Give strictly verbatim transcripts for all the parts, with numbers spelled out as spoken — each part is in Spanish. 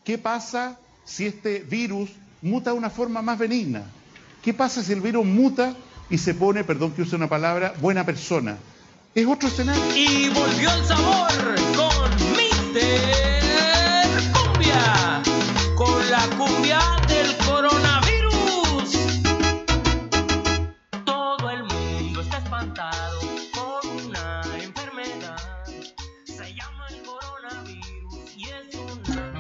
¿qué pasa si este virus muta de una forma más benigna? ¿Qué pasa si el virus muta y se pone, perdón que use una palabra, buena persona? Es otro escenario. Y volvió el sabor con míster Cumbia, con la cumbia del coronavirus. Todo el mundo está espantado por una enfermedad. Se llama el coronavirus y es una...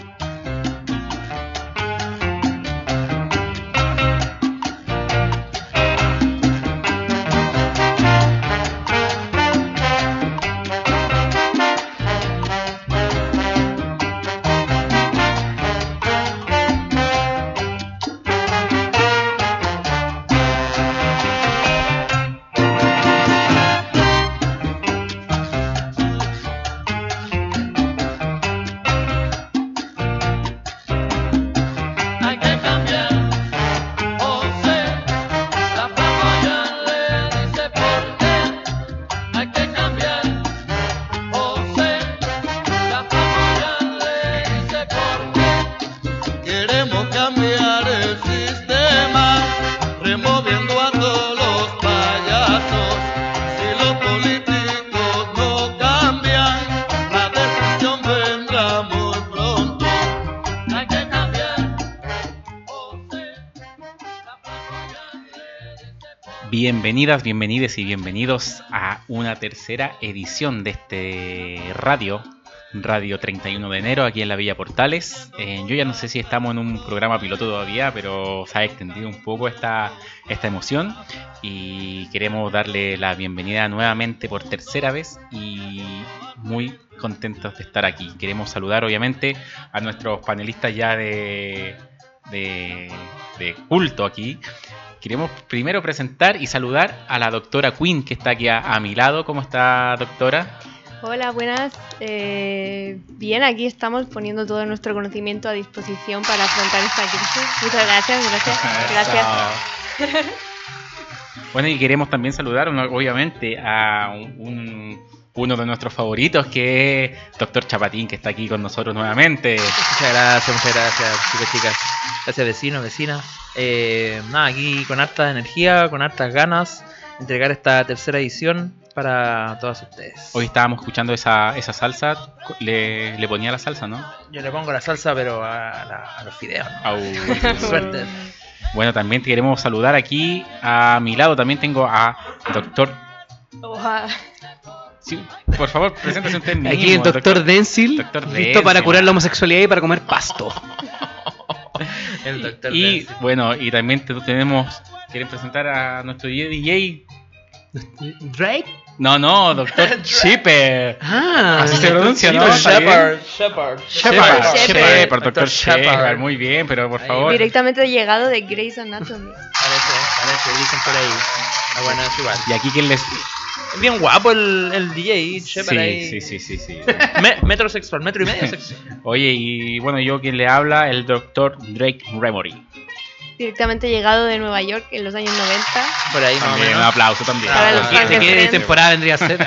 Bienvenidas, bienvenides y bienvenidos a una tercera edición de este radio, Radio treinta y uno de enero, aquí en la Villa Portales. Eh, yo ya no sé si estamos en un programa piloto todavía, pero se ha extendido un poco esta, esta emoción y queremos darle la bienvenida nuevamente por tercera vez y muy contentos de estar aquí. Queremos saludar obviamente a nuestros panelistas ya de, de, de culto aquí. Queremos primero presentar y saludar a la doctora Queen, que está aquí a, a mi lado. ¿Cómo está, doctora? Hola, buenas. Eh, bien, aquí estamos poniendo todo nuestro conocimiento a disposición para afrontar esta crisis. Muchas gracias, gracias, gracias. Bueno, y queremos también saludar, obviamente, a un, un, uno de nuestros favoritos, que es doctor Chapatín, que está aquí con nosotros nuevamente. Muchas gracias, muchas gracias, chicos, chicas. Gracias, vecinos, vecinas. Eh, nada, aquí con harta energía, con hartas ganas, entregar esta tercera edición para todas ustedes. Hoy estábamos escuchando esa, esa salsa, le, le ponía la salsa, ¿no? Yo le pongo la salsa, pero a, la, a los fideos, ¿no? Au. Suerte. Bueno, también queremos saludar aquí a mi lado, también tengo a doctor... Ojalá. Sí, por favor, preséntese usted mismo. Aquí el doctor, doctor Denzil, doctor listo Denzil. Para curar la homosexualidad y para comer pasto. El doctor y Denzil. Bueno, y también tenemos, quieren presentar a nuestro D J Drake. No, no, doctor Shepard. Ah, así se pronuncia, ¿no? Shepard, Shepard, Shepard, Shepard, doctor Shepard. Muy bien, pero por favor. Directamente llegado de Grey's Anatomy. Parece, parece, dicen por ahí. Ah, bueno, es igual. Y aquí quién les... Bien guapo el, el D J Shepard sí, ahí. Sí, sí, sí, sí. Me, metro sexual, metro y medio sexual. Oye, y bueno, yo quien le habla, el doctor Drake Remory. Directamente llegado de Nueva York en los años noventa. Por ahí, también, más un aplauso también. Para los ah, ¿De qué temporada vendría a ser?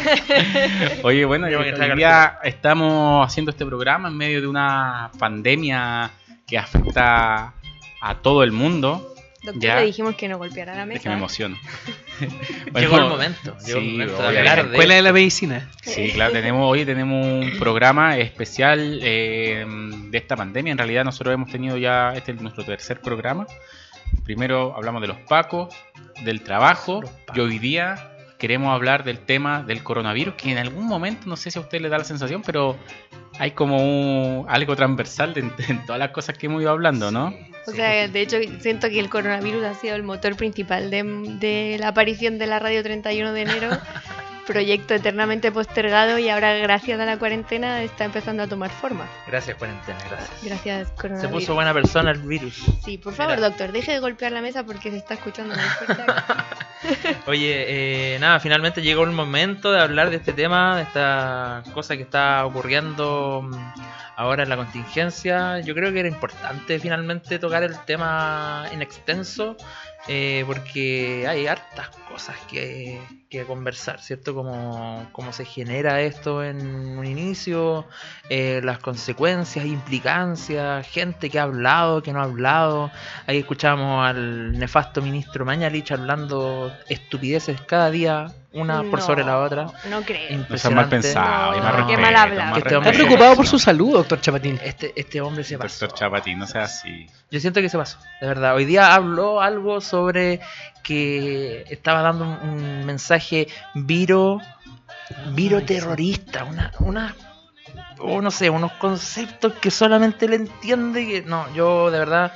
Oye, bueno, yo hoy día estamos haciendo este programa en medio de una pandemia que afecta a todo el mundo. Doctor, ya. Le dijimos que no golpeara la mesa. Es que me emociono. Bueno, llegó el momento. Llegó sí, el momento de de la escuela de la medicina. Sí, claro, tenemos hoy tenemos un programa especial eh, de esta pandemia. En realidad nosotros hemos tenido ya, este es nuestro tercer programa. Primero hablamos de los pacos, del trabajo, y hoy día queremos hablar del tema del coronavirus, que en algún momento, no sé si a usted le da la sensación, pero hay como un, algo transversal de, de, en todas las cosas que hemos ido hablando, ¿no? O sea, de hecho, siento que el coronavirus ha sido el motor principal de, de la aparición de la Radio treinta y uno de enero, proyecto eternamente postergado y ahora, gracias a la cuarentena, está empezando a tomar forma. Gracias, cuarentena, gracias. Gracias, coronavirus. Se puso buena persona el virus. Sí, por favor, Mira. doctor, deje de golpear la mesa porque se está escuchando muy fuerte. Oye, eh, nada, finalmente llegó el momento de hablar de este tema, de esta cosa que está ocurriendo ahora en la contingencia. Yo creo que era importante finalmente tocar el tema en extenso eh, porque hay hartas cosas que, que conversar, ¿cierto? Como cómo se genera esto en un inicio, eh, las consecuencias, implicancias, gente que ha hablado, que no ha hablado. Ahí escuchamos al nefasto ministro Mañalich hablando estupideces cada día, una por No, sobre la otra. No creo. No sean mal pensados, y No, más qué respeto, mal hablado. más Este respeto. hombre Está preocupado por su salud, doctor Chapatín. Este, este hombre se pasó. Doctor Chapatín, no sea así. Yo siento que se pasó, de verdad. Hoy día habló algo sobre que estaba dando un, un mensaje viro, viro terrorista, una, una, o no sé, unos conceptos que solamente él entiende. Que no, yo de verdad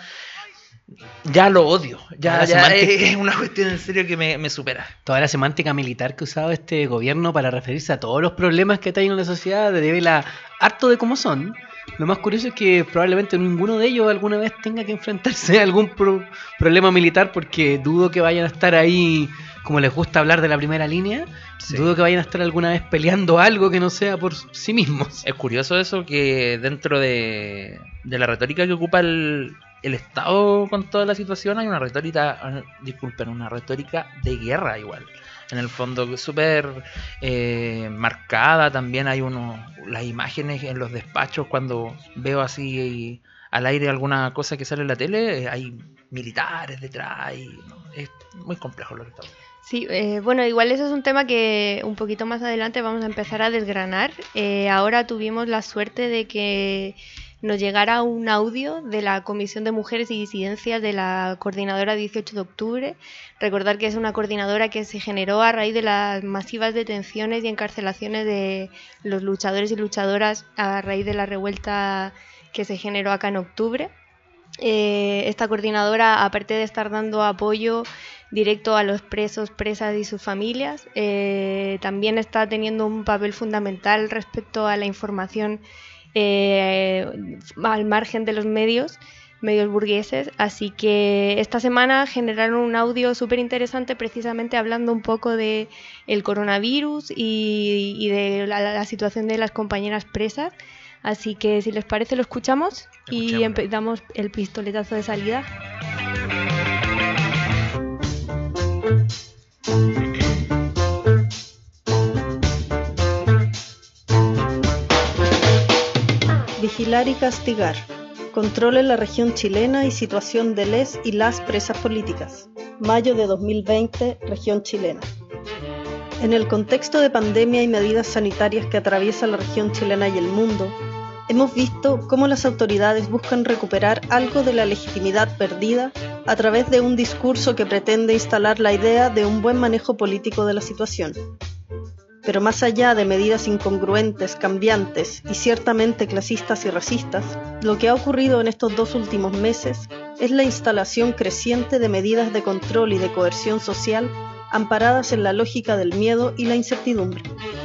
ya lo odio. Ya, La ya semántica- es una cuestión en serio que me, me supera. Toda la semántica militar que ha usado este gobierno para referirse a todos los problemas que hay en la sociedad, de la harto de cómo son. Lo más curioso es que probablemente ninguno de ellos alguna vez tenga que enfrentarse a algún pro- problema militar, porque dudo que vayan a estar ahí, como les gusta hablar de la primera línea, Sí. dudo que vayan a estar alguna vez peleando algo que no sea por sí mismos. Es curioso eso, que dentro de, de la retórica que ocupa el, el Estado con toda la situación hay una retórica, disculpen, una retórica de guerra igual. En el fondo súper eh, marcada. También hay unos las imágenes en los despachos cuando veo así al aire alguna cosa que sale en la tele, eh, hay militares detrás y no, es muy complejo lo que está pasando. Sí, eh, bueno, igual eso es un tema que un poquito más adelante vamos a empezar a desgranar. Eh, ahora tuvimos la suerte de que nos llegara un audio de la Comisión de Mujeres y Disidencias de la Coordinadora dieciocho de octubre. Recordar que es una coordinadora que se generó a raíz de las masivas detenciones y encarcelaciones de los luchadores y luchadoras a raíz de la revuelta que se generó acá en octubre. Eh, esta coordinadora, aparte de estar dando apoyo directo a los presos, presas y sus familias, eh, también está teniendo un papel fundamental respecto a la información eh, al margen de los medios, medios burgueses. Así que esta semana generaron un audio súper interesante precisamente hablando un poco de el coronavirus y, y de la, la situación de las compañeras presas. Así que si les parece lo escuchamos y empe- damos el pistoletazo de salida. Vigilar y castigar. Control en la región chilena y situación de les y las presas políticas. Mayo de dos mil veinte, región chilena. En el contexto de pandemia y medidas sanitarias que atraviesa la región chilena y el mundo, hemos visto cómo las autoridades buscan recuperar algo de la legitimidad perdida a través de un discurso que pretende instalar la idea de un buen manejo político de la situación. Pero más allá de medidas incongruentes, cambiantes y ciertamente clasistas y racistas, lo que ha ocurrido en estos dos últimos meses es la instalación creciente de medidas de control y de coerción social amparadas en la lógica del miedo y la incertidumbre.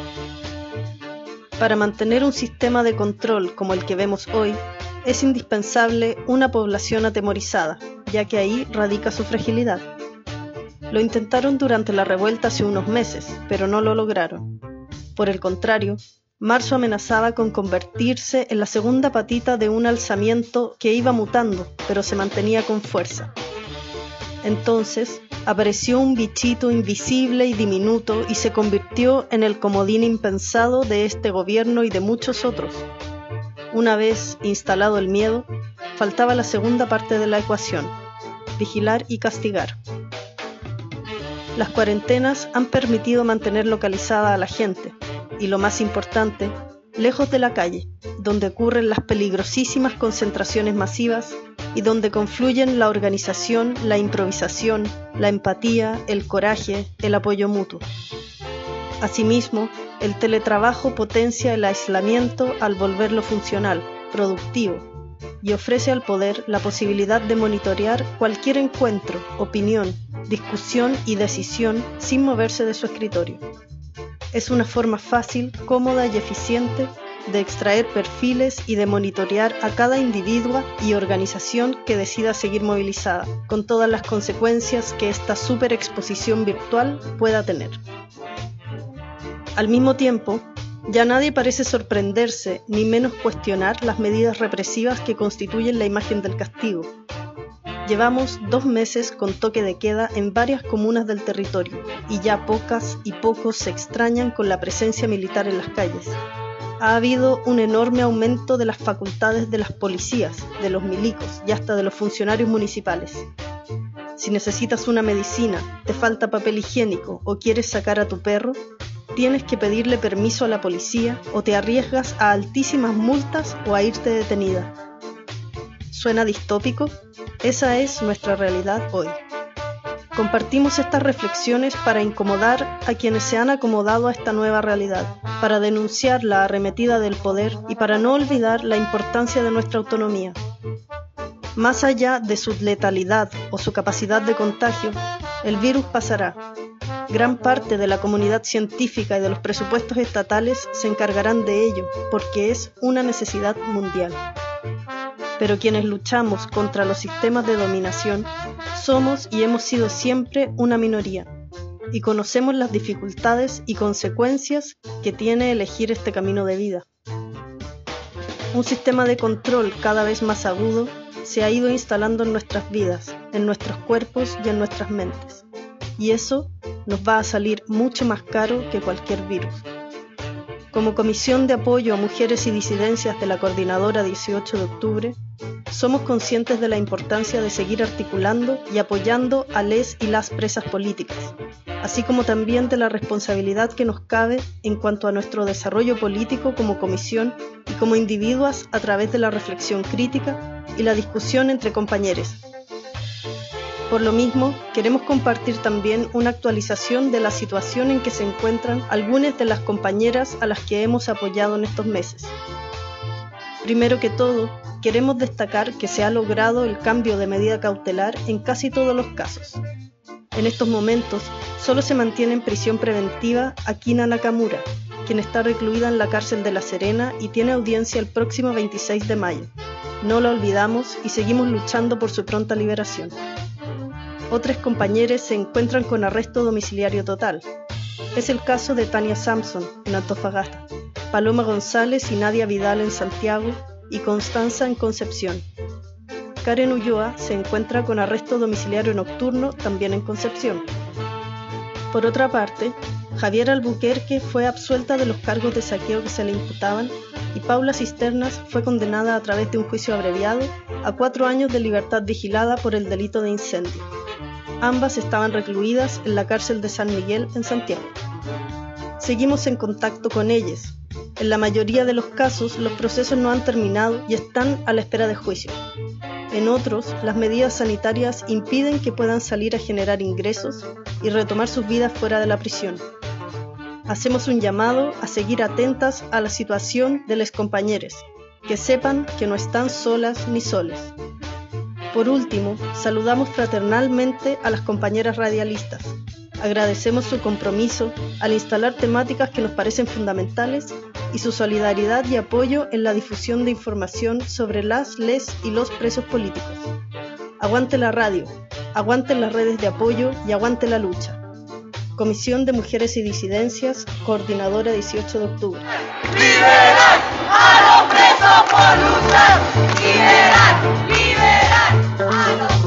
Para mantener un sistema de control como el que vemos hoy, es indispensable una población atemorizada, ya que ahí radica su fragilidad. Lo intentaron durante la revuelta hace unos meses, pero no lo lograron. Por el contrario, marzo amenazaba con convertirse en la segunda patita de un alzamiento que iba mutando, pero se mantenía con fuerza. Entonces, apareció un bichito invisible y diminuto y se convirtió en el comodín impensado de este gobierno y de muchos otros. Una vez instalado el miedo, faltaba la segunda parte de la ecuación: vigilar y castigar. Las cuarentenas han permitido mantener localizada a la gente, y lo más importante, lejos de la calle, donde ocurren las peligrosísimas concentraciones masivas y donde confluyen la organización, la improvisación, la empatía, el coraje, el apoyo mutuo. Asimismo, el teletrabajo potencia el aislamiento al volverlo funcional, productivo, y ofrece al poder la posibilidad de monitorear cualquier encuentro, opinión, discusión y decisión sin moverse de su escritorio. Es una forma fácil, cómoda y eficiente de extraer perfiles y de monitorear a cada individuo y organización que decida seguir movilizada, con todas las consecuencias que esta superexposición virtual pueda tener. Al mismo tiempo, ya nadie parece sorprenderse ni menos cuestionar las medidas represivas que constituyen la imagen del castigo. Llevamos dos meses con toque de queda en varias comunas del territorio y ya pocas y pocos se extrañan con la presencia militar en las calles. Ha habido un enorme aumento de las facultades de las policías, de los milicos y hasta de los funcionarios municipales. Si necesitas una medicina, te falta papel higiénico o quieres sacar a tu perro, tienes que pedirle permiso a la policía o te arriesgas a altísimas multas o a irte detenida. ¿Suena distópico? Esa es nuestra realidad hoy. Compartimos estas reflexiones para incomodar a quienes se han acomodado a esta nueva realidad, para denunciar la arremetida del poder y para no olvidar la importancia de nuestra autonomía. Más allá de su letalidad o su capacidad de contagio, el virus pasará. Gran parte de la comunidad científica y de los presupuestos estatales se encargarán de ello, porque es una necesidad mundial. Pero quienes luchamos contra los sistemas de dominación somos y hemos sido siempre una minoría, y conocemos las dificultades y consecuencias que tiene elegir este camino de vida. Un sistema de control cada vez más agudo se ha ido instalando en nuestras vidas, en nuestros cuerpos y en nuestras mentes, y eso nos va a salir mucho más caro que cualquier virus. Como Comisión de Apoyo a Mujeres y Disidencias de la Coordinadora dieciocho de octubre, somos conscientes de la importancia de seguir articulando y apoyando a les y las presas políticas, así como también de la responsabilidad que nos cabe en cuanto a nuestro desarrollo político como comisión y como individuas a través de la reflexión crítica y la discusión entre compañeros. Por lo mismo, queremos compartir también una actualización de la situación en que se encuentran algunas de las compañeras a las que hemos apoyado en estos meses. Primero que todo, queremos destacar que se ha logrado el cambio de medida cautelar en casi todos los casos. En estos momentos, solo se mantiene en prisión preventiva Akina Nakamura, quien está recluida en la cárcel de La Serena y tiene audiencia el próximo veintiséis de mayo. No la olvidamos y seguimos luchando por su pronta liberación. Otros compañeros se encuentran con arresto domiciliario total. Es el caso de Tania Samson, en Antofagasta, Paloma González y Nadia Vidal en Santiago y Constanza en Concepción. Karen Ulloa se encuentra con arresto domiciliario nocturno también en Concepción. Por otra parte, Javiera Albuquerque fue absuelta de los cargos de saqueo que se le imputaban y Paula Cisternas fue condenada a través de un juicio abreviado a cuatro años de libertad vigilada por el delito de incendio. Ambas estaban recluidas en la cárcel de San Miguel en Santiago. Seguimos en contacto con ellas. En la mayoría de los casos, los procesos no han terminado y están a la espera de juicio. En otros, las medidas sanitarias impiden que puedan salir a generar ingresos y retomar sus vidas fuera de la prisión. Hacemos un llamado a seguir atentas a la situación de los compañeros, que sepan que no están solas ni soles. Por último, saludamos fraternalmente a las compañeras radialistas. Agradecemos su compromiso al instalar temáticas que nos parecen fundamentales y su solidaridad y apoyo en la difusión de información sobre las, les y los presos políticos. Aguante la radio, aguante las redes de apoyo y aguante la lucha. Comisión de Mujeres y Disidencias, Coordinadora dieciocho de octubre. ¡Liberar a los presos por luchar! ¡Liberar! ¡Liberar a los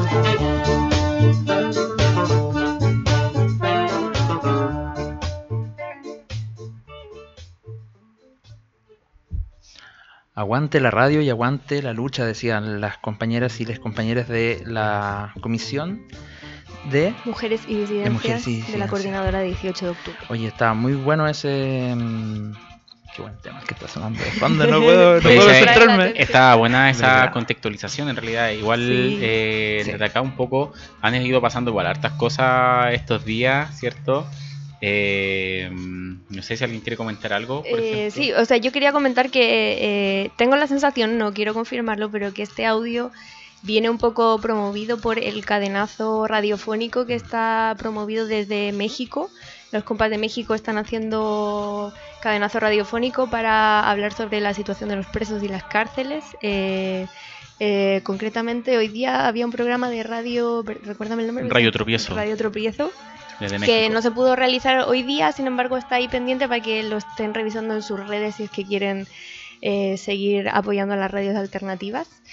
Aguante la radio y aguante la lucha, decían las compañeras y les compañeras de la comisión de Mujeres y Disidencias de, mujeres y de disidencias. la Coordinadora dieciocho de octubre. Oye, está muy bueno ese... mm, qué buen tema que está sonando de fondo, no puedo, no Oye, puedo sí, centrarme. Estaba buena esa ¿Verdad? contextualización, en realidad. Igual Sí. eh, Sí. desde acá un poco han ido pasando igual hartas cosas estos días, ¿cierto? Eh, no sé si alguien quiere comentar algo. Por Eh, ejemplo. sí, o sea, yo quería comentar que eh, tengo la sensación, no quiero confirmarlo, pero que este audio viene un poco promovido por el cadenazo radiofónico que está promovido desde México. Los compas de México están haciendo cadenazo radiofónico para hablar sobre la situación de los presos y las cárceles. Eh, eh, concretamente, hoy día había un programa de radio, recuérdame el nombre. Radio Tropiezo. Radio Tropiezo. Desde Que México. no se pudo realizar hoy día, sin embargo está ahí pendiente para que lo estén revisando en sus redes si es que quieren eh, seguir apoyando a las radios alternativas.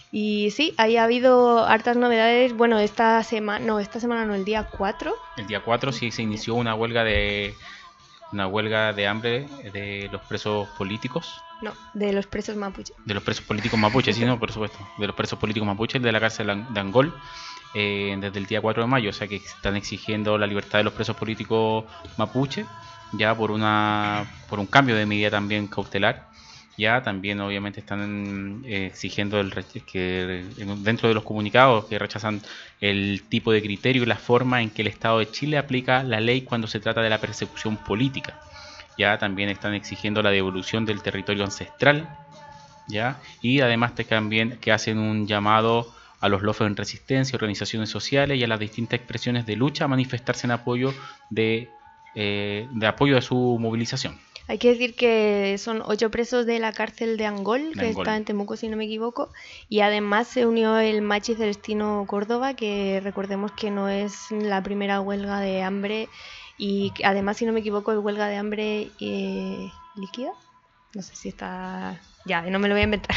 Y sí, ahí ha habido hartas novedades. Bueno, esta semana, no, esta semana no, el día cuatro. El día cuatro sí se inició una huelga de una huelga de hambre de los presos políticos. No, de los presos mapuches. De los presos políticos mapuches, sí, no, por supuesto. De los presos políticos mapuches de la cárcel de Angol. Eh, desde el día cuatro de mayo, o sea que están exigiendo la libertad de los presos políticos mapuche, ya por una por un cambio de medida también cautelar. Ya también obviamente están eh, exigiendo el re- que dentro de los comunicados que rechazan el tipo de criterio y la forma en que el Estado de Chile aplica la ley cuando se trata de la persecución política. Ya también están exigiendo la devolución del territorio ancestral, ya, y además también que hacen un llamado a los lofos en resistencia, organizaciones sociales y a las distintas expresiones de lucha a manifestarse en apoyo de, eh, de apoyo a su movilización. Hay que decir que son ocho presos de la cárcel de Angol, De que Angol. está en Temuco si no me equivoco, y además se unió el Machi Celestino Córdoba, que recordemos que no es la primera huelga de hambre, y que además si no me equivoco es huelga de hambre eh, líquida. No sé si está... Ya, no me lo voy a inventar.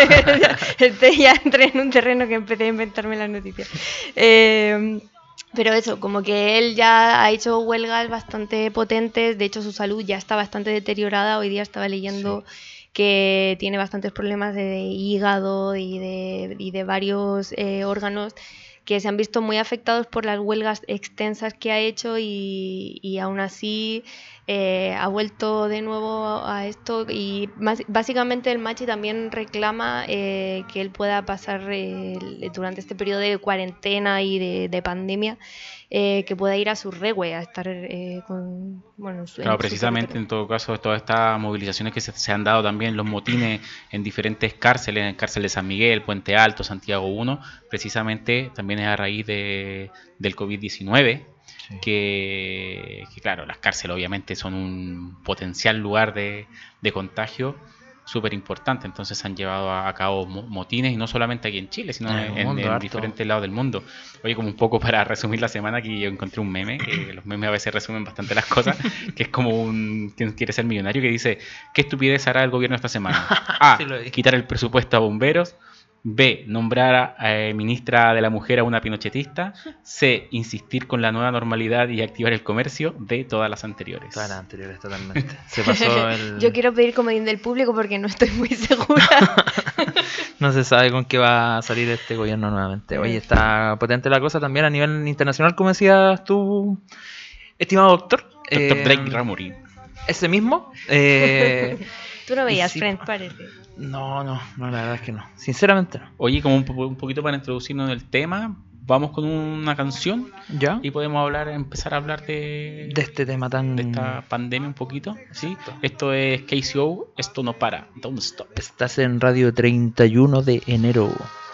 Este, ya entré en un terreno que empecé a inventarme las noticias. Eh, pero eso, como que él ya ha hecho huelgas bastante potentes. De hecho, su salud ya está bastante deteriorada. Hoy día estaba leyendo que tiene bastantes problemas de hígado y de, y de varios eh, órganos que se han visto muy afectados por las huelgas extensas que ha hecho y, y aún así eh, ha vuelto de nuevo a esto y más, básicamente el Machi también reclama eh, que él pueda pasar eh, durante este periodo de cuarentena y de, de pandemia eh, que pueda ir a su regüe a estar eh, con bueno en su, Claro, en su precisamente territorio. en todo caso, todas estas movilizaciones que se, se han dado también, los motines en diferentes cárceles, en el cárcel de San Miguel, Puente Alto, Santiago uno, precisamente también es a raíz de, del covid diecinueve, Sí. que, que claro, las cárceles obviamente son un potencial lugar de, de contagio súper importante, entonces han llevado a, a cabo mo- motines, y no solamente aquí en Chile, sino En en, el en- mundo, en harto. diferentes lados del mundo. Oye, como un poco para resumir la semana, que yo encontré un meme, que los memes a veces resumen bastante las cosas, que es como un quien quiere ser millonario, que dice, ¿qué estupidez hará el gobierno esta semana? A, Sí, lo vi. quitar el presupuesto a bomberos. B, nombrar a eh, ministra de la mujer a una pinochetista. C, insistir con la nueva normalidad y activar el comercio. D, todas las anteriores. Todas las anteriores, totalmente. Se pasó el... Yo quiero pedir comodín del público porque no estoy muy segura. No se sabe con qué va a salir este gobierno nuevamente. Oye, está potente la cosa también a nivel internacional, como decías tú, estimado doctor. Doctor Eh, Drake Ramory. Ese mismo. Eh, Tú no veías sí. Friends, parece. no, no, no, la verdad es que no. Sinceramente no. Oye, como un, po- un poquito para introducirnos en el tema, vamos con una canción ¿Ya? y podemos hablar, empezar a hablar de, De este tema tan... de esta pandemia un poquito. ¿Sí? Exacto. Esto es K C O, esto no para, don't stop. Estás en Radio treinta y uno de enero.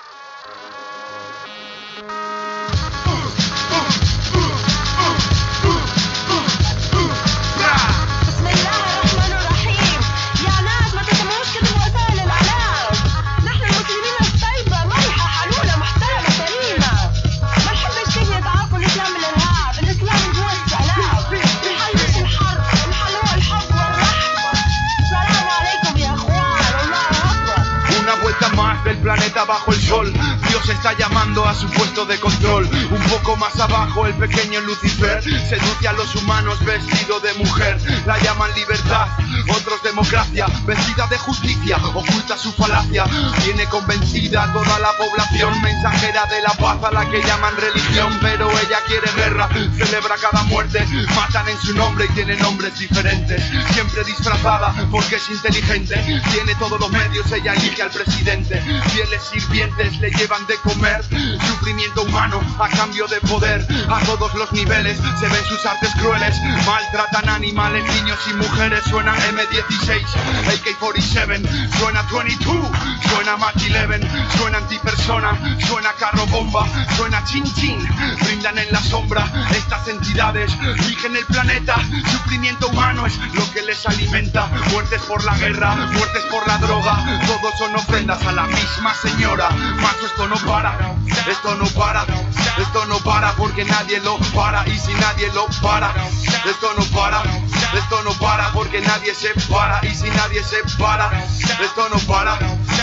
بسم الله الرحمن الرحيم يا ناس ما تسمعوش كده وسائل الاعلام نحن المسلمين الطيبه ملحه حلوله محترمه كريمه ما نحبش كده يتعاطوا الاسلام الارهاب الاسلام هو السلام الحل مش الحرب الحل هو الحب والرحمه السلام عليكم يا اخوان الله اكبر. Una vuelta más del planeta bajo el sol. Dios está llamando a su puesto de control. Un poco más abajo el pequeño Lucifer seduce a los humanos vestido de mujer. La llaman libertad, otros democracia. Vestida de justicia, oculta su falacia. Tiene convencida toda la población. Mensajera de la paz a la que llaman religión. Pero ella quiere guerra, celebra cada muerte. Matan en su nombre y tiene nombres diferentes. Siempre disfrazada porque es inteligente. Tiene todos los medios, ella elige al presidente. Fieles sirvientes le llevan de comer. Sufrimiento humano a cambio de poder. A todos los niveles se ven sus artes crueles. Maltratan animales, niños y mujeres. Suena eme dieciséis, A K cuarenta y siete. Suena veintidós, suena Mach once. Suena antipersona, suena carro bomba. Suena chin chin, brindan en la sombra. Estas entidades rigen el planeta. Sufrimiento humano es lo que les alimenta. Muertes por la guerra, muertes por la droga. Todos son ofrendas a la misma señora. Macho, esto no para, esto no para, esto no para porque nadie lo para. Y si nadie lo para, esto no para, esto no para porque nadie se para. Y si nadie se para, esto no para,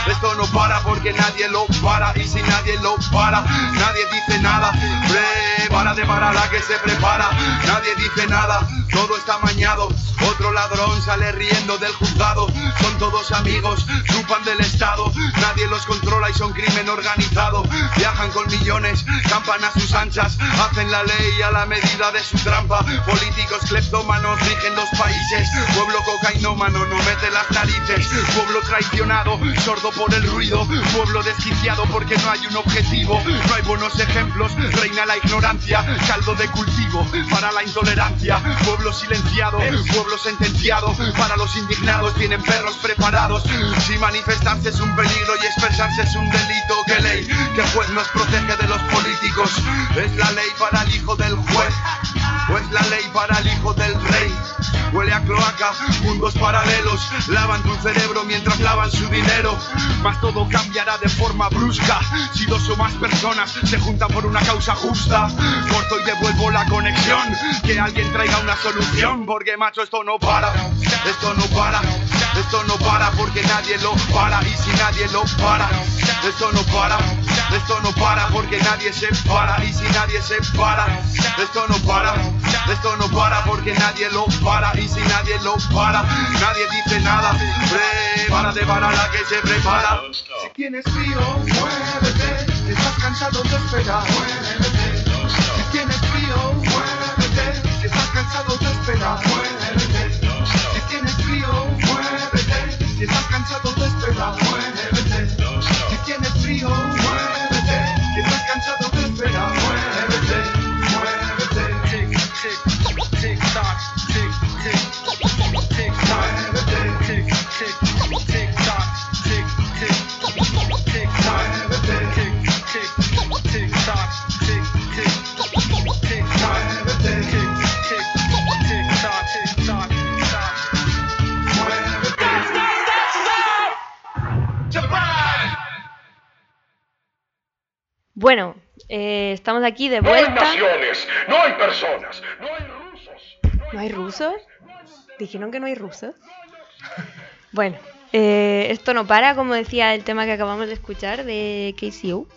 Esto no para porque nadie lo para. Y si nadie lo para, nadie dice nada. Prepárate para la que se prepara. Nadie dice nada, todo está amañado. Otro ladrón sale riendo del juzgado. Son todos amigos, chupan del Estado. Nadie los controla y son crimen organizado. Viajan con millones, campan a sus anchas. Hacen la ley a la medida de su trampa. Políticos cleptómanos rigen los países. Pueblo cocainómano no mete las narices. Pueblo traicionado, sordo por el ruido. Pueblo desquiciado porque no hay un objetivo. No hay buenos ejemplos, reina la ignorancia. Caldo de cultivo para la intolerancia. Pueblo silenciado, pueblo sentenciado. Para los indignados tienen perros preparados. Si manifestarse es un peligro y expresarse es un delito, ¿qué ley? ¿Qué juez nos protege de los políticos? ¿Es la ley para el hijo del juez? ¿O es la ley para el hijo del rey? Huele a cloaca, mundos paralelos. Lavan tu cerebro mientras lavan su dinero. Mas todo cambiará de forma brusca si dos o más personas se juntan por una causa justa. Corto y devuelvo la conexión. Que alguien traiga una solución. Porque macho esto no para. Esto no para. Esto no para porque nadie lo para. Y si nadie lo para, esto no para. Esto no para porque nadie se para. Y si nadie se para, esto no para. Esto no para porque nadie lo para. Y si nadie lo para, nadie dice nada. Prepárate para la que se prepara. Si tienes frío, muévete. Si estás cansado de esperar, muévete. Si tienes frío, muévete. Si estás cansado de esperar, muévete. Si tienes frío, muévete. Si estás cansado de esperar, muévete. Si tienes frío, muévete. Si estás cansado de esperar, muévete. Muévete. Tic, tic, tic, toc, tic, tic, tic, toc, muévete. Tic, tic, tic, toc, tic, tic, tic, toc, muévete. Tic, tic, tic, toc, tic, tic, tic, toc, muévete. Tic, tic, tic, toc, tic, toc, toc, muévete. Bueno, eh, estamos aquí de vuelta. No hay naciones, no hay personas, no hay rusos. ¿No hay rusos? ¿Dijeron que no hay rusos? Bueno, eh, esto no para, como decía el tema que acabamos de escuchar de K C U.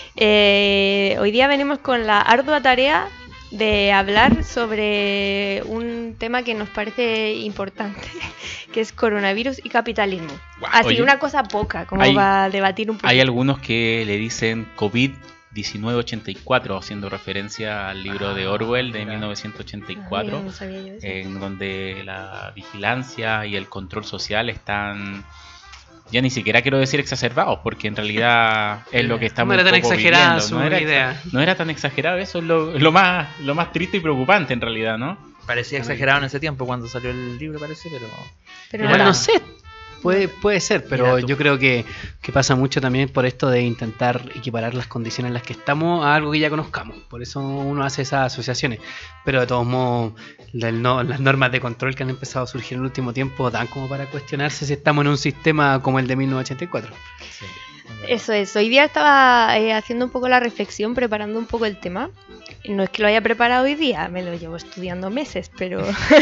Eh, hoy día venimos con la ardua tarea de hablar sobre un tema que nos parece importante, que es coronavirus y capitalismo. Wow, Así oye, una cosa poca, como hay- va a debatir un poco. Hay algunos que le dicen COVID diecinueve ochenta y cuatro, haciendo referencia al libro de Orwell de mil novecientos ochenta y cuatro, Ah, no sabía yo eso. en donde la vigilancia y el control social están, ya ni siquiera quiero decir exacerbados, porque en realidad es lo que estamos No era tan un poco exagerada viviendo. su no era, idea. No era tan exagerado, eso es lo, lo más lo más triste y preocupante en realidad, ¿no? Parecía exagerado en ese tiempo cuando salió el libro, parece, pero... Pero Igual no, no sé, puede, puede ser, pero Mira tú. yo creo que, que pasa mucho también por esto de intentar equiparar las condiciones en las que estamos a algo que ya conozcamos. Por eso uno hace esas asociaciones. Pero de todos modos, la- no- las normas de control que han empezado a surgir en el último tiempo dan como para cuestionarse si estamos en un sistema como el de mil novecientos ochenta y cuatro. Eso es, hoy día estaba eh, haciendo un poco la reflexión, preparando un poco el tema. No es que lo haya preparado hoy día, me lo llevo estudiando meses, pero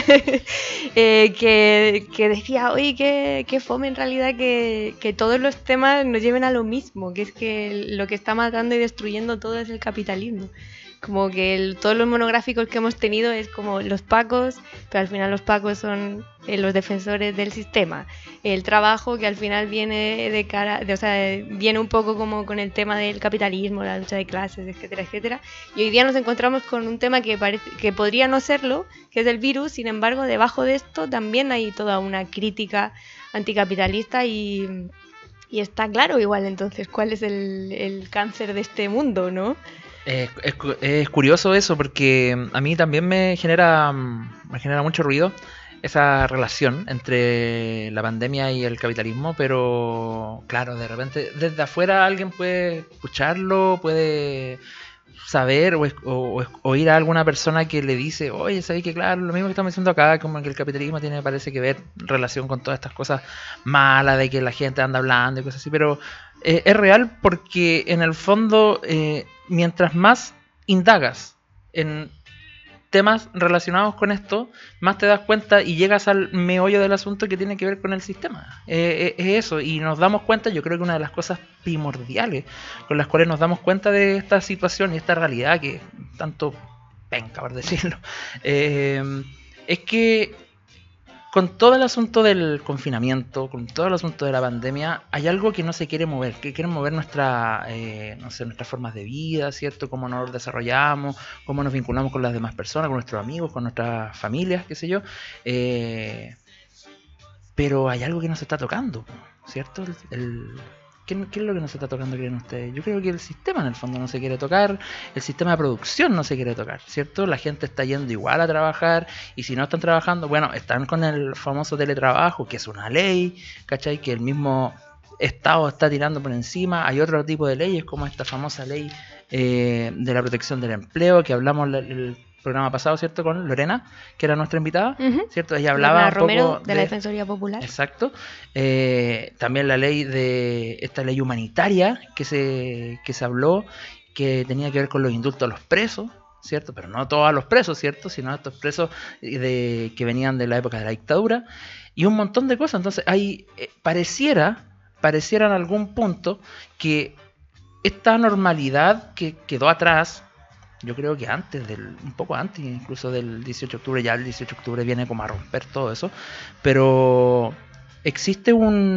eh, que, que decía, oye, que, que fome en realidad que, que todos los temas nos lleven a lo mismo, que es que lo que está matando y destruyendo todo es el capitalismo. Como que el- todos los monográficos que hemos tenido es como los pacos, pero al final los pacos son eh, los defensores del sistema. El trabajo que al final viene de cara, de- o sea, viene un poco como con el tema del capitalismo, la lucha de clases, etcétera, etcétera. Y hoy día nos encontramos con un tema que parece que podría no serlo, que es el virus. Sin embargo, debajo de esto también hay toda una crítica anticapitalista y, y está claro igual entonces cuál es el, el cáncer de este mundo, ¿no? Es, es cu- es curioso eso porque a mí también me genera mm, me genera mucho ruido esa relación entre la pandemia y el capitalismo, pero claro, de repente desde afuera alguien puede escucharlo, puede saber o, es- o- o es- oír a alguna persona que le dice, oye, ¿sabes que claro, lo mismo que estamos diciendo acá, como que el capitalismo tiene, parece que ver relación con todas estas cosas malas de que la gente anda hablando y cosas así, pero eh, es real porque en el fondo, eh, mientras más indagas en temas relacionados con esto, más te das cuenta y llegas al meollo del asunto que tiene que ver con el sistema. Eh, es eso, y nos damos cuenta, yo creo que una de las cosas primordiales con las cuales nos damos cuenta de esta situación y esta realidad que tanto penca, por decirlo, eh, es que con todo el asunto del confinamiento, con todo el asunto de la pandemia, hay algo que no se quiere mover, que quiere mover nuestra, eh, no sé, nuestras formas de vida, ¿cierto? Cómo nos desarrollamos, cómo nos vinculamos con las demás personas, con nuestros amigos, con nuestras familias, qué sé yo. Eh, pero hay algo que no se está tocando, ¿cierto? El, el, ¿qué, ¿Qué es lo que no se está tocando, creen ustedes? Yo creo que el sistema en el fondo no se quiere tocar, el sistema de producción no se quiere tocar, ¿cierto? La gente está yendo igual a trabajar, y si no están trabajando, bueno, están con el famoso teletrabajo, que es una ley, ¿cachai? Que el mismo Estado está tirando por encima. Hay otro tipo de leyes, como esta famosa ley eh, de la protección del empleo, que hablamos el, el programa pasado, ¿cierto? Con Lorena, que era nuestra invitada, uh-huh. ¿cierto? Ella hablaba Lorena un Romero, poco de, de la Defensoría Popular. Exacto. Eh, también la ley de esta ley humanitaria que se que se habló, que tenía que ver con los indultos a los presos, ¿cierto? Pero no todos a los presos, ¿cierto? Sino a estos presos de, que venían de la época de la dictadura, y un montón de cosas. Entonces, hay eh, pareciera, pareciera en algún punto que esta normalidad que quedó atrás, yo creo que antes, del un poco antes incluso del dieciocho de octubre, ya el dieciocho de octubre viene como a romper todo eso, pero existe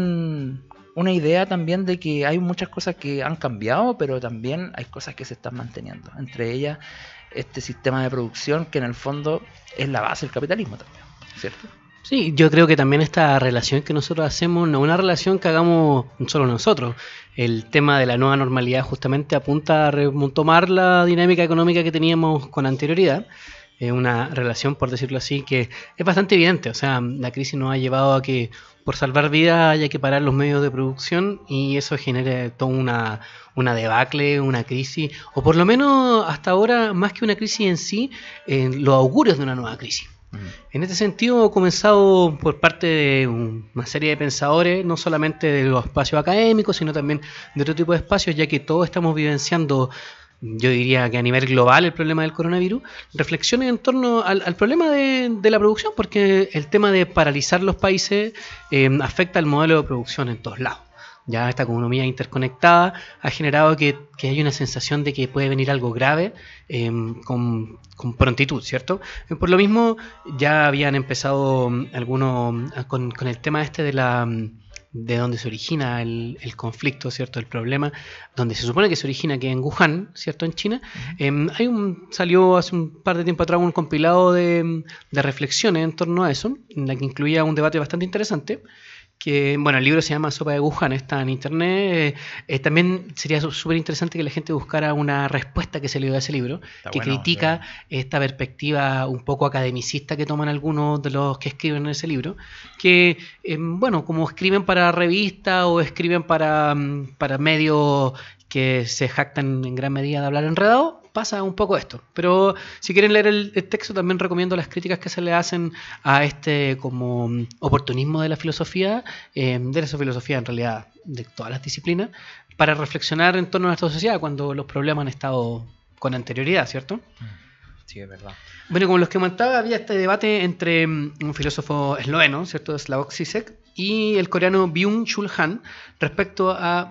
un, una idea también de que hay muchas cosas que han cambiado, pero también hay cosas que se están manteniendo, entre ellas este sistema de producción que en el fondo es la base del capitalismo también, ¿cierto? Sí, yo creo que también esta relación que nosotros hacemos no es una relación que hagamos solo nosotros. El tema de la nueva normalidad justamente apunta a retomar la dinámica económica que teníamos con anterioridad. Es una relación, por decirlo así, que es bastante evidente. O sea, la crisis nos ha llevado a que por salvar vidas haya que parar los medios de producción, y eso genera toda una, una debacle, una crisis, o por lo menos hasta ahora, más que una crisis en sí, eh, los augurios de una nueva crisis. En este sentido, comenzado por parte de una serie de pensadores, no solamente de los espacios académicos, sino también de otro tipo de espacios, ya que todos estamos vivenciando, yo diría que a nivel global, el problema del coronavirus, reflexiones en torno al, al problema de, de la producción, porque el tema de paralizar los países eh, afecta al modelo de producción en todos lados. Ya esta economía interconectada ha generado que, que hay una sensación de que puede venir algo grave eh, con, con prontitud, ¿cierto? Por lo mismo, ya habían empezado algunos con, con el tema este de la de donde se origina el, el conflicto, ¿cierto? El problema, donde se supone que se origina, que en Wuhan, ¿cierto? En China. Eh, hay un salió hace un par de tiempo atrás un compilado de, de reflexiones en torno a eso, en la que incluía un debate bastante interesante. Que, bueno, el libro se llama Sopa de Wuhan, está en internet. Eh, eh, también sería súper interesante que la gente buscara una respuesta que se le dio a ese libro, está que bueno, critica sí. esta perspectiva un poco academicista que toman algunos de los que escriben en ese libro, que, eh, bueno, como escriben para revistas o escriben para, para medios que se jactan en gran medida de hablar enredado, pasa un poco esto. Pero si quieren leer el, el texto, también recomiendo las críticas que se le hacen a este como oportunismo de la filosofía, eh, de esa filosofía en realidad de todas las disciplinas, para reflexionar en torno a nuestra sociedad cuando los problemas han estado con anterioridad, ¿cierto? Sí, es verdad. Bueno, como los que comentaba, había este debate entre un filósofo esloveno, ¿cierto? Slavoj Žižek, y el coreano Byung-Chul Han respecto a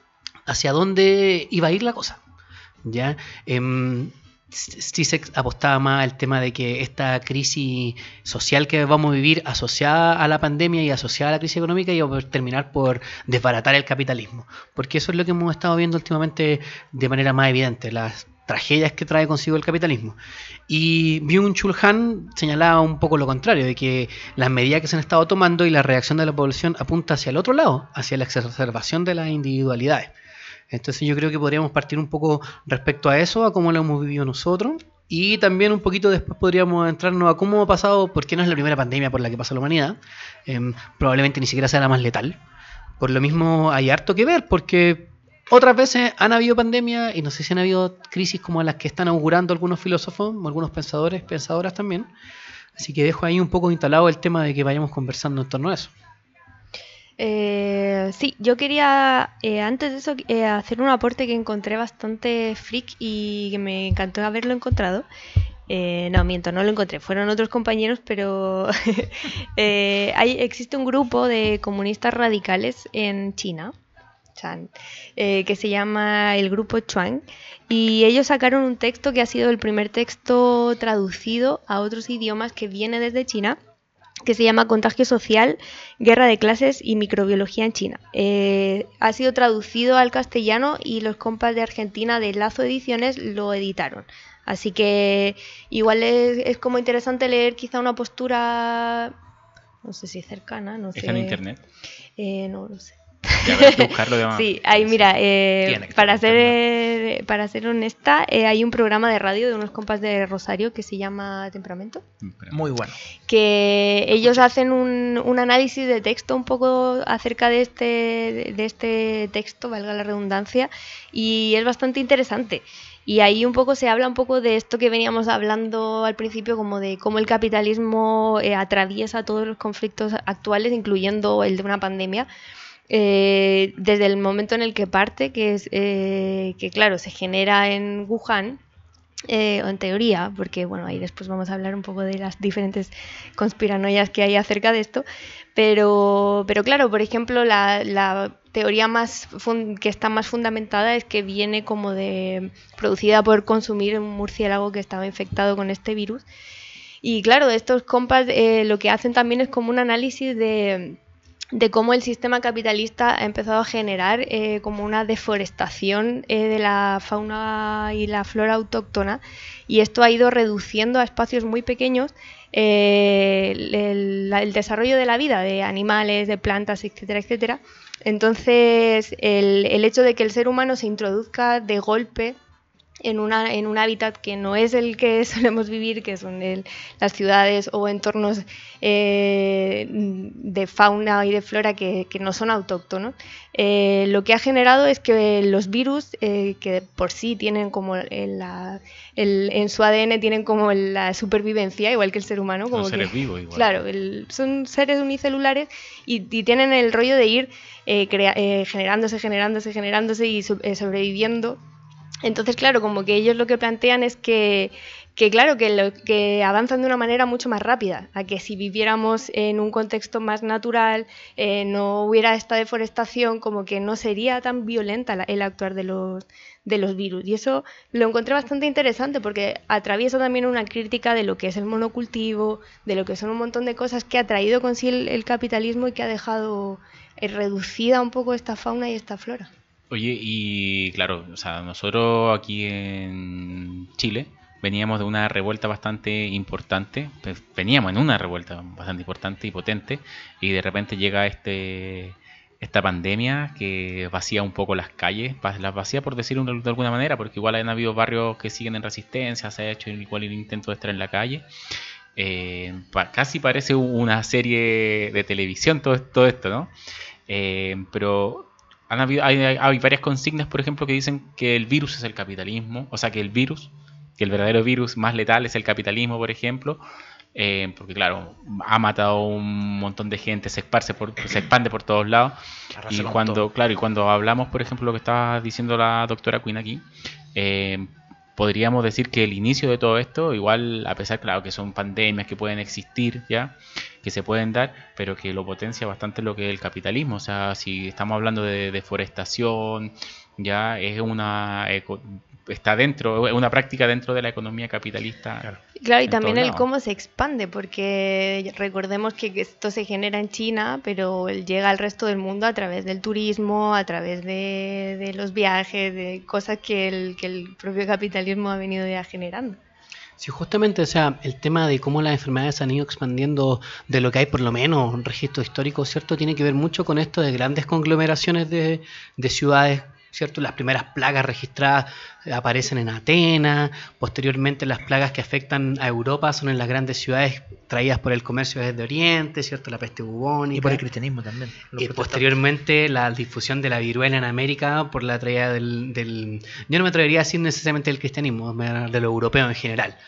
hacia dónde iba a ir la cosa. ¿Ya? Eh, Žižek apostaba más al tema de que esta crisis social que vamos a vivir asociada a la pandemia y asociada a la crisis económica iba a terminar por desbaratar el capitalismo, porque eso es lo que hemos estado viendo últimamente de manera más evidente, las tragedias que trae consigo el capitalismo. Y Byung-Chul Han señalaba un poco lo contrario, de que las medidas que se han estado tomando y la reacción de la población apunta hacia el otro lado, hacia la exacerbación de las individualidades. Entonces yo creo que podríamos partir un poco respecto a eso, a cómo lo hemos vivido nosotros, y también un poquito después podríamos entrarnos a cómo ha pasado, porque no es la primera pandemia por la que pasa la humanidad, eh, probablemente ni siquiera sea la más letal. Por lo mismo hay harto que ver, porque otras veces han habido pandemias, y no sé si han habido crisis como las que están augurando algunos filósofos, algunos pensadores, pensadoras también. Así que dejo ahí un poco instalado el tema de que vayamos conversando en torno a eso. Eh, sí, yo quería eh, antes de eso eh, hacer un aporte que encontré bastante freak y que me encantó haberlo encontrado, Eh, no, miento, no lo encontré. Fueron otros compañeros, pero eh, hay, existe un grupo de comunistas radicales en China, Chan, eh, que se llama el Grupo Chuang, y ellos sacaron un texto que ha sido el primer texto traducido a otros idiomas que viene desde China, que se llama Contagio Social, Guerra de Clases y Microbiología en China. Eh, ha sido traducido al castellano y los compas de Argentina de Lazo Ediciones lo editaron. Así que igual es, es como interesante leer quizá una postura, no sé si cercana, no sé. ¿Está en internet? Eh, no lo sé. Ya habrá que buscarlo de más. Sí, ahí mira, eh, Tiene que para, estar ser, en eh, para ser honesta, eh, hay un programa de radio de unos compas de Rosario que se llama Temperamento, Muy bueno. que ellos hacen un, un análisis de texto un poco acerca de este, de este texto, valga la redundancia, y es bastante interesante. Y ahí un poco se habla un poco de esto que veníamos hablando al principio, como de cómo el capitalismo eh, atraviesa todos los conflictos actuales, incluyendo el de una pandemia, eh, desde el momento en el que parte, que es eh, que claro, se genera en Wuhan, eh, o en teoría, porque bueno, ahí después vamos a hablar un poco de las diferentes conspiranoias que hay acerca de esto, pero, pero claro, por ejemplo, la, la teoría más fun- que está más fundamentada es que viene como de producida por consumir un murciélago que estaba infectado con este virus. Y claro, estos compas eh, lo que hacen también es como un análisis de, de cómo el sistema capitalista ha empezado a generar eh, como una deforestación eh, de la fauna y la flora autóctona, y esto ha ido reduciendo a espacios muy pequeños eh, el, el- el desarrollo de la vida, de animales, de plantas, etcétera, etcétera. Entonces, el, el hecho de que el ser humano se introduzca de golpe en, una, en un hábitat que no es el que solemos vivir, que son el- las ciudades o entornos eh, de fauna y de flora que, que no son autóctonos, eh, lo que ha generado es que los virus, eh, que por sí tienen como el- la- el- en su A D N tienen como la supervivencia, igual que el ser humano, como Son que, seres vivos igual. claro, el- son seres unicelulares y, y tienen el rollo de ir eh, crea- eh, generándose, generándose, generándose y so- eh, sobreviviendo. Entonces, claro, como que ellos lo que plantean es que, que claro, que, lo, que avanzan de una manera mucho más rápida, a que si viviéramos en un contexto más natural, eh, no hubiera esta deforestación, como que no sería tan violenta la- el actuar de los, de los virus. Y eso lo encontré bastante interesante porque atraviesa también una crítica de lo que es el monocultivo, de lo que son un montón de cosas que ha traído con sí el, el capitalismo y que ha dejado eh, reducida un poco esta fauna y esta flora. Oye, y claro, o sea, nosotros aquí en Chile veníamos de una revuelta bastante importante, pues, veníamos en una revuelta bastante importante y potente, y de repente llega este esta pandemia que vacía un poco las calles, va- las vacía por decirlo de alguna manera, porque igual han habido barrios que siguen en resistencia, se ha hecho igual el intento de estar en la calle. Eh, pa- casi parece una serie de televisión todo, todo esto, ¿no? Eh, pero han habido, hay, hay- hay varias consignas, por ejemplo, que dicen que el virus es el capitalismo, o sea, que el virus, que el verdadero virus más letal es el capitalismo, por ejemplo, eh, porque claro, ha matado un montón de gente, se esparce por, se expande por todos lados, Arrasa y con cuando, todo. claro, y cuando hablamos, por ejemplo, lo que estaba diciendo la doctora Quinn aquí, eh, podríamos decir que el inicio de todo esto, igual, a pesar, claro, que son pandemias que pueden existir, ya, que se pueden dar, pero que lo potencia bastante lo que es el capitalismo. O sea, si estamos hablando de deforestación, ya es una eco- está dentro, es una práctica dentro de la economía capitalista. Claro. Claro, y en también todos el lados. cómo se expande, porque recordemos que esto se genera en China, pero llega al resto del mundo a través del turismo, a través de, de los viajes, de cosas que el, que el propio capitalismo ha venido ya generando. Sí, justamente, o sea, el tema de cómo las enfermedades se han ido expandiendo, de lo que hay por lo menos un registro histórico, ¿cierto? Tiene que ver mucho con esto de grandes conglomeraciones de, de ciudades, ¿cierto? Las primeras plagas registradas eh, aparecen en Atenas, posteriormente las plagas que afectan a Europa son en las grandes ciudades traídas por el comercio desde Oriente, ¿cierto? La peste bubónica. Y por el cristianismo también. los Y protestantes. posteriormente la difusión de la viruela en América por la traída del, del... Yo no me atrevería a decir necesariamente del cristianismo, me voy a hablar de lo europeo en general.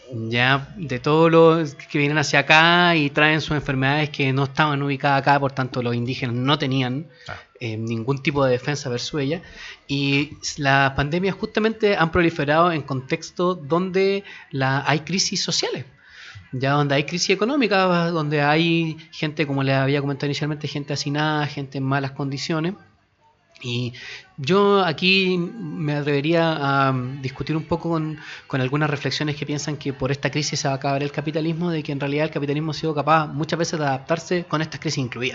Ya de todos los que vienen hacia acá y traen sus enfermedades que no estaban ubicadas acá, por tanto los indígenas no tenían Ah. eh, ningún tipo de defensa versus ella. Y las pandemias justamente han proliferado en contextos donde la, hay crisis sociales. Ya donde hay crisis económica, donde hay gente, como les había comentado inicialmente, gente hacinada, gente en malas condiciones. Y yo aquí me atrevería a discutir un poco con, con algunas reflexiones que piensan que por esta crisis se va a acabar el capitalismo, de que en realidad el capitalismo ha sido capaz muchas veces de adaptarse con estas crisis incluidas.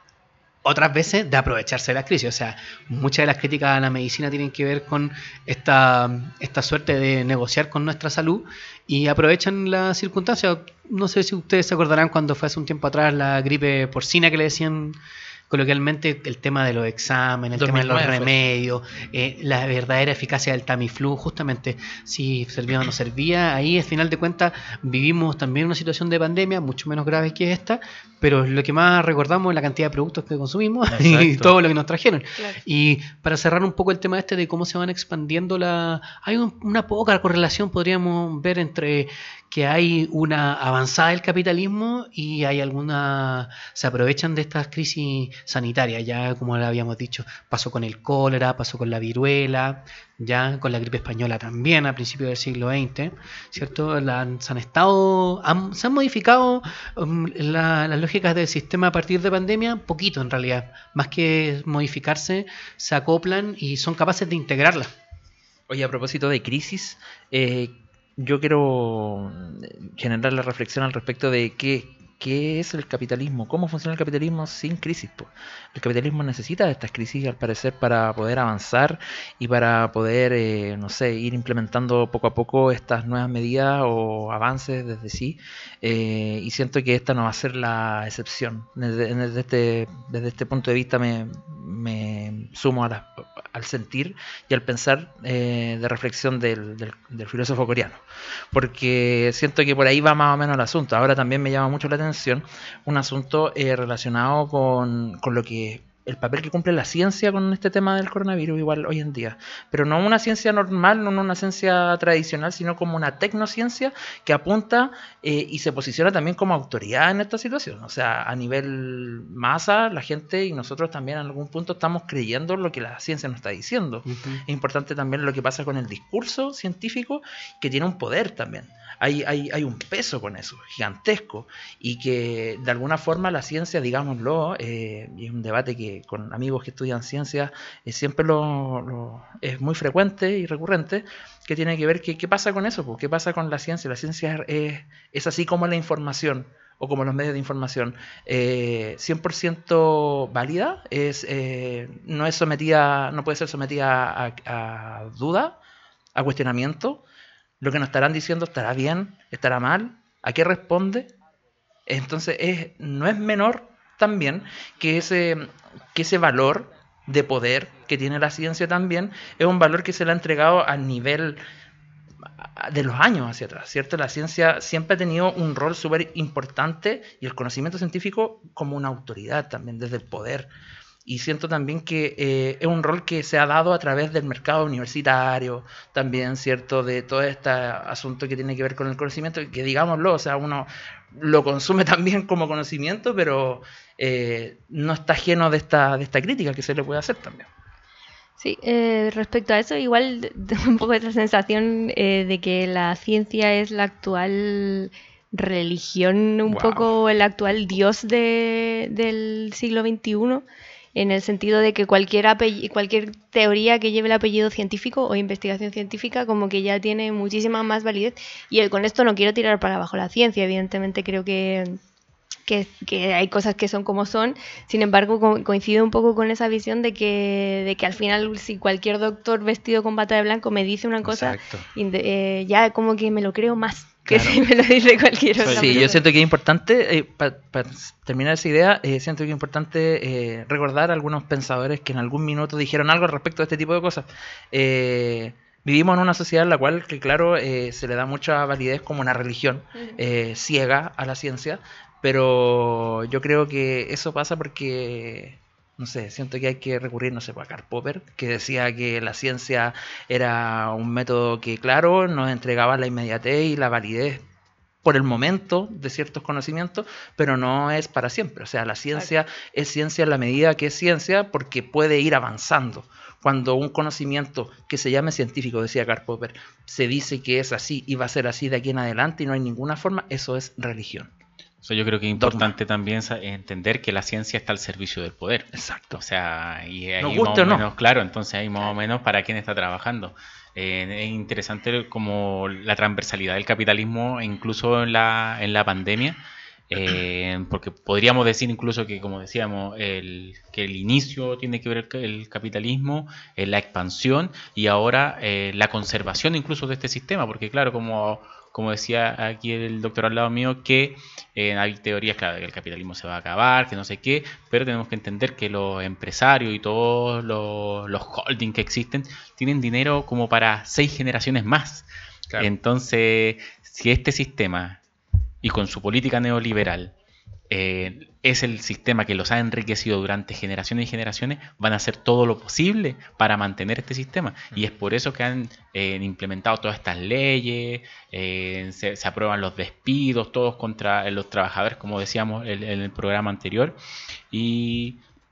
Otras veces de aprovecharse de las crisis. O sea, muchas de las críticas a la medicina tienen que ver con esta, esta suerte de negociar con nuestra salud y aprovechan las circunstancias. No sé si ustedes se acordarán cuando fue hace un tiempo atrás la gripe porcina que le decían coloquialmente, el tema de los exámenes, el tema de los remedios, eh, la verdadera eficacia del Tamiflu, justamente si servía o no servía. Ahí al final de cuentas vivimos también una situación de pandemia mucho menos grave que esta, pero lo que más recordamos es la cantidad de productos que consumimos. Exacto. Y todo lo que nos trajeron. Claro. Y para cerrar un poco el tema este de cómo se van expandiendo la... hay un, una poca correlación, podríamos ver, entre que hay una avanzada del capitalismo y hay alguna... se aprovechan de estas crisis sanitarias, ya como le habíamos dicho, pasó con el cólera, pasó con la viruela, ya con la gripe española también a principios del siglo veinte, ¿cierto? La, se han estado, han, se han modificado um, la, las lógicas del sistema a partir de pandemia, poquito en realidad, más que modificarse, se acoplan y son capaces de integrarlas. Oye, a propósito de crisis, eh, yo quiero generar la reflexión al respecto de qué, qué es el capitalismo, cómo funciona el capitalismo sin crisis. Po. El capitalismo necesita de estas crisis, al parecer, para poder avanzar y para poder, eh, no sé, ir implementando poco a poco estas nuevas medidas o avances desde sí. Eh, y siento que esta no va a ser la excepción. Desde, desde, este, desde este punto de vista me, me sumo a la, al sentir y al pensar eh, de reflexión del, del, del filósofo coreano, porque siento que por ahí va más o menos el asunto. Ahora también me llama mucho la atención un asunto eh, relacionado con, con lo que el papel que cumple la ciencia con este tema del coronavirus igual hoy en día, pero no una ciencia normal, no una ciencia tradicional, sino como una tecnociencia que apunta eh, y se posiciona también como autoridad en esta situación. O sea, a nivel masa, la gente y nosotros también en algún punto estamos creyendo lo que la ciencia nos está diciendo. Uh-huh. Es importante también lo que pasa con el discurso científico, que tiene un poder también. Hay, hay, hay un peso con eso, gigantesco, y que de alguna forma la ciencia, digámoslo, eh, y es un debate que con amigos que estudian ciencia eh, siempre lo, lo es muy frecuente y recurrente, que tiene que ver que, qué pasa con eso, pues, qué pasa con la ciencia. La ciencia es, es así como la información o como los medios de información, eh, cien por ciento válida, es, eh, no es sometida, no puede ser sometida a, a duda, a cuestionamiento. Lo que nos estarán diciendo estará bien, estará mal, ¿a qué responde? Entonces es, no es menor también que ese, que ese valor de poder que tiene la ciencia también es un valor que se le ha entregado a nivel de los años hacia atrás, ¿cierto? La ciencia siempre ha tenido un rol súper importante y el conocimiento científico como una autoridad también desde el poder. Y siento también que eh, es un rol que se ha dado a través del mercado universitario, también, ¿cierto? De todo este asunto que tiene que ver con el conocimiento, que digámoslo, o sea, uno lo consume también como conocimiento, pero eh, no está ajeno de esta, de esta crítica que se le puede hacer también. Sí, eh, respecto a eso, igual tengo un poco esa sensación eh, de que la ciencia es la actual religión, un wow. poco el actual dios de, del siglo veintiuno, en el sentido de que cualquier, apell- cualquier teoría que lleve el apellido científico o investigación científica como que ya tiene muchísima más validez. Y con esto no quiero tirar para abajo la ciencia, evidentemente creo que, que, que hay cosas que son como son. Sin embargo, co- coincido un poco con esa visión de que, de que al final si cualquier doctor vestido con bata de blanco me dice una cosa, eh, ya como que me lo creo más. Que claro. Si me lo dice cualquier otra Sí, persona. Yo siento que es importante, eh, para pa terminar esa idea, eh, siento que es importante eh, recordar a algunos pensadores que en algún minuto dijeron algo respecto a este tipo de cosas. Eh, vivimos en una sociedad en la cual, que claro, eh, se le da mucha validez como una religión eh, ciega a la ciencia, pero yo creo que eso pasa porque... No sé, siento que hay que recurrir, no sé, a Karl Popper, que decía que la ciencia era un método que, claro, nos entregaba la inmediatez y la validez por el momento de ciertos conocimientos, pero no es para siempre. O sea, la ciencia es ciencia en la medida que es ciencia porque puede ir avanzando. Cuando un conocimiento que se llame científico, decía Karl Popper, se dice que es así y va a ser así de aquí en adelante y no hay ninguna forma, eso es religión. Eso yo creo que es importante Dogma. también entender que la ciencia está al servicio del poder. Exacto. O sea, y ahí Nos más guste o o no. menos, claro, entonces ahí más o menos para quién está trabajando. Eh, es interesante como la transversalidad del capitalismo, incluso en la, en la pandemia, eh, porque podríamos decir incluso que, como decíamos, el, que el inicio tiene que ver el, el capitalismo, eh, la expansión y ahora eh, la conservación incluso de este sistema, porque claro, como... Como decía aquí el doctor al lado mío, que eh, hay teorías, claro, que el capitalismo se va a acabar, que no sé qué, pero tenemos que entender que los empresarios y todos los, los holdings que existen tienen dinero como para seis generaciones más. Claro. Entonces, si este sistema, y con su política neoliberal, eh, es el sistema que los ha enriquecido durante generaciones y generaciones, van a hacer todo lo posible para mantener este sistema. Y es por eso que han eh, implementado todas estas leyes, eh, se, se aprueban los despidos, todos contra los trabajadores, como decíamos en, en el programa anterior. Y,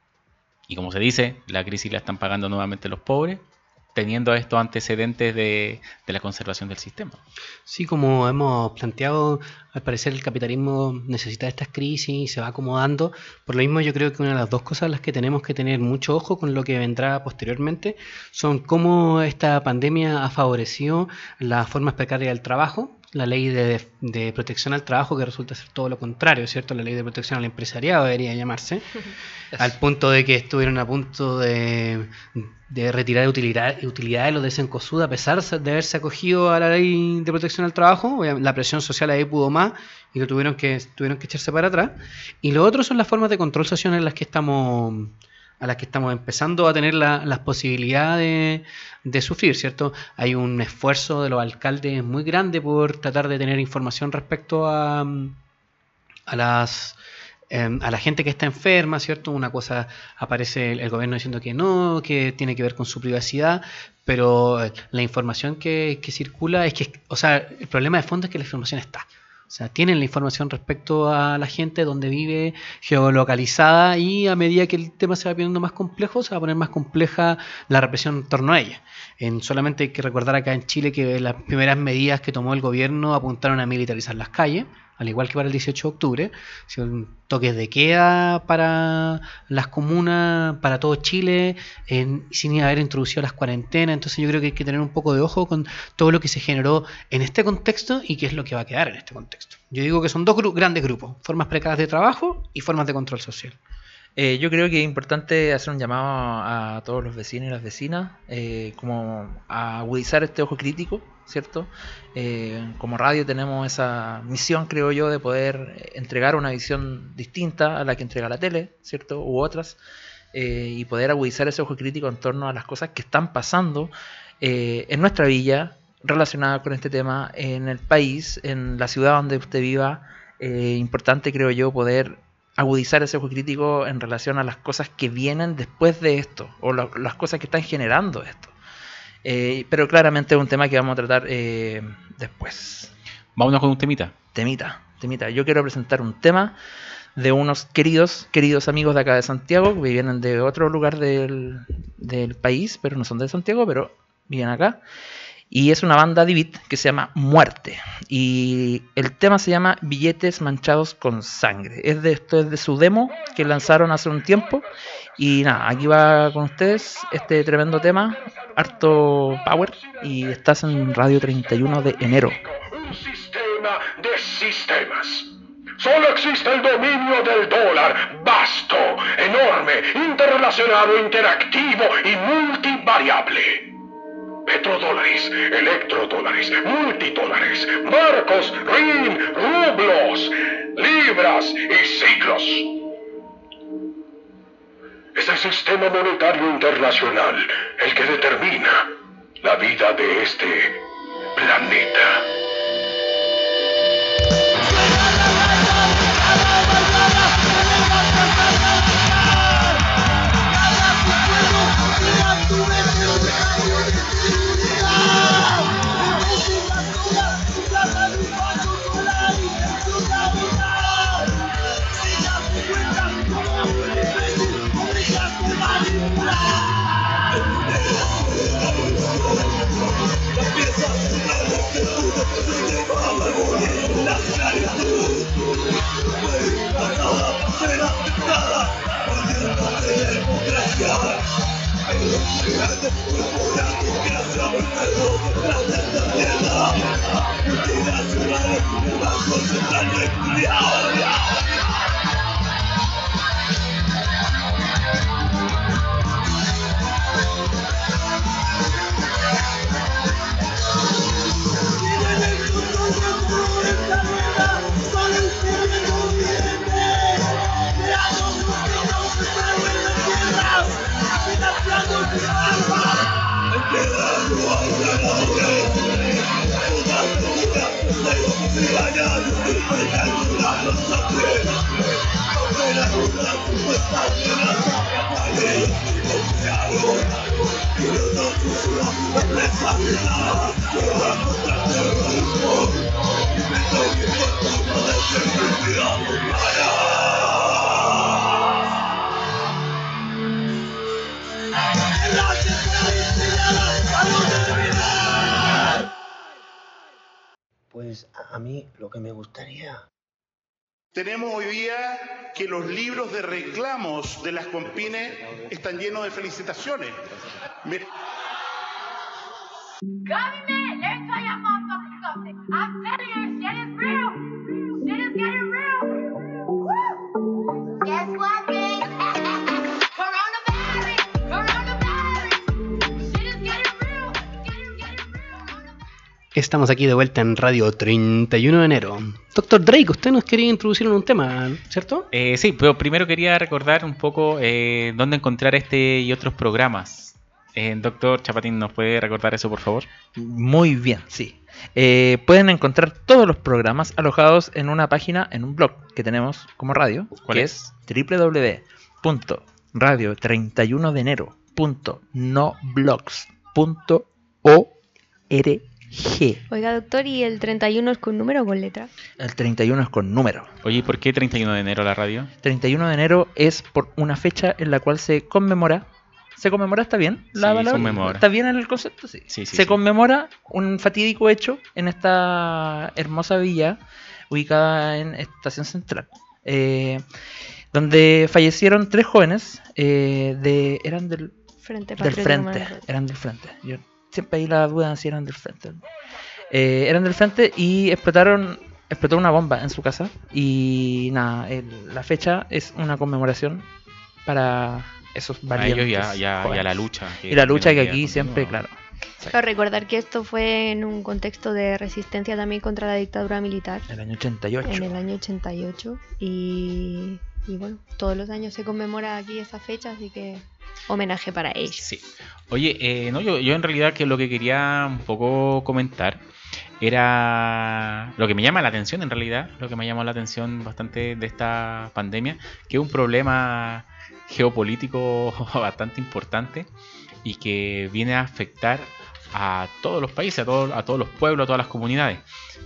y como se dice, la crisis la están pagando nuevamente los pobres, teniendo estos antecedentes de, de la conservación del sistema. Sí, como hemos planteado, al parecer el capitalismo necesita estas crisis y se va acomodando. Por lo mismo, yo creo que una de las dos cosas a las que tenemos que tener mucho ojo con lo que vendrá posteriormente son cómo esta pandemia ha favorecido las formas precarias del trabajo, la ley de, de protección al trabajo, que resulta ser todo lo contrario, ¿cierto? La ley de protección al empresariado debería llamarse, al punto de que estuvieron a punto de, de retirar utilidad, utilidades los de Cencosud, a pesar de haberse acogido a la ley de protección al trabajo. La presión social ahí pudo más y lo tuvieron que, tuvieron que echarse para atrás. Y lo otro son las formas de control social en las que estamos... a las que estamos empezando a tener la, las posibilidades de, de sufrir, ¿cierto? Hay un esfuerzo de los alcaldes muy grande por tratar de tener información respecto a, a las eh, a la gente que está enferma, ¿cierto? Una cosa, aparece el, el gobierno diciendo que no, que tiene que ver con su privacidad, pero la información que, que circula es que, o sea, el problema de fondo es que la información está. O sea, tienen la información respecto a la gente, donde vive, geolocalizada, y a medida que el tema se va poniendo más complejo, se va a poner más compleja la represión en torno a ella. En, solamente hay que recordar acá en Chile que las primeras medidas que tomó el gobierno apuntaron a militarizar las calles, al igual que para el dieciocho de octubre, toques de queda para las comunas, para todo Chile, en, sin haber introducido las cuarentenas. Entonces yo creo que hay que tener un poco de ojo con todo lo que se generó en este contexto y qué es lo que va a quedar en este contexto. Yo digo que son dos gru- grandes grupos, formas precarias de trabajo y formas de control social. Eh, yo creo que es importante hacer un llamado a todos los vecinos y las vecinas, eh, como a agudizar este ojo crítico, ¿cierto? Eh, como radio tenemos esa misión, creo yo, de poder entregar una visión distinta a la que entrega la tele, ¿cierto? U otras, eh, y poder agudizar ese ojo crítico en torno a las cosas que están pasando eh, en nuestra villa, relacionadas con este tema, en el país, en la ciudad donde usted viva. Eh, importante, creo yo, poder agudizar ese ojo crítico en relación a las cosas que vienen después de esto, o lo, las cosas que están generando esto. Eh, pero claramente es un tema que vamos a tratar eh, después. Vámonos con un temita. Temita, temita. Yo quiero presentar un tema de unos queridos, queridos amigos de acá de Santiago, que vienen de otro lugar del, del país, pero no son de Santiago, pero viven acá. Y es una banda de beat que se llama Muerte. Y el tema se llama Billetes Manchados con Sangre. Es de, esto es de su demo que lanzaron hace un tiempo. Y nada, aquí va con ustedes este tremendo tema, harto power. Y estás en Radio treinta y uno de enero. Un sistema de sistemas. Solo existe el dominio del dólar, vasto, enorme, interrelacionado, interactivo y multivariable. Petrodólares, electrodólares, multidólares, marcos, rin, rublos, libras y siglos. Es el sistema monetario internacional el que determina la vida de este planeta. Thank you. Pues a mí lo que me gustaría... Tenemos hoy día que los libros de reclamos de las compines están llenos de felicitaciones. Mira. Government, let me tell y'all motherfuckers something. I'm telling you, shit is real. Shit is getting real. Woo! Guess what, bitch? Coronavirus! Coronavirus! Shit is getting real. Getting, getting real. Estamos aquí de vuelta en Radio treinta y uno de enero. Doctor Drake, usted nos quería introducir en un tema, ¿cierto? Eh, sí, pero primero quería recordar un poco eh, dónde encontrar este y otros programas. Eh, doctor Chapatín, ¿nos puede recordar eso, por favor? Muy bien, sí. Eh, pueden encontrar todos los programas alojados en una página, en un blog que tenemos como radio, ¿Cuál que es? es doble u doble u doble u punto radio treinta y uno de enero punto noblogs punto org. Oiga, doctor, ¿y el treinta y uno es con número o con letra? El treinta y uno es con número. Oye, ¿por qué treinta y uno de enero la radio? treinta y uno de enero es por una fecha en la cual se conmemora. ¿Se conmemora? ¿Está bien? ¿La Sí, palabra? conmemora. ¿Está bien en el concepto? Sí. Sí, sí, se sí. conmemora un fatídico hecho en esta hermosa villa ubicada en Estación Central, eh, donde fallecieron tres jóvenes eh, de eran del, Frente del Patriótico frente, Humano. eran del frente. Yo siempre hay la duda de si eran del frente. Eh, eran del frente y explotaron explotó una bomba en su casa y nada, el- la fecha es una conmemoración para esos A valientes ellos y a, y a- y a jóvenes. la lucha. Y la lucha que hoy día aquí continúa. siempre, claro. Claro, recordar que esto fue en un contexto de resistencia también contra la dictadura militar El año ochenta y ocho. en el año ochenta y ocho y, y bueno, todos los años se conmemora aquí esa fecha, así que homenaje para ellos. Sí. Oye, eh, no, yo, yo en realidad que lo que quería un poco comentar era lo que me llama la atención en realidad, lo que me llamó la atención bastante de esta pandemia, que es un problema geopolítico bastante importante y que viene a afectar a todos los países, a, todo- a todos los pueblos, a todas las comunidades.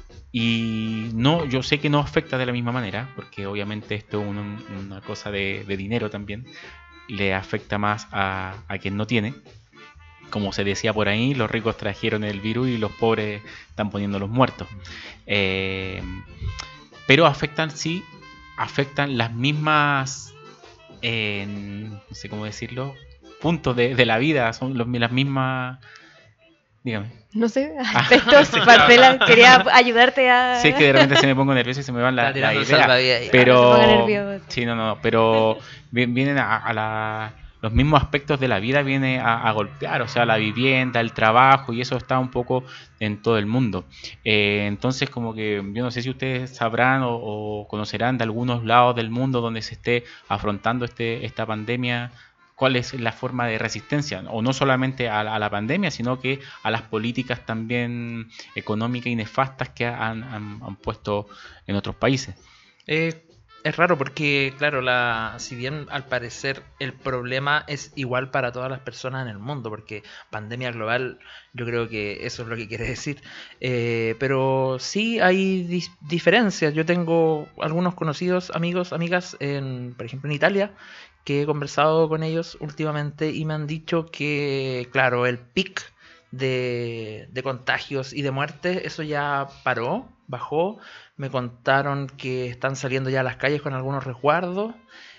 Y no, yo sé que no afecta de la misma manera, porque obviamente esto es un- una cosa de, de dinero también, le afecta más a, a quien no tiene. Como se decía por ahí, los ricos trajeron el virus y los pobres están poniendo los muertos. Eh, pero afectan, sí, afectan las mismas, eh, no sé cómo decirlo, puntos de, de la vida, son los, las mismas... Dígame. No sé, aspectos, Marcela, quería ayudarte a... Sí, es que de repente se me pongo nervioso y se me van las Está la tirando el ideas. salvavidas ahí. Pero... No se ponga nervioso. Sí, no, no, pero vi- vienen a, a la... Los mismos aspectos de la vida viene a, a golpear, o sea, la vivienda, el trabajo, y eso está un poco en todo el mundo. Eh, entonces, como que yo no sé si ustedes sabrán o, o conocerán de algunos lados del mundo donde se esté afrontando este, esta pandemia, cuál es la forma de resistencia, o no solamente a la, a la pandemia, sino que a las políticas también económicas y nefastas que han, han- han puesto en otros países. Eh, es raro porque, claro, la, si bien al parecer el problema es igual para todas las personas en el mundo, porque pandemia global, yo creo que eso es lo que quiere decir, eh, pero sí hay dis- diferencias. Yo tengo algunos conocidos, amigos, amigas, en, por ejemplo en Italia, que he conversado con ellos últimamente y me han dicho que, claro, el pic de, de contagios y de muertes, eso ya paró, bajó. Me contaron que están saliendo ya a las calles con algunos resguardos.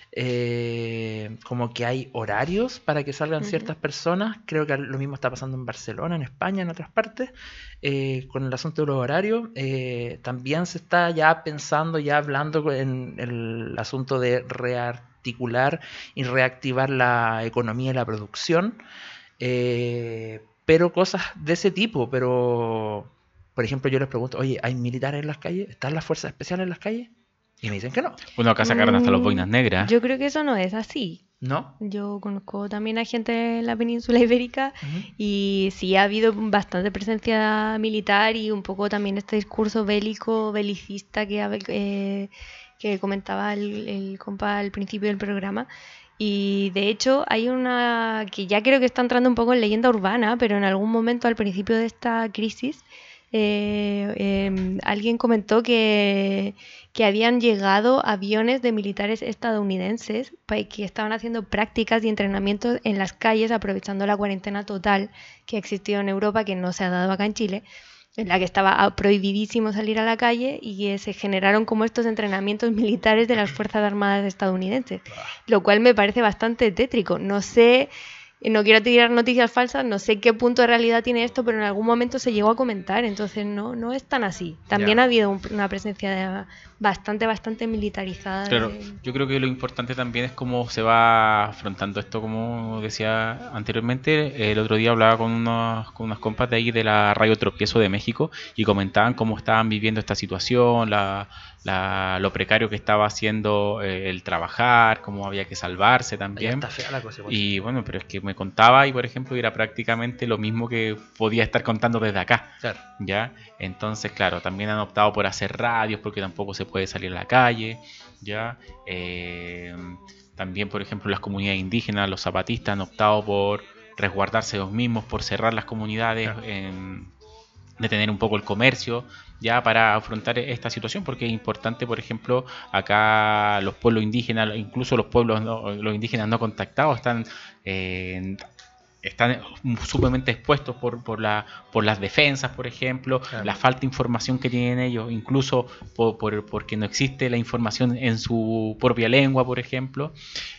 Eh, como que hay horarios para que salgan Ujú. ciertas personas. Creo que lo mismo está pasando en Barcelona, en España, en otras partes, eh, con el asunto de los horarios. Eh, también se está ya pensando, ya hablando en el asunto de rearticular y reactivar la economía y la producción, eh, pero cosas de ese tipo. Pero, por ejemplo, yo les pregunto, oye, ¿hay militares en las calles? ¿Están las fuerzas especiales en las calles? Y me dicen que no. Bueno, acá sacaron hasta los Mm, boinas negras. Yo creo que eso no es así. ¿No? Yo conozco también a gente en la península ibérica Ujú. y sí ha habido bastante presencia militar y un poco también este discurso bélico, belicista que, hab- eh, que comentaba el, el compa al principio del programa. Y de hecho hay una que ya creo que está entrando un poco en leyenda urbana, pero en algún momento al principio de esta crisis eh, eh, alguien comentó que, que habían llegado aviones de militares estadounidenses pa- que estaban haciendo prácticas y entrenamientos en las calles aprovechando la cuarentena total que existió en Europa, que no se ha dado acá en Chile, en la que estaba ah, prohibidísimo salir a la calle y que se generaron como estos entrenamientos militares de las Fuerzas Armadas estadounidenses, lo cual me parece bastante tétrico. No sé, no quiero tirar noticias falsas, no sé qué punto de realidad tiene esto, pero en algún momento se llegó a comentar, entonces no, no es tan así. También Ya. ha habido un- una presencia de- bastante, bastante militarizada. Claro, de- yo creo que lo importante también es cómo se va afrontando esto, como decía anteriormente. El otro día hablaba con unos, con unas compas de ahí de la Radio Tropiezo de México y comentaban cómo estaban viviendo esta situación, la, la- lo precario que estaba haciendo eh, el trabajar, cómo había que salvarse Ya también. está fea la cosa igual. Y bueno, pero es que me contaba y por ejemplo era prácticamente lo mismo que podía estar contando desde acá. Claro. ¿Ya? Entonces, claro, también han optado por hacer radios porque tampoco se puede salir a la calle, ¿ya? Eh, también, por ejemplo, las comunidades indígenas, los zapatistas han optado por resguardarse ellos mismos, por cerrar las comunidades, Claro. en- detener un poco el comercio, ya para afrontar esta situación, porque es importante, por ejemplo, acá los pueblos indígenas, incluso los pueblos no- los indígenas no contactados están eh, están sumamente expuestos por, por, la, por las defensas, por ejemplo, Claro. la falta de información que tienen ellos, incluso por, por- porque no existe la información en su propia lengua, por ejemplo.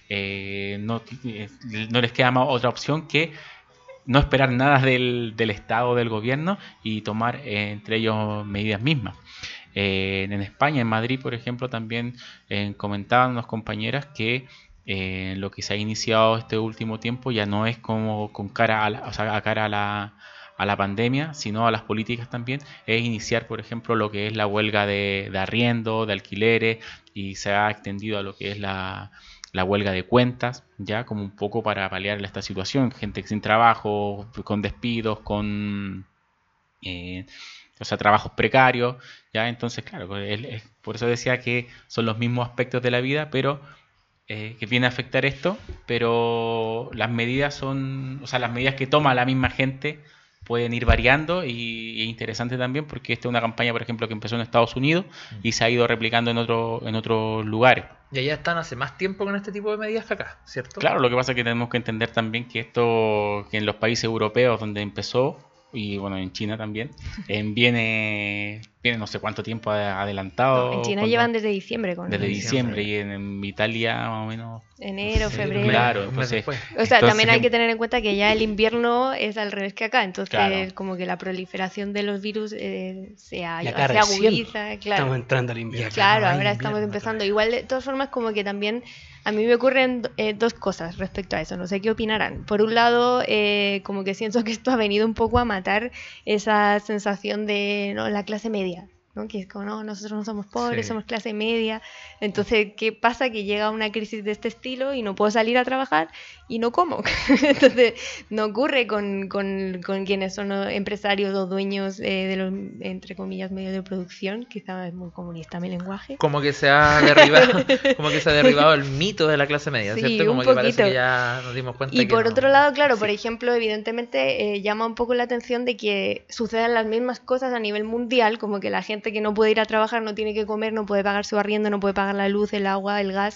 Eh, no, eh, no les queda más otra opción que no esperar nada del, del Estado o del gobierno y tomar eh, entre ellos medidas mismas. Eh, en España, en Madrid, por ejemplo, también eh, comentaban unas compañeras que eh, lo que se ha iniciado este último tiempo ya no es como con cara a la, o sea, a cara a la, a la pandemia, sino a las políticas también, es iniciar, por ejemplo, lo que es la huelga de, de arriendo, de alquileres, y se ha extendido a lo que es la, la huelga de cuentas, ya como un poco para paliar esta situación, gente sin trabajo, con despidos, con... eh, o sea, trabajos precarios, ya, entonces, claro, es- es- por eso decía que son los mismos aspectos de la vida, pero eh, que viene a afectar esto, pero las medidas son, o sea, las medidas que toma la misma gente pueden ir variando y, y es interesante también porque esta es una campaña, por ejemplo, que empezó en Estados Unidos y se ha ido replicando en otro, en otros lugares. Y allá están hace más tiempo con este tipo de medidas que acá, ¿cierto? Claro, lo que pasa es que tenemos que entender también que esto, que en los países europeos donde empezó, y bueno, en China también, en viene, viene no sé cuánto tiempo ade- adelantado. En China cuando- llevan desde diciembre con desde diciembre. diciembre y en, en Italia más o menos. enero, Sí, febrero. Claro, un mes entonces, después. O sea, también hay entonces- que tener en cuenta que ya el invierno es al revés que acá, entonces Claro. como que la proliferación de los virus eh, se, ha- Y acá se recién agudiza, claro. Estamos entrando al invierno. acá Claro, no hay ahora estamos invierno empezando. Igual, de todas formas, como que también a mí me ocurren eh, dos cosas respecto a eso. No sé qué opinarán. Por un lado, eh, como que siento que esto ha venido un poco a matar esa sensación de ¿no? la clase media, ¿no? Que es como, no, nosotros no somos pobres, Sí. somos clase media. Entonces, ¿qué pasa? Que llega una crisis de este estilo y no puedo salir a trabajar y no como. Entonces, no ocurre con, con, con quienes son ¿no? empresarios o dueños eh, de los, entre comillas, medios de producción. Quizá es muy comunista mi lenguaje. Como que se ha derribado, como que se ha derribado el mito de la clase media, Sí, ¿cierto? Como un que parece poquito. que ya nos dimos cuenta Y que por no- otro lado, claro, sí. por ejemplo, evidentemente eh, llama un poco la atención de que sucedan las mismas cosas a nivel mundial, como que la gente que no puede ir a trabajar, no tiene que comer, no puede pagar su arriendo, no puede pagar la luz, el agua, el gas,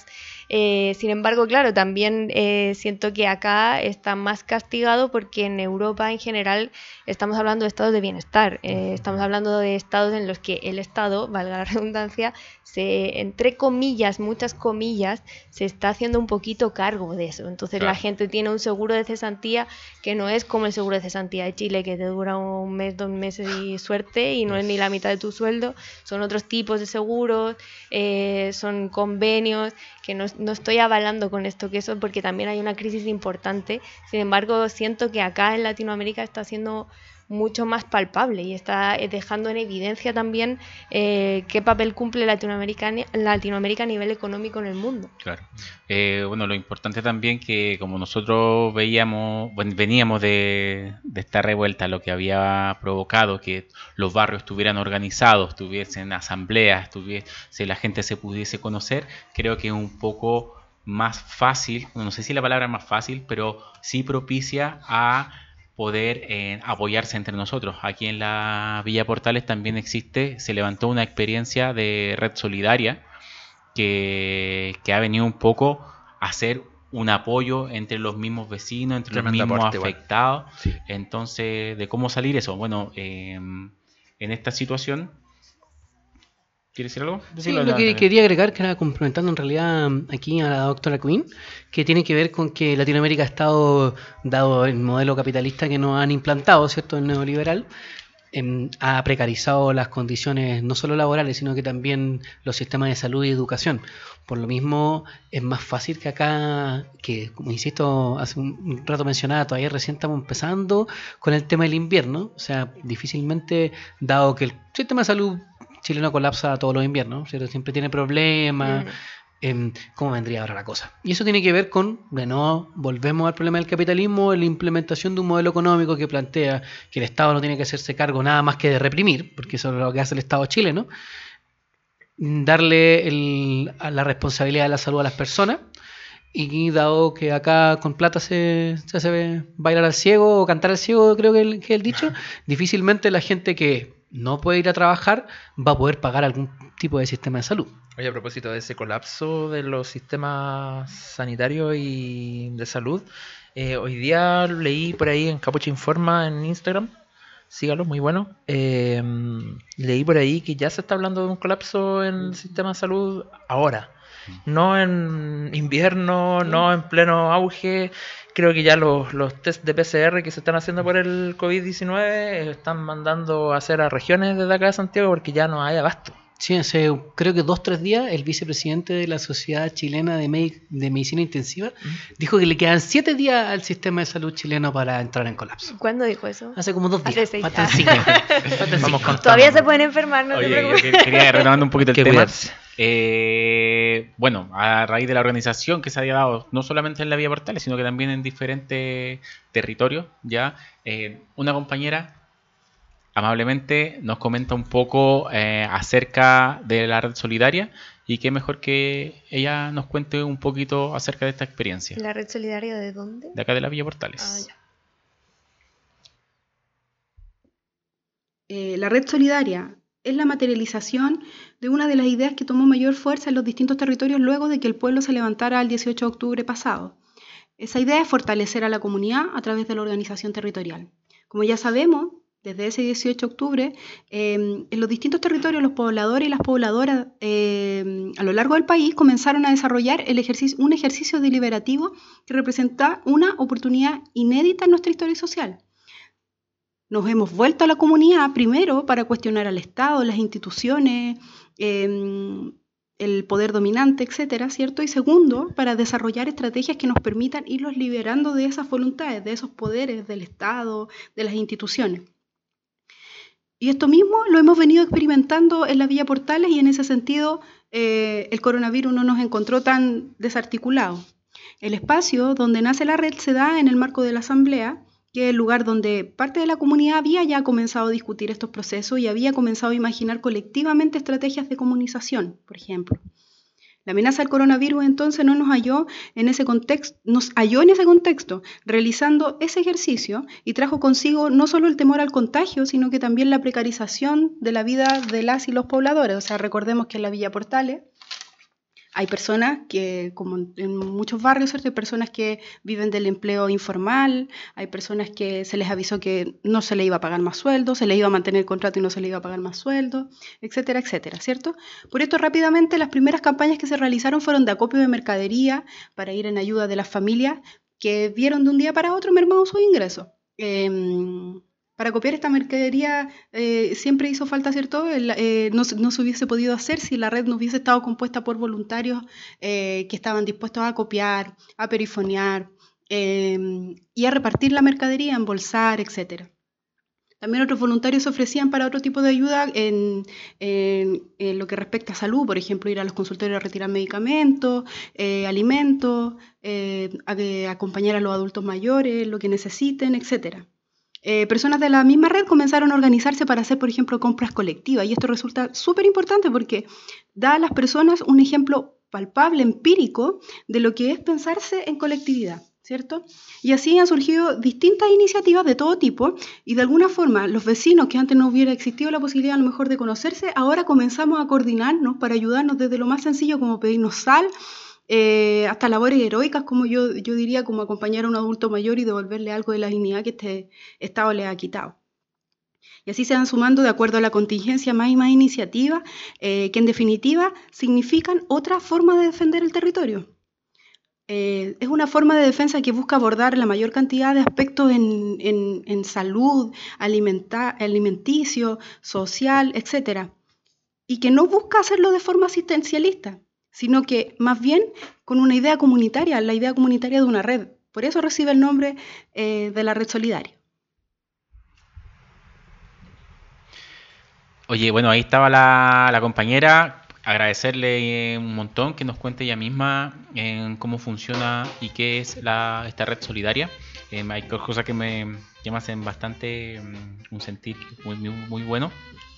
Eh, sin embargo, claro, también eh, siento que acá está más castigado porque en Europa en general estamos hablando de estados de bienestar, eh, estamos hablando de estados en los que el Estado, valga la redundancia, se, entre comillas, muchas comillas, se está haciendo un poquito cargo de eso. Entonces Claro. la gente tiene un seguro de cesantía que no es como el seguro de cesantía de Chile, que te dura un mes, dos meses y suerte, y no es ni la mitad de tu sueldo. Son otros tipos de seguros, eh, son convenios, que no, no estoy avalando con esto que eso, porque también hay una crisis importante. Sin embargo, siento que acá en Latinoamérica está siendo mucho más palpable y está eh, dejando en evidencia también eh, qué papel cumple Latinoamérica, Latinoamérica a nivel económico en el mundo. Claro. Eh, bueno, lo importante también que como nosotros veíamos, bueno, veníamos de, de esta revuelta, lo que había provocado que los barrios estuvieran organizados, tuviesen asambleas, tuviese, la gente se pudiese conocer, creo que es un poco más fácil, no sé si la palabra es más fácil, pero sí propicia a poder eh, apoyarse entre nosotros. Aquí en la Villa Portales también existe, se levantó una experiencia de red solidaria que, que ha venido un poco a ser un apoyo entre los mismos vecinos, entre Tremendo los mismos aporte, igual. afectados. Sí. Entonces, ¿de cómo salir eso? Bueno, eh, en esta situación... ¿Quieres decir algo? Sí, Decirlo, lo que Andrea. quería agregar, que era complementando en realidad aquí a la doctora Quinn, que tiene que ver con que Latinoamérica ha estado, dado el modelo capitalista que nos han implantado, ¿cierto?, el neoliberal, em, ha precarizado las condiciones no solo laborales, sino que también los sistemas de salud y educación. Por lo mismo, es más fácil que acá, que como insisto, hace un un rato mencionaba, todavía recién estamos empezando con el tema del invierno, o sea, difícilmente, dado que el sistema de salud chileno colapsa todos los inviernos, ¿cierto? Siempre tiene problemas. Mm. em, ¿Cómo vendría ahora la cosa? Y eso tiene que ver con, de nuevo, volvemos al problema del capitalismo, la implementación de un modelo económico que plantea que el Estado no tiene que hacerse cargo nada más que de reprimir, porque eso es lo que hace el Estado chileno, darle el- a la responsabilidad de la salud a las personas. Y dado que acá con plata se, se hace bailar al ciego o cantar al ciego, creo que, el- que es el dicho, difícilmente la gente que no puede ir a trabajar va a poder pagar algún tipo de sistema de salud. Oye, a propósito de ese colapso de los sistemas sanitarios y de salud, eh, hoy día leí por ahí en Capucha Informa en Instagram, sígalo, muy bueno, eh, leí por ahí que ya se está hablando de un colapso en el sistema de salud ahora, no en invierno, no en pleno auge. Creo que ya los, los test de P C R que se están haciendo por el COVID diecinueve están mandando a hacer a regiones desde acá de Santiago porque ya no hay abasto. Sí, hace creo que dos o tres días el vicepresidente de la Sociedad Chilena de, Medi- de Medicina Intensiva dijo que le quedan siete días al sistema de salud chileno para entrar en colapso. ¿Cuándo dijo eso? Hace como dos días. Hace seis. Faltan Ah. cinco. Faltan Vamos cinco. con- Todavía se pueden enfermar, no te Oye, yo preocupes. que- quería retomando un poquito el Que tema. cuidarse. Eh, bueno, a raíz de la organización que se había dado, no solamente en la Vía Portales, sino que también en diferentes territorios, ya eh, una compañera amablemente nos comenta un poco eh, acerca de la red solidaria y qué mejor que ella nos cuente un poquito acerca de esta experiencia ¿La red solidaria de dónde? de acá de la Villa Portales. Ah, ya. Eh, la red solidaria es la materialización de una de las ideas que tomó mayor fuerza en los distintos territorios luego de que el pueblo se levantara el dieciocho de octubre pasado. Esa idea es fortalecer a la comunidad a través de la organización territorial. Como ya sabemos, desde ese dieciocho de octubre, eh, en los distintos territorios los pobladores y las pobladoras eh, a lo largo del país comenzaron a desarrollar el ejercicio, un ejercicio deliberativo que representa una oportunidad inédita en nuestra historia social. Nos hemos vuelto a la comunidad primero para cuestionar al Estado, las instituciones, eh, el poder dominante, etcétera, ¿cierto? Y segundo, para desarrollar estrategias que nos permitan irlos liberando de esas voluntades, de esos poderes del Estado, de las instituciones. Y esto mismo lo hemos venido experimentando en la Villa Portales y en ese sentido eh, el coronavirus no nos encontró tan desarticulados. El espacio donde nace la red se da en el marco de la asamblea, que es el lugar donde parte de la comunidad había ya comenzado a discutir estos procesos y había comenzado a imaginar colectivamente estrategias de comunicación, por ejemplo. La amenaza del coronavirus entonces no nos halló en ese contexto, nos halló en ese contexto, realizando ese ejercicio y trajo consigo no solo el temor al contagio, sino que también la precarización de la vida de las y los pobladores. O sea, recordemos que en la Villa Portales Hay personas que, como en muchos barrios, ¿cierto? Hay personas que viven del empleo informal, hay personas que se les avisó que no se les iba a pagar más sueldo, se les iba a mantener el contrato y no se les iba a pagar más sueldo, etcétera, etcétera, ¿cierto? Por esto, rápidamente, las primeras campañas que se realizaron fueron de acopio de mercadería para ir en ayuda de las familias que vieron de un día para otro mermados sus ingresos. Eh, Para copiar esta mercadería eh, siempre hizo falta, ¿cierto? El, eh, no, no se hubiese podido hacer si la red no hubiese estado compuesta por voluntarios eh, que estaban dispuestos a copiar, a perifonear eh, y a repartir la mercadería, a embolsar, etcétera. También otros voluntarios se ofrecían para otro tipo de ayuda en, en, en lo que respecta a salud, por ejemplo, ir a los consultorios a retirar medicamentos, eh, alimentos, eh, a, a acompañar a los adultos mayores, lo que necesiten, etcétera. Eh, personas de la misma red comenzaron a organizarse para hacer, por ejemplo, compras colectivas, y esto resulta súper importante porque da a las personas un ejemplo palpable, empírico, de lo que es pensarse en colectividad, ¿cierto? Y así han surgido distintas iniciativas de todo tipo, y de alguna forma los vecinos, que antes no hubiera existido la posibilidad a lo mejor de conocerse, ahora comenzamos a coordinarnos para ayudarnos desde lo más sencillo como pedirnos sal, Eh, hasta labores heroicas, como yo, yo diría, como acompañar a un adulto mayor y devolverle algo de la dignidad que este Estado le ha quitado. Y así se van sumando, de acuerdo a la contingencia, más y más iniciativas eh, que en definitiva significan otra forma de defender el territorio. Eh, es una forma de defensa que busca abordar la mayor cantidad de aspectos en, en, en salud, alimenta, alimenticio, social, etcétera, y que no busca hacerlo de forma asistencialista, sino que más bien con una idea comunitaria, la idea comunitaria de una red. Por eso recibe el nombre eh, de la red solidaria. Oye, bueno, ahí estaba la, la compañera. Agradecerle eh, un montón que nos cuente ella misma en cómo funciona y qué es la, esta red solidaria. Eh, hay cosas que me llaman bastante um, un sentir muy, muy, muy bueno.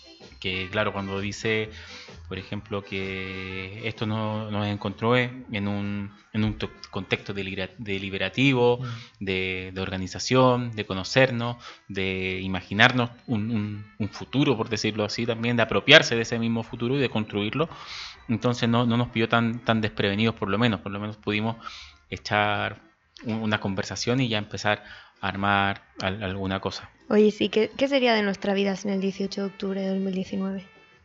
Que claro, cuando dice, por ejemplo, que esto no, nos encontró en un, en un to- contexto delibera- deliberativo, mm. de, de organización, de conocernos, de imaginarnos un, un, un futuro, por decirlo así, también de apropiarse de ese mismo futuro y de construirlo. Entonces no, no nos pilló tan, tan desprevenidos, por lo menos, por lo menos pudimos echar un, una conversación y ya empezar a armar al, alguna cosa. Oye, sí, ¿qué, ¿qué sería de nuestra vida sin el dieciocho de octubre de dos mil diecinueve?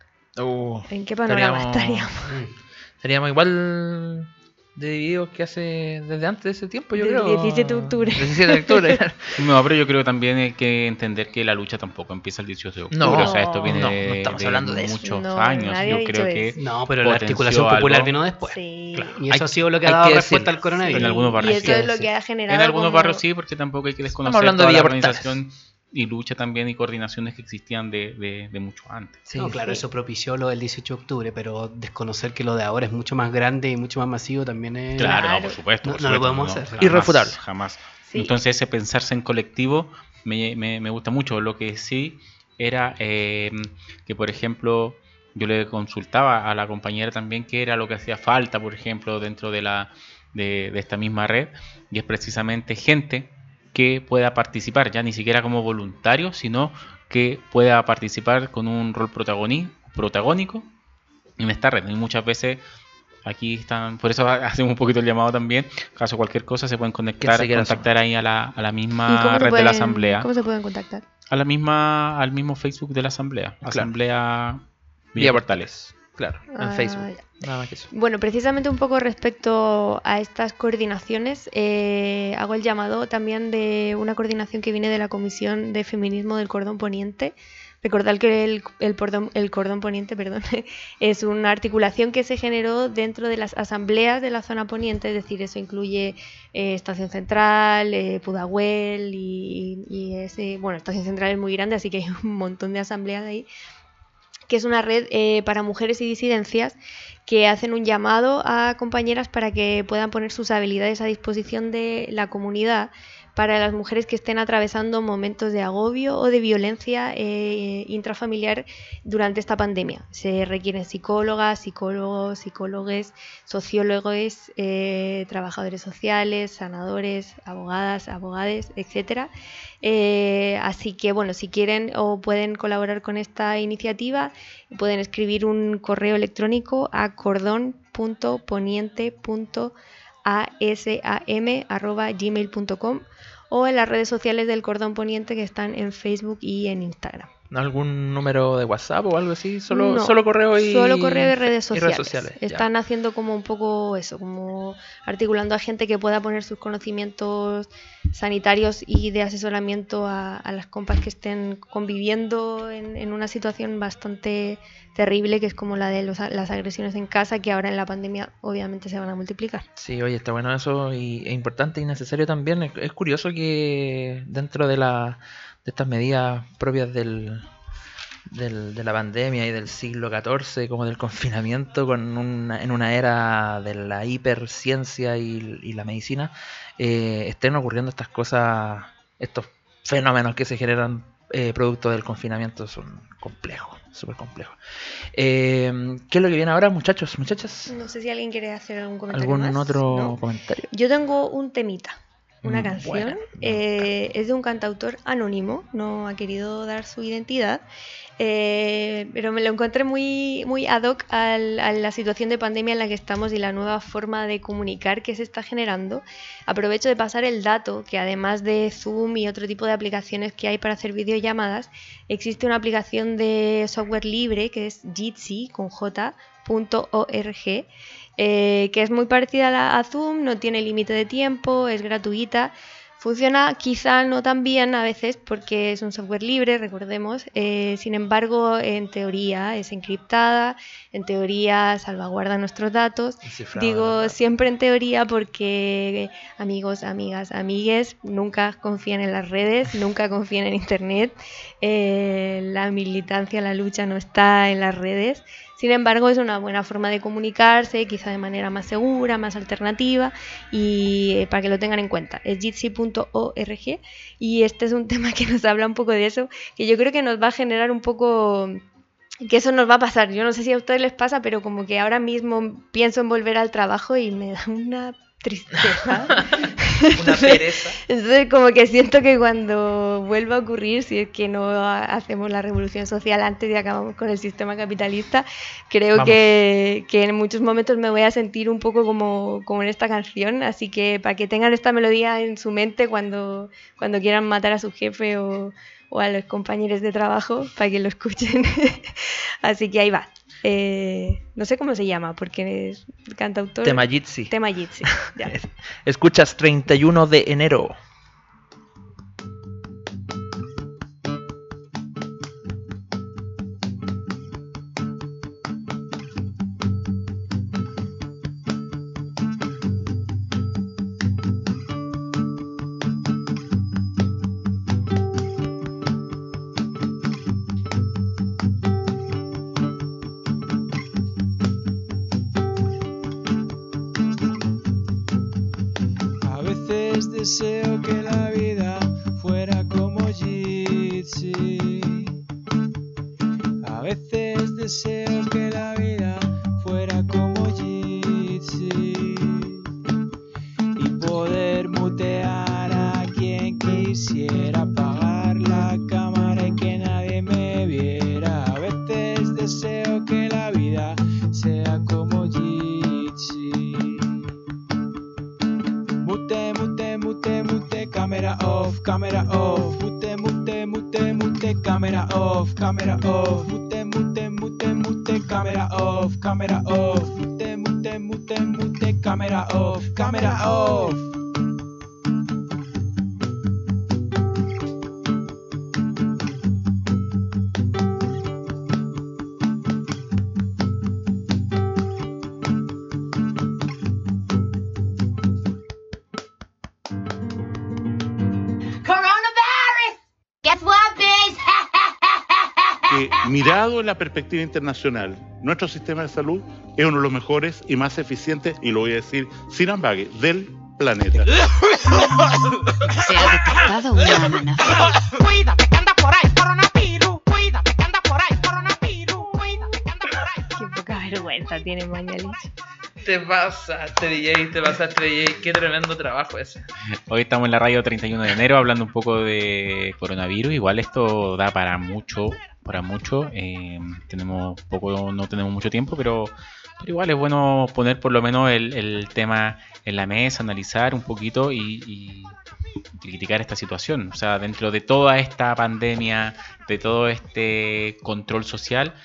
Uh, ¿En qué panorama estaríamos? estaríamos? Estaríamos igual de divididos que hace desde antes de ese tiempo, yo Desde creo. el diecisiete de octubre. diecisiete de octubre. No, pero yo creo que también hay que entender que la lucha tampoco empieza el dieciocho de octubre. No, o sea, esto viene no, no de, estamos de hablando de eso. muchos No, años. nadie Yo ha creo dicho que eso. No, pero la potenció articulación popular algo. vino después. Sí. Claro. Y eso Hay- ha sido lo que ha hay dado que respuesta decirlo. al coronavirus. En algunos barrios Y eso sí. es lo que ha generado. En algunos como- barrios sí, porque tampoco hay que desconocer hablando de toda la Villa Portales. organización y lucha también y coordinaciones que existían de, de, de mucho antes. Sí, No, claro, sí. eso propició lo del dieciocho de octubre, pero desconocer que lo de ahora es mucho más grande y mucho más masivo también es... Claro, Claro. no, por supuesto. No- por no lo supuesto, podemos hacer. jamás, Irrefutable. Jamás. Sí. Entonces ese pensarse en colectivo me, me, me gusta mucho. Lo que sí era eh, que, por ejemplo, yo le consultaba a la compañera también qué era lo que hacía falta, por ejemplo, dentro de, la, de, de esta misma red, y es precisamente gente que pueda participar, ya ni siquiera como voluntario, sino que pueda participar con un rol protagoni- protagónico en esta red. Y muchas veces aquí están, por eso hacemos un poquito el llamado también, caso cualquier cosa se pueden conectar, se quiera contactar ahí a la, a la ¿Y misma cómo se red de pueden- la asamblea, ¿Cómo se pueden contactar? a la misma, al mismo Facebook de la asamblea, asamblea Villa Villa Portales. Claro, en Ah, Facebook. ya. Nada más que eso. Bueno, precisamente un poco respecto a estas coordinaciones, eh, hago el llamado también de una coordinación que viene de la Comisión de Feminismo del Cordón Poniente. Recordad que el, el, cordón, el Cordón Poniente perdón, es una articulación que se generó dentro de las asambleas de la zona poniente, es decir, eso incluye eh, Estación Central, eh, Pudahuel y, y ese, bueno, Estación Central es muy grande, así que hay un montón de asambleas ahí, que es una red eh, para mujeres y disidencias que hacen un llamado a compañeras para que puedan poner sus habilidades a disposición de la comunidad para las mujeres que estén atravesando momentos de agobio o de violencia eh, intrafamiliar durante esta pandemia. Se requieren psicólogas, psicólogos, psicólogues, sociólogos, eh, trabajadores sociales, sanadores, abogadas, abogades, etcétera. Eh, así que, bueno, si quieren o pueden colaborar con esta iniciativa, pueden escribir un correo electrónico a cordón punto poniente punto asam arroba gmail punto com o en las redes sociales del Cordón Poniente que están en Facebook y en Instagram. ¿Algún número de WhatsApp o algo así? Solo, No, solo correo y solo correo y redes y sociales. redes sociales, ya. Están haciendo como un poco eso, como articulando a gente que pueda poner sus conocimientos sanitarios y de asesoramiento a, a las compas que estén conviviendo en, en una situación bastante terrible, que es como la de los, las agresiones en casa, que ahora en la pandemia obviamente se van a multiplicar. Sí, oye, está bueno eso y es importante y necesario también. Es, es curioso que dentro de la de estas medidas propias del, del de la pandemia y del siglo catorce, como del confinamiento, con una, en una era de la hiperciencia y, y la medicina, eh, estén ocurriendo estas cosas, estos fenómenos que se generan eh, producto del confinamiento son complejos, súper complejos. Eh, ¿Qué es lo que viene ahora, muchachos, muchachas? No sé si alguien quiere hacer algún comentario ¿Algún más. otro ¿No? comentario? Yo tengo un temita, una Mm, canción. buena. eh, es de un cantautor anónimo, no ha querido dar su identidad, eh, pero me lo encontré muy, muy ad hoc al- a la situación de pandemia en la que estamos y la nueva forma de comunicar que se está generando. Aprovecho de pasar el dato que además de Zoom y otro tipo de aplicaciones que hay para hacer videollamadas, existe una aplicación de software libre que es Jitsi con j punto org, eh, que es muy parecida a, la, a Zoom, no tiene límite de tiempo, es gratuita. Funciona quizá no tan bien a veces porque es un software libre, recordemos. eh, sin embargo, en teoría es encriptada, en teoría salvaguarda nuestros datos. Cifrado, Digo ¿verdad? siempre en teoría porque amigos, amigas, amigues, nunca confíen en las redes, nunca confíen en internet. Eh, la militancia, la lucha no está en las redes. Sin embargo, es una buena forma de comunicarse, quizá de manera más segura, más alternativa, y eh, para que lo tengan en cuenta. Es jitsi punto org y este es un tema que nos habla un poco de eso, que yo creo que nos va a generar un poco... que eso nos va a pasar. Yo no sé si a ustedes les pasa, pero como que ahora mismo pienso en volver al trabajo y me da una tristeza. Una pereza. Entonces como que siento que cuando vuelva a ocurrir, si es que no ha- hacemos la revolución social antes y acabamos con el sistema capitalista, creo Vamos. que, que en muchos momentos me voy a sentir un poco como, como en esta canción, así que para que tengan esta melodía en su mente cuando, cuando quieran matar a su jefe o, o a los compañeros de trabajo, para que lo escuchen. Así que ahí va. Eh, no sé cómo se llama, porque es cantautor... Tema Jitsi. Tema Jitsi, ya. Escuchas treinta y uno de enero. A veces deseo que la vida fuera como Jitsi. A veces deseo que la vida fuera como Jitsi. Y poder mutear a quien quisiera, apagar la cámara y que nadie me viera. A veces deseo que la vida sea como Jitsi. Mute, mute, mute, mute, camera off, camera off. Mute, mute, mute, mute, camera off, camera off. Mute, mute, mute, mute, camera off, camera off. Mute, mute, mute, mute, camera off, camera off. Coronavirus! Guess what, bitch? Que mirado en la perspectiva internacional, nuestro sistema de salud es uno de los mejores y más eficientes, y lo voy a decir sin ambague, del planeta. Se ha detectado una amenaza. Cuídate que anda por ahí, coronavirus. Cuídate que anda por ahí, coronavirus. Cuídate que anda por ahí. Qué poca vergüenza tiene Mañalich. Te pasaste, D J, te pasaste, D J. Qué tremendo trabajo ese. Hoy estamos en la radio treinta y uno de enero hablando un poco de coronavirus. Igual esto da para mucho, para mucho. Eh, tenemos poco, no tenemos mucho tiempo, pero, pero igual es bueno poner por lo menos el, el tema en la mesa, analizar un poquito y, y criticar esta situación. O sea, dentro de toda esta pandemia, de todo este control social,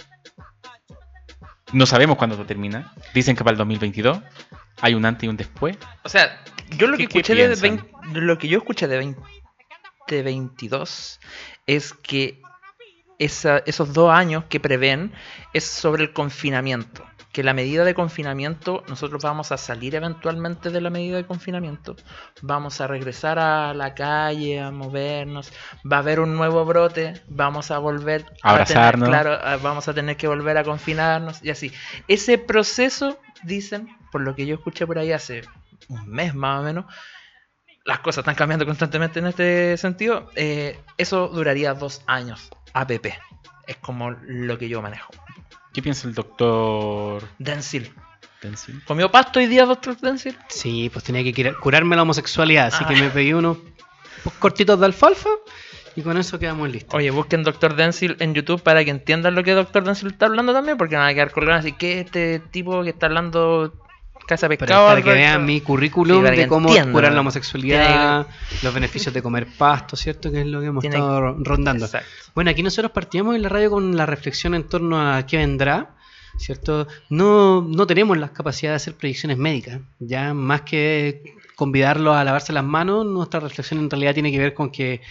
no sabemos cuándo esto termina. Dicen que para el dos mil veintidós hay un antes y un después. O sea, yo lo que ¿Qué- qué escuché de piensan? veinte, lo que yo escuché de veinte veintidós es que esa, esos dos años que prevén es sobre el confinamiento. Que la medida de confinamiento, nosotros vamos a salir eventualmente de la medida de confinamiento. Vamos a regresar a la calle, a movernos. Va a haber un nuevo brote. Vamos a volver a Abrazarnos. tener, claro, a- vamos a tener que volver a confinarnos y así. Ese proceso, dicen, por lo que yo escuché por ahí hace un mes más o menos, las cosas están cambiando constantemente en este sentido. eh, eso duraría dos años. A P P. Es como lo que yo manejo. ¿Qué piensa el doctor Denzil. Denzil? ¿Comió pasto hoy día, doctor Denzil? Sí, pues tenía que cura- curarme la homosexualidad, así Ah. que me pedí unos unos cortitos de alfalfa y con eso quedamos listos. Oye, busquen doctor Denzil en YouTube para que entiendan lo que doctor Denzil está hablando también, porque van a quedar colgados así que este tipo que está hablando casa Pero pescado. para que Alberto? vean mi currículum Sí, para de que cómo entiendan, curar la ¿no? homosexualidad, los beneficios de comer pasto, ¿cierto? Que es lo que hemos Tiene- estado ro- rondando. Exacto. Bueno, aquí nosotros partíamos en la radio con la reflexión en torno a qué vendrá, ¿cierto? No, no tenemos las capacidades de hacer predicciones médicas, ya más que convidarlos a lavarse las manos, nuestra reflexión en realidad tiene que ver con que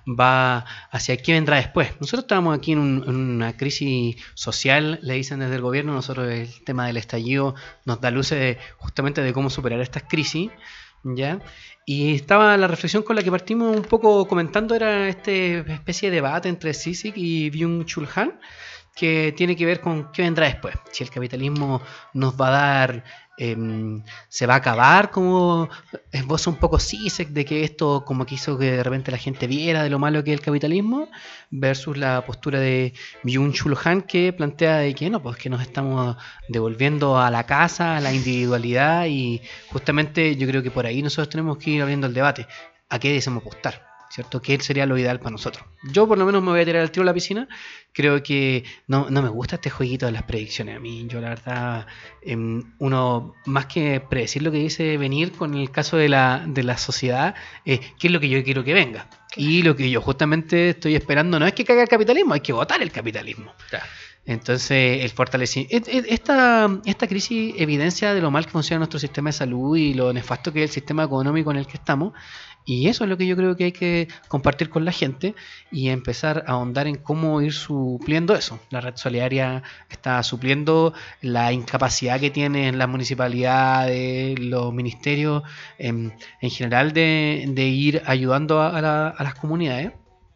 va hacia qué vendrá después. Nosotros estamos aquí en, un- en una crisis social, le dicen desde el gobierno, nosotros el tema del estallido nos da luces de- justamente de cómo superar estas crisis, ¿ya? Y estaba la reflexión con la que partimos un poco comentando, era esta especie de debate entre Sisik y Byung-Chul Han, que tiene que ver con qué vendrá después. Si el capitalismo nos va a dar, em, se va a acabar, como esboza un poco Sisek, de que esto como que hizo que de repente la gente viera de lo malo que es el capitalismo, versus la postura de Byung-Chul Han, que plantea de que no, pues que nos estamos devolviendo a la casa, a la individualidad, y justamente yo creo que por ahí nosotros tenemos que ir abriendo el debate. ¿A qué deseamos apostar? ¿Cierto? ¿Qué sería lo ideal para nosotros? Yo por lo menos me voy a tirar al tiro a la piscina. Creo que no, no me gusta este jueguito de las predicciones. A mí, yo la verdad, em, uno más que predecir lo que dice venir con el caso de la, de la sociedad, eh, ¿qué es lo que yo quiero que venga? Y lo que yo justamente estoy esperando no es que caiga el capitalismo, hay que votar el capitalismo. Entonces, el fortalecimiento. Esta, esta crisis evidencia de lo mal que funciona nuestro sistema de salud y lo nefasto que es el sistema económico en el que estamos. Y eso es lo que yo creo que hay que compartir con la gente y empezar a ahondar en cómo ir supliendo eso. La red solidaria está supliendo la incapacidad que tienen las municipalidades, los ministerios en, en general de, de ir ayudando a, a la- a las comunidades.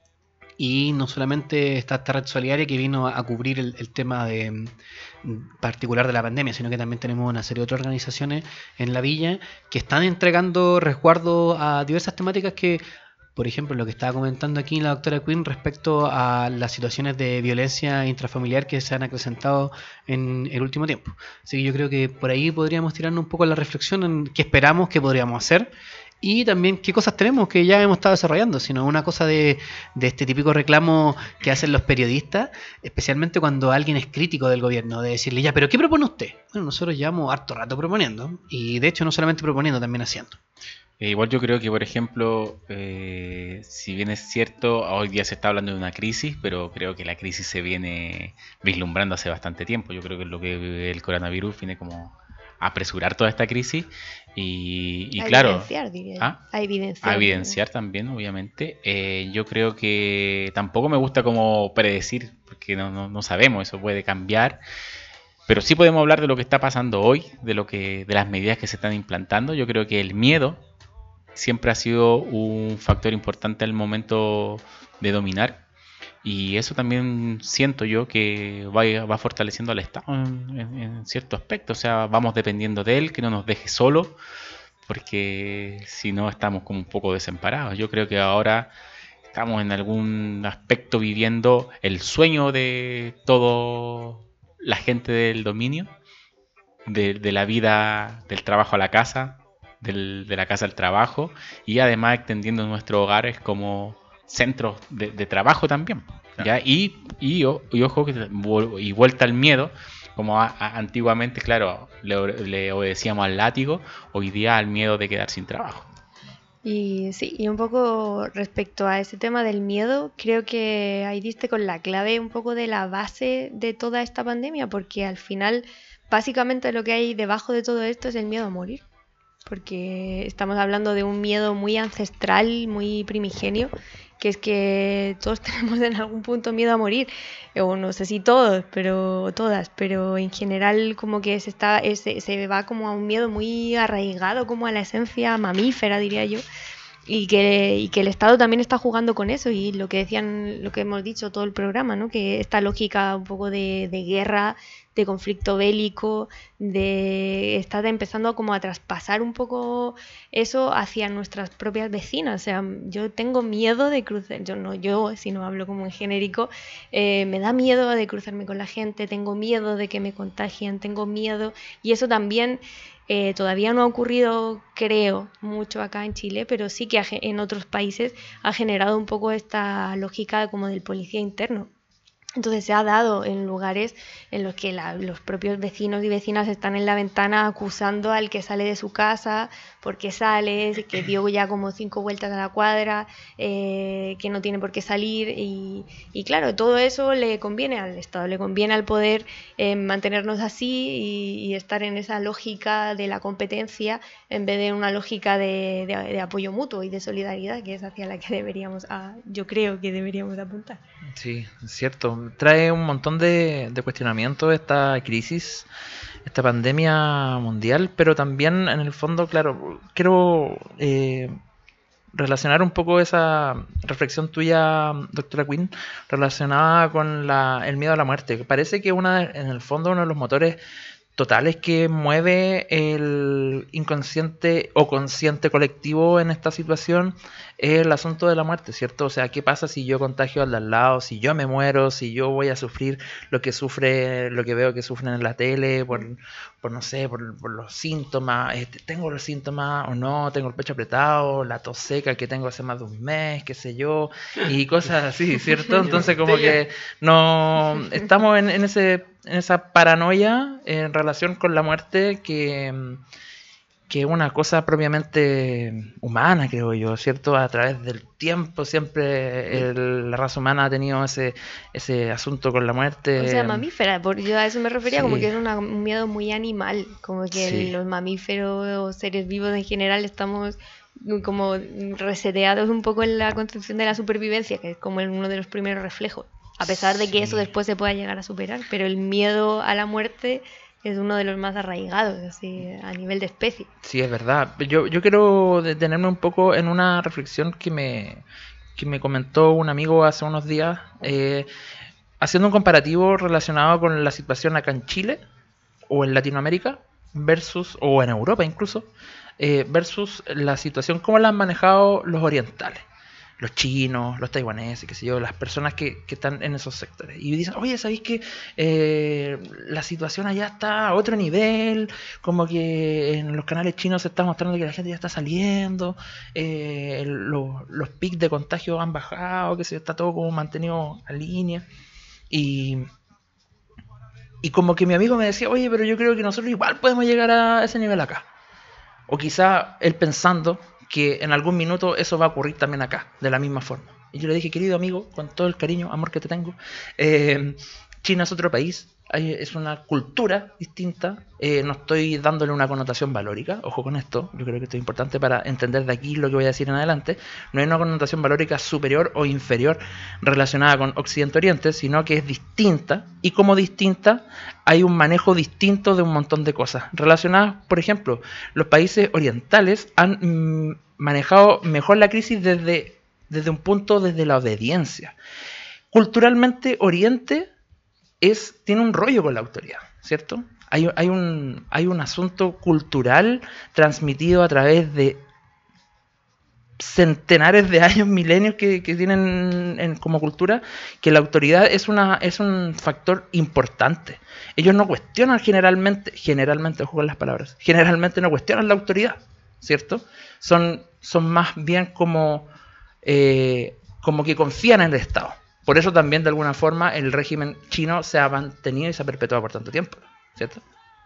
Y no solamente está esta red solidaria que vino a, a cubrir el, el tema de, mm, particular de la pandemia, sino que también tenemos una serie de otras organizaciones en la villa que están entregando resguardo a diversas temáticas que, por ejemplo, lo que estaba comentando aquí la doctora Quinn respecto a las situaciones de violencia intrafamiliar que se han acrecentado en el último tiempo. Así que yo creo que por ahí podríamos tirarnos un poco la reflexión en qué esperamos, qué podríamos hacer. Y también qué cosas tenemos que ya hemos estado desarrollando, sino una cosa de, de este típico reclamo que hacen los periodistas, especialmente cuando alguien es crítico del gobierno, de decirle, ya, pero ¿qué propone usted? Bueno, nosotros llevamos harto rato proponiendo, y de hecho no solamente proponiendo, también haciendo. Eh, igual yo creo que, por ejemplo, eh, si bien es cierto, hoy día se está hablando de una crisis, pero creo que la crisis se viene vislumbrando hace bastante tiempo. Yo creo que lo que el coronavirus viene como a apresurar toda esta crisis y, y A claro, evidenciar, diría yo. ¿ah? A evidenciar. a evidenciar también, obviamente. Eh, yo creo que tampoco me gusta como predecir, porque no, no, no sabemos, eso puede cambiar. Pero sí podemos hablar de lo que está pasando hoy, de lo que, de las medidas que se están implantando. Yo creo que el miedo siempre ha sido un factor importante al momento de dominar. Y eso también siento yo que va, va fortaleciendo al Estado en, en, en cierto aspecto. O sea, vamos dependiendo de él, que no nos deje solo, porque si no estamos como un poco desamparados. Yo creo que ahora estamos en algún aspecto viviendo el sueño de toda la gente del dominio, de, de la vida del trabajo a la casa, del, de la casa al trabajo, y además extendiendo nuestros hogares como centros de, de trabajo también. ¿Ya? Y, y, y ojo, que y vuelta al miedo, como a, a, antiguamente, claro, le, le obedecíamos al látigo, hoy día al miedo de quedar sin trabajo. Y sí, y un poco respecto a ese tema del miedo, creo que ahí diste con la clave un poco de la base de toda esta pandemia, porque al final, básicamente lo que hay debajo de todo esto es el miedo a morir. Porque estamos hablando de un miedo muy ancestral, muy primigenio, que es que todos tenemos en algún punto miedo a morir, o no sé si todos, pero todas, pero en general como que se, está, se, se va como a un miedo muy arraigado, como a la esencia mamífera, diría yo, y que, y que el Estado también está jugando con eso, y lo que decían, lo que hemos dicho todo el programa, ¿no? Que esta lógica un poco de, de guerra, de conflicto bélico, de estar empezando como a traspasar un poco eso hacia nuestras propias vecinas. O sea, yo tengo miedo de cruzar, yo no yo, sino hablo como en genérico, eh, me da miedo de cruzarme con la gente, tengo miedo de que me contagien, tengo miedo, y eso también eh, todavía no ha ocurrido, creo, mucho acá en Chile, pero sí que ha, en otros países ha generado un poco esta lógica como del policía interno. Entonces se ha dado en lugares en los que la, los propios vecinos y vecinas están en la ventana acusando al que sale de su casa porque sale, que dio ya como cinco vueltas a la cuadra, eh, que no tiene por qué salir, y, y claro, todo eso le conviene al Estado, le conviene al poder eh, mantenernos así y, y estar en esa lógica de la competencia en vez de una lógica de, de, de apoyo mutuo y de solidaridad, que es hacia la que deberíamos, ah, yo creo que deberíamos apuntar. Sí, es cierto. Trae un montón de, de cuestionamientos esta crisis, esta pandemia mundial, pero también en el fondo, claro, quiero eh, relacionar un poco esa reflexión tuya, doctora Quinn, relacionada con la, el miedo a la muerte. Parece que una, en el fondo uno de los motores totales que mueve el inconsciente o consciente colectivo en esta situación es el asunto de la muerte, ¿cierto? O sea, ¿qué pasa si yo contagio al de al lado, si yo me muero, si yo voy a sufrir lo que sufre, lo que veo que sufren en la tele, por, por no sé, por, por los síntomas, este, tengo los síntomas o no, tengo el pecho apretado, la tos seca que tengo hace más de un mes, qué sé yo, y cosas así, ¿cierto? Entonces como que no estamos en, en ese en esa paranoia en relación con la muerte que, que es una cosa propiamente humana, creo yo, ¿cierto? A través del tiempo siempre el, la raza humana ha tenido ese ese asunto con la muerte. O sea, mamífera, por, yo a eso me refería, sí. Como que es una, un miedo muy animal, como que Sí. los mamíferos o seres vivos en general estamos como reseteados un poco en la construcción de la supervivencia, que es como el- uno de los primeros reflejos. A pesar de que eso después se pueda llegar a superar, pero el miedo a la muerte es uno de los más arraigados, así, a nivel de especie. Sí, es verdad. Yo, yo quiero detenerme un poco en una reflexión que me, que me comentó un amigo hace unos días, eh, haciendo un comparativo relacionado con la situación acá en Chile o en Latinoamérica versus, o en Europa incluso, eh, versus la situación, cómo la han manejado los orientales. Los chinos, los taiwaneses, qué sé yo, las personas que, que están en esos sectores. Y dicen, oye, ¿sabéis que eh, la situación allá está a otro nivel? Como que en los canales chinos se está mostrando que la gente ya está saliendo, eh, los, los pics de contagio han bajado, que se está todo como mantenido a línea. Y, y como que mi amigo me decía, oye, pero yo creo que nosotros igual podemos llegar a ese nivel acá. O quizá él pensando que en algún minuto eso va a ocurrir también acá, de la misma forma. Y yo le dije, querido amigo, con todo el cariño, amor que te tengo, eh, China es otro país, hay- es una cultura distinta, eh, no estoy dándole una connotación valórica, ojo con esto, yo creo que esto es importante para entender de aquí lo que voy a decir en adelante, no hay una connotación valórica superior o inferior relacionada con Occidente-Oriente, sino que es distinta, y como distinta hay un manejo distinto de un montón de cosas relacionadas. Por ejemplo, los países orientales han mm, manejado mejor la crisis desde, desde un punto, desde la obediencia. Culturalmente, Oriente es, tiene un rollo con la autoridad, ¿cierto? Hay, hay, un, hay un asunto cultural transmitido a través de centenares de años, milenios que, que tienen en, como cultura, que la autoridad es una es un factor importante. Ellos no cuestionan generalmente, generalmente, ojo con las palabras, generalmente no cuestionan la autoridad, ¿cierto? Son, son más bien como, eh, como que confían en el Estado. Por eso también, de alguna forma, el régimen chino se ha mantenido y se ha perpetuado por tanto tiempo, ¿cierto?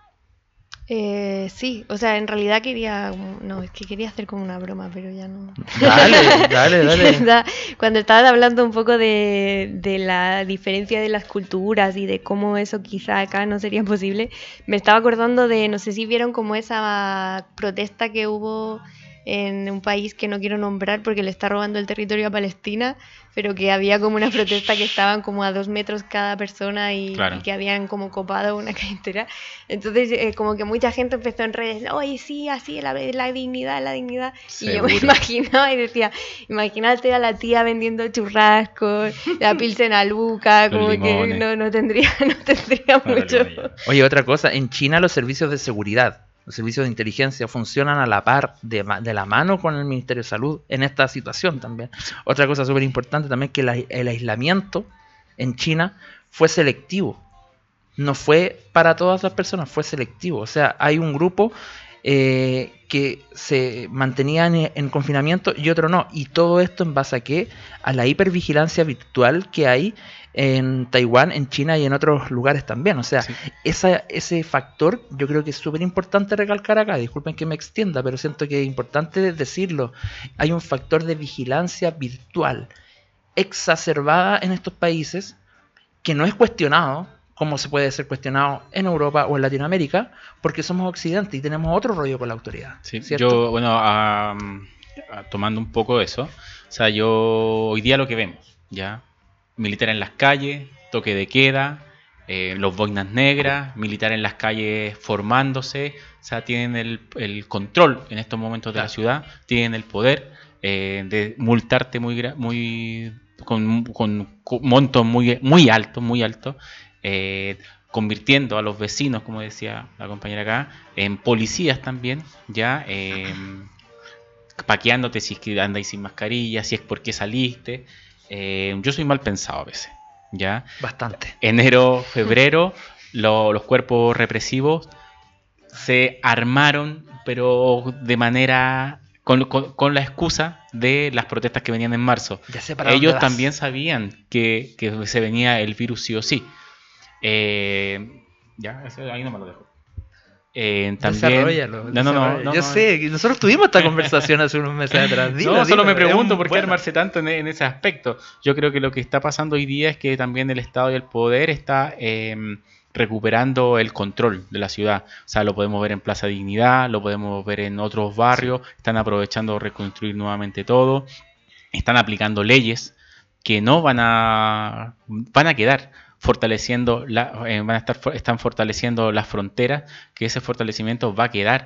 Eh, sí, o sea, en realidad quería, no, es que quería hacer como una broma, pero ya no. Dale, dale, dale. Cuando estabas hablando un poco de, de la diferencia de las culturas y de cómo eso quizá acá no sería posible, me estaba acordando de, no sé si vieron como esa protesta que hubo en un país que no quiero nombrar porque le está robando el territorio a Palestina, pero que había como una protesta que estaban como a dos metros cada persona y, Claro. y que habían como copado una calle entera. Entonces eh, como que mucha gente empezó en redes, oye sí, así la, la dignidad, la dignidad. Y yo me Seguro. imaginaba y decía, imagínate a la tía vendiendo churrascos, la pilsen a Luca, Los como que limones. no, no tendría, no tendría Para mucho. el baño. Oye, otra cosa, en China los servicios de seguridad, los servicios de inteligencia funcionan a la par, de, ma- de la mano con el Ministerio de Salud en esta situación también. Otra cosa súper importante también, que la- el aislamiento en China fue selectivo. No fue para todas las personas, fue selectivo. O sea, hay un grupo eh, que se mantenía en, en confinamiento y otro no. Y todo esto en base a qué? A la hipervigilancia virtual que hay en Taiwán, en China y en otros lugares también. O sea, Sí. esa, ese factor yo creo que es súper importante recalcar acá. Disculpen que me extienda, pero siento que es importante decirlo. Hay un factor de vigilancia virtual exacerbada en estos países que no es cuestionado como se puede ser cuestionado en Europa o en Latinoamérica, porque somos occidente y tenemos otro rollo con la autoridad. Sí, ¿cierto? yo, bueno, a- a- tomando un poco eso, o sea, yo hoy día lo que vemos, ya, militar en las calles, toque de queda, eh, los boinas negras, militar en las calles formándose, o sea, tienen el, el control en estos momentos de la ciudad, tienen el poder eh, de multarte muy, gra- muy con, con, con montos muy, muy altos, muy altos, eh, convirtiendo a los vecinos, como decía la compañera acá, en policías también, ya, eh, paqueándote si es que andáis sin mascarilla, si es porque saliste. Eh, yo soy mal pensado a veces, ya. Bastante. Enero, febrero, lo- los cuerpos represivos se armaron, pero de manera con, con- con la excusa de las protestas que venían en marzo. Ya sé para Ellos dónde vas. también sabían que, que se venía el virus sí o sí. Eh, ya, ese- ahí no me lo dejo. Eh, también, Desarrollalo, no, no, no, desarrollalo. no, Yo no. sé, que nosotros tuvimos esta conversación hace unos meses atrás. Dilo, No, solo dilo, me pregunto es por qué bueno. armarse tanto en, en ese aspecto. Yo creo que lo que está pasando hoy día es que también el Estado y el poder está eh, recuperando el control de la ciudad. O sea, lo podemos ver en Plaza Dignidad, lo podemos ver en otros barrios. Están aprovechando de reconstruir nuevamente todo. Están aplicando leyes que no van a van a quedar fortaleciendo la, eh, van a estar for- están fortaleciendo las fronteras, que ese fortalecimiento va a quedar.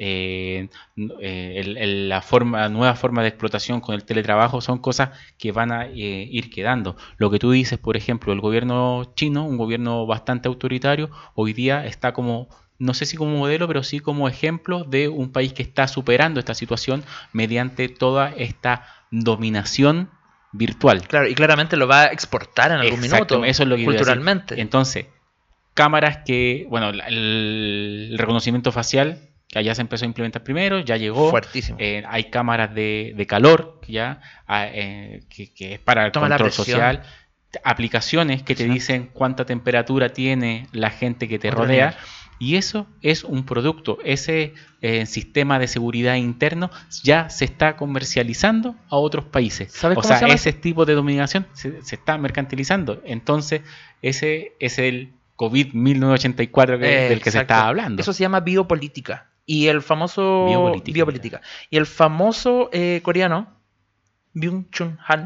eh, eh, el- el- la forma nueva forma de explotación con el teletrabajo son cosas que van a eh, ir quedando. Lo que tú dices, por ejemplo, el gobierno chino, un gobierno bastante autoritario, hoy día está como, no sé si como modelo, pero sí como ejemplo de un país que está superando esta situación mediante toda esta dominación virtual. Claro, y claramente lo va a exportar en algún Exacto, minuto. eso es lo que iba a decir. culturalmente. Entonces, cámaras que, bueno, la- el, el reconocimiento facial, que allá se empezó a implementar primero, ya llegó. Fuertísimo. Eh, hay cámaras de, de calor, ya, ah, eh, que, que es para el Toma la control presión. social. Aplicaciones que te Exacto. dicen cuánta temperatura tiene la gente que te Otro rodea. nivel. Y eso es un producto. Ese eh, sistema de seguridad interno ya se está comercializando a otros países. ¿Sabes O cómo sea, se llama? ese tipo de dominación se, se está mercantilizando. Entonces, ese es el COVID mil novecientos ochenta y cuatro que, Eh, del que se exacto. está hablando. Eso se llama biopolítica. Y el famoso... Biopolítica. biopolítica. Y el famoso eh, coreano, Byung-Chun Han,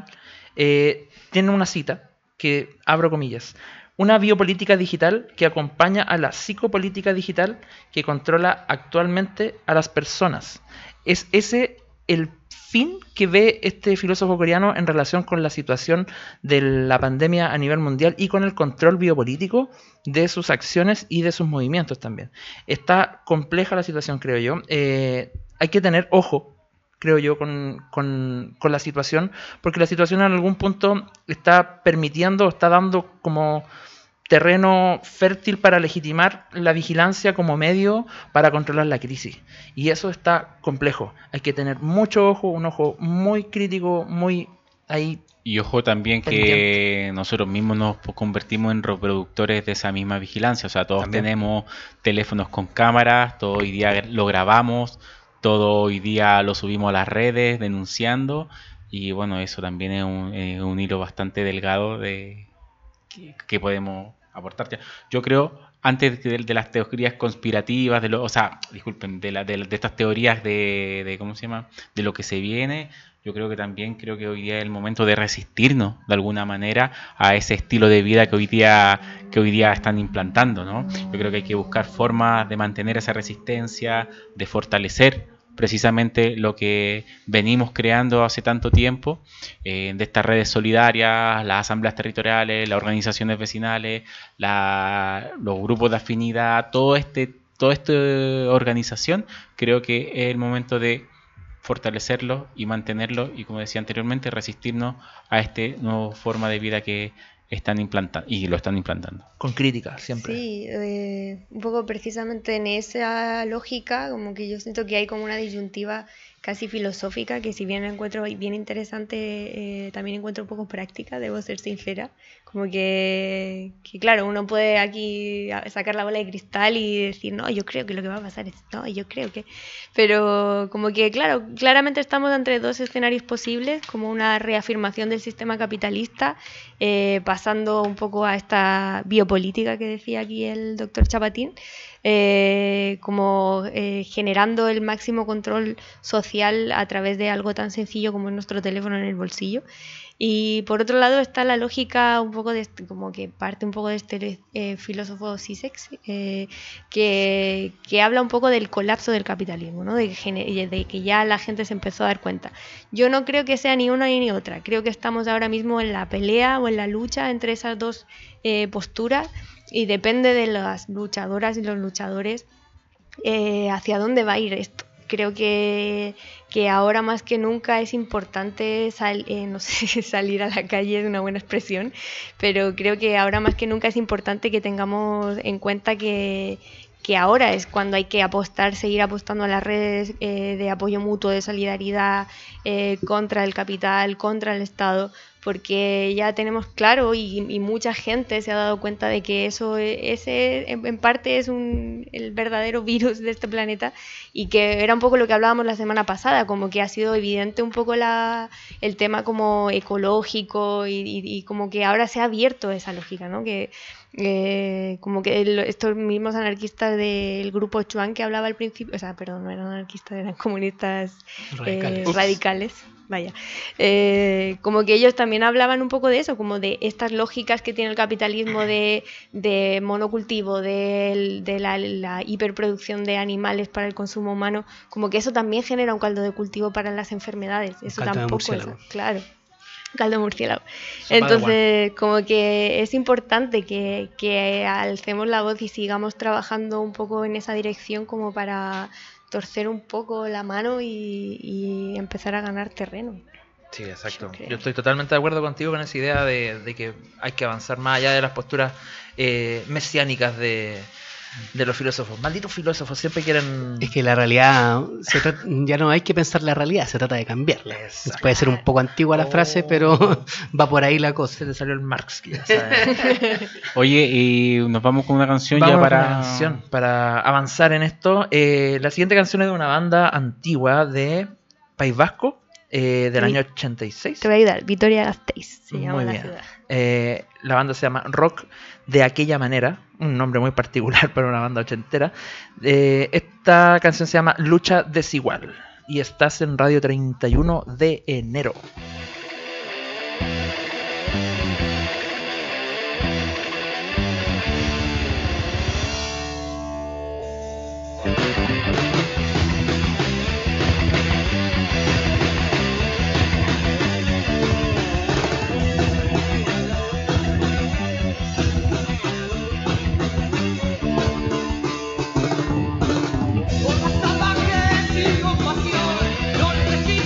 eh, tiene una cita que, abro comillas, una biopolítica digital que acompaña a la psicopolítica digital que controla actualmente a las personas. Es ese el fin que ve este filósofo coreano en relación con la situación de la pandemia a nivel mundial y con el control biopolítico de sus acciones y de sus movimientos también. Está compleja la situación, creo yo. Eh, hay que tener ojo, creo yo, con, con, con la situación, porque la situación en algún punto está permitiendo, está dando como terreno fértil para legitimar la vigilancia como medio para controlar la crisis. Y eso está complejo. Hay que tener mucho ojo, un ojo muy crítico, muy ahí. Y ojo también pendiente. que nosotros mismos nos convertimos en reproductores de esa misma vigilancia. O sea, todos También. tenemos teléfonos con cámaras, todo hoy día lo grabamos, todo hoy día lo subimos a las redes denunciando. Y bueno, eso también es un, es un hilo bastante delgado de que, que podemos aportar. Yo creo, antes de, de las teorías conspirativas, de lo, o sea, disculpen, de, la, de, de estas teorías de, de, ¿cómo se llama? De lo que se viene, yo creo que también creo que hoy día es el momento de resistirnos de alguna manera a ese estilo de vida que hoy día que hoy día están implantando, ¿no? Yo creo que hay que buscar formas de mantener esa resistencia, de fortalecer precisamente lo que venimos creando hace tanto tiempo, eh, de estas redes solidarias, las asambleas territoriales, las organizaciones vecinales, la, los grupos de afinidad, todo este, toda esta organización, creo que es el momento de fortalecerlo y mantenerlo y, como decía anteriormente, resistirnos a esta nueva forma de vida que están implantando y lo están implantando. Con crítica, siempre. Sí, eh, un poco precisamente en esa lógica, como que yo siento que hay como una disyuntiva casi filosófica, que si bien la encuentro bien interesante, eh, también encuentro un poco práctica, debo ser sincera. Como que, que, claro, uno puede aquí sacar la bola de cristal y decir, no, yo creo que lo que va a pasar es, no, yo creo que... Pero como que, claro, claramente estamos entre dos escenarios posibles, como una reafirmación del sistema capitalista, eh, pasando un poco a esta biopolítica que decía aquí el doctor Chapatín, eh, como eh, generando el máximo control social a través de algo tan sencillo como nuestro teléfono en el bolsillo. Y por otro lado está la lógica un poco de este, como que parte un poco de este eh, filósofo Zizek, eh, que, que habla un poco del colapso del capitalismo, ¿no? de, que, de que ya la gente se empezó a dar cuenta. Yo no creo que sea ni una ni otra, creo que estamos ahora mismo en la pelea o en la lucha entre esas dos eh, posturas, y depende de las luchadoras y los luchadores eh, hacia dónde va a ir esto. Creo que, que ahora más que nunca es importante sal, eh, no sé, salir a la calle es una buena expresión, pero creo que ahora más que nunca es importante que tengamos en cuenta que, que ahora es cuando hay que apostar, seguir apostando a las redes eh, de apoyo mutuo, de solidaridad eh, contra el capital, contra el Estado, porque ya tenemos claro y, y mucha gente se ha dado cuenta de que eso ese en, en parte es un, el verdadero virus de este planeta, y que era un poco lo que hablábamos la semana pasada, como que ha sido evidente un poco la, el tema como ecológico y, y, y como que ahora se ha abierto esa lógica, ¿no? Que eh, como que el, estos mismos anarquistas del grupo Chuan que hablaba al principio, o sea, perdón, no eran anarquistas, eran comunistas radicales, eh, radicales vaya, eh, como que ellos también hablaban un poco de eso, como de estas lógicas que tiene el capitalismo de, de monocultivo, de, de la, la hiperproducción de animales para el consumo humano, como que eso también genera un caldo de cultivo para las enfermedades, eso caldo tampoco de es, claro, caldo de murciélago. Sopa Entonces, como que es importante que, que alcemos la voz y sigamos trabajando un poco en esa dirección, como para torcer un poco la mano y, y empezar a ganar terreno. Sí, exacto. Yo, Yo estoy totalmente de acuerdo contigo con esa idea de, de que hay que avanzar más allá de las posturas eh, mesiánicas de, de los filósofos. Malditos filósofos, siempre quieren... Es que la realidad, se trata, ya no hay que pensar la realidad, se trata de cambiarla. Exacto. Puede ser un poco antigua la Oh. frase, pero va por ahí la cosa. Se te salió el Marx, que ya sabes. Oye, y nos vamos con una canción Vamos ya con para... una canción para avanzar en esto. Eh, la siguiente canción es de una banda antigua de País Vasco, eh, del Sí. año ochenta y seis. Te voy a ayudar, Vitoria-Gasteiz se llama Muy la bien. ciudad. Eh, la banda se llama Rock de Aquella Manera, un nombre muy particular para una banda ochentera. Eh, esta canción se llama Lucha Desigual y estás en Radio treinta y uno de enero. Por más salvaje sigo pasión, no necesito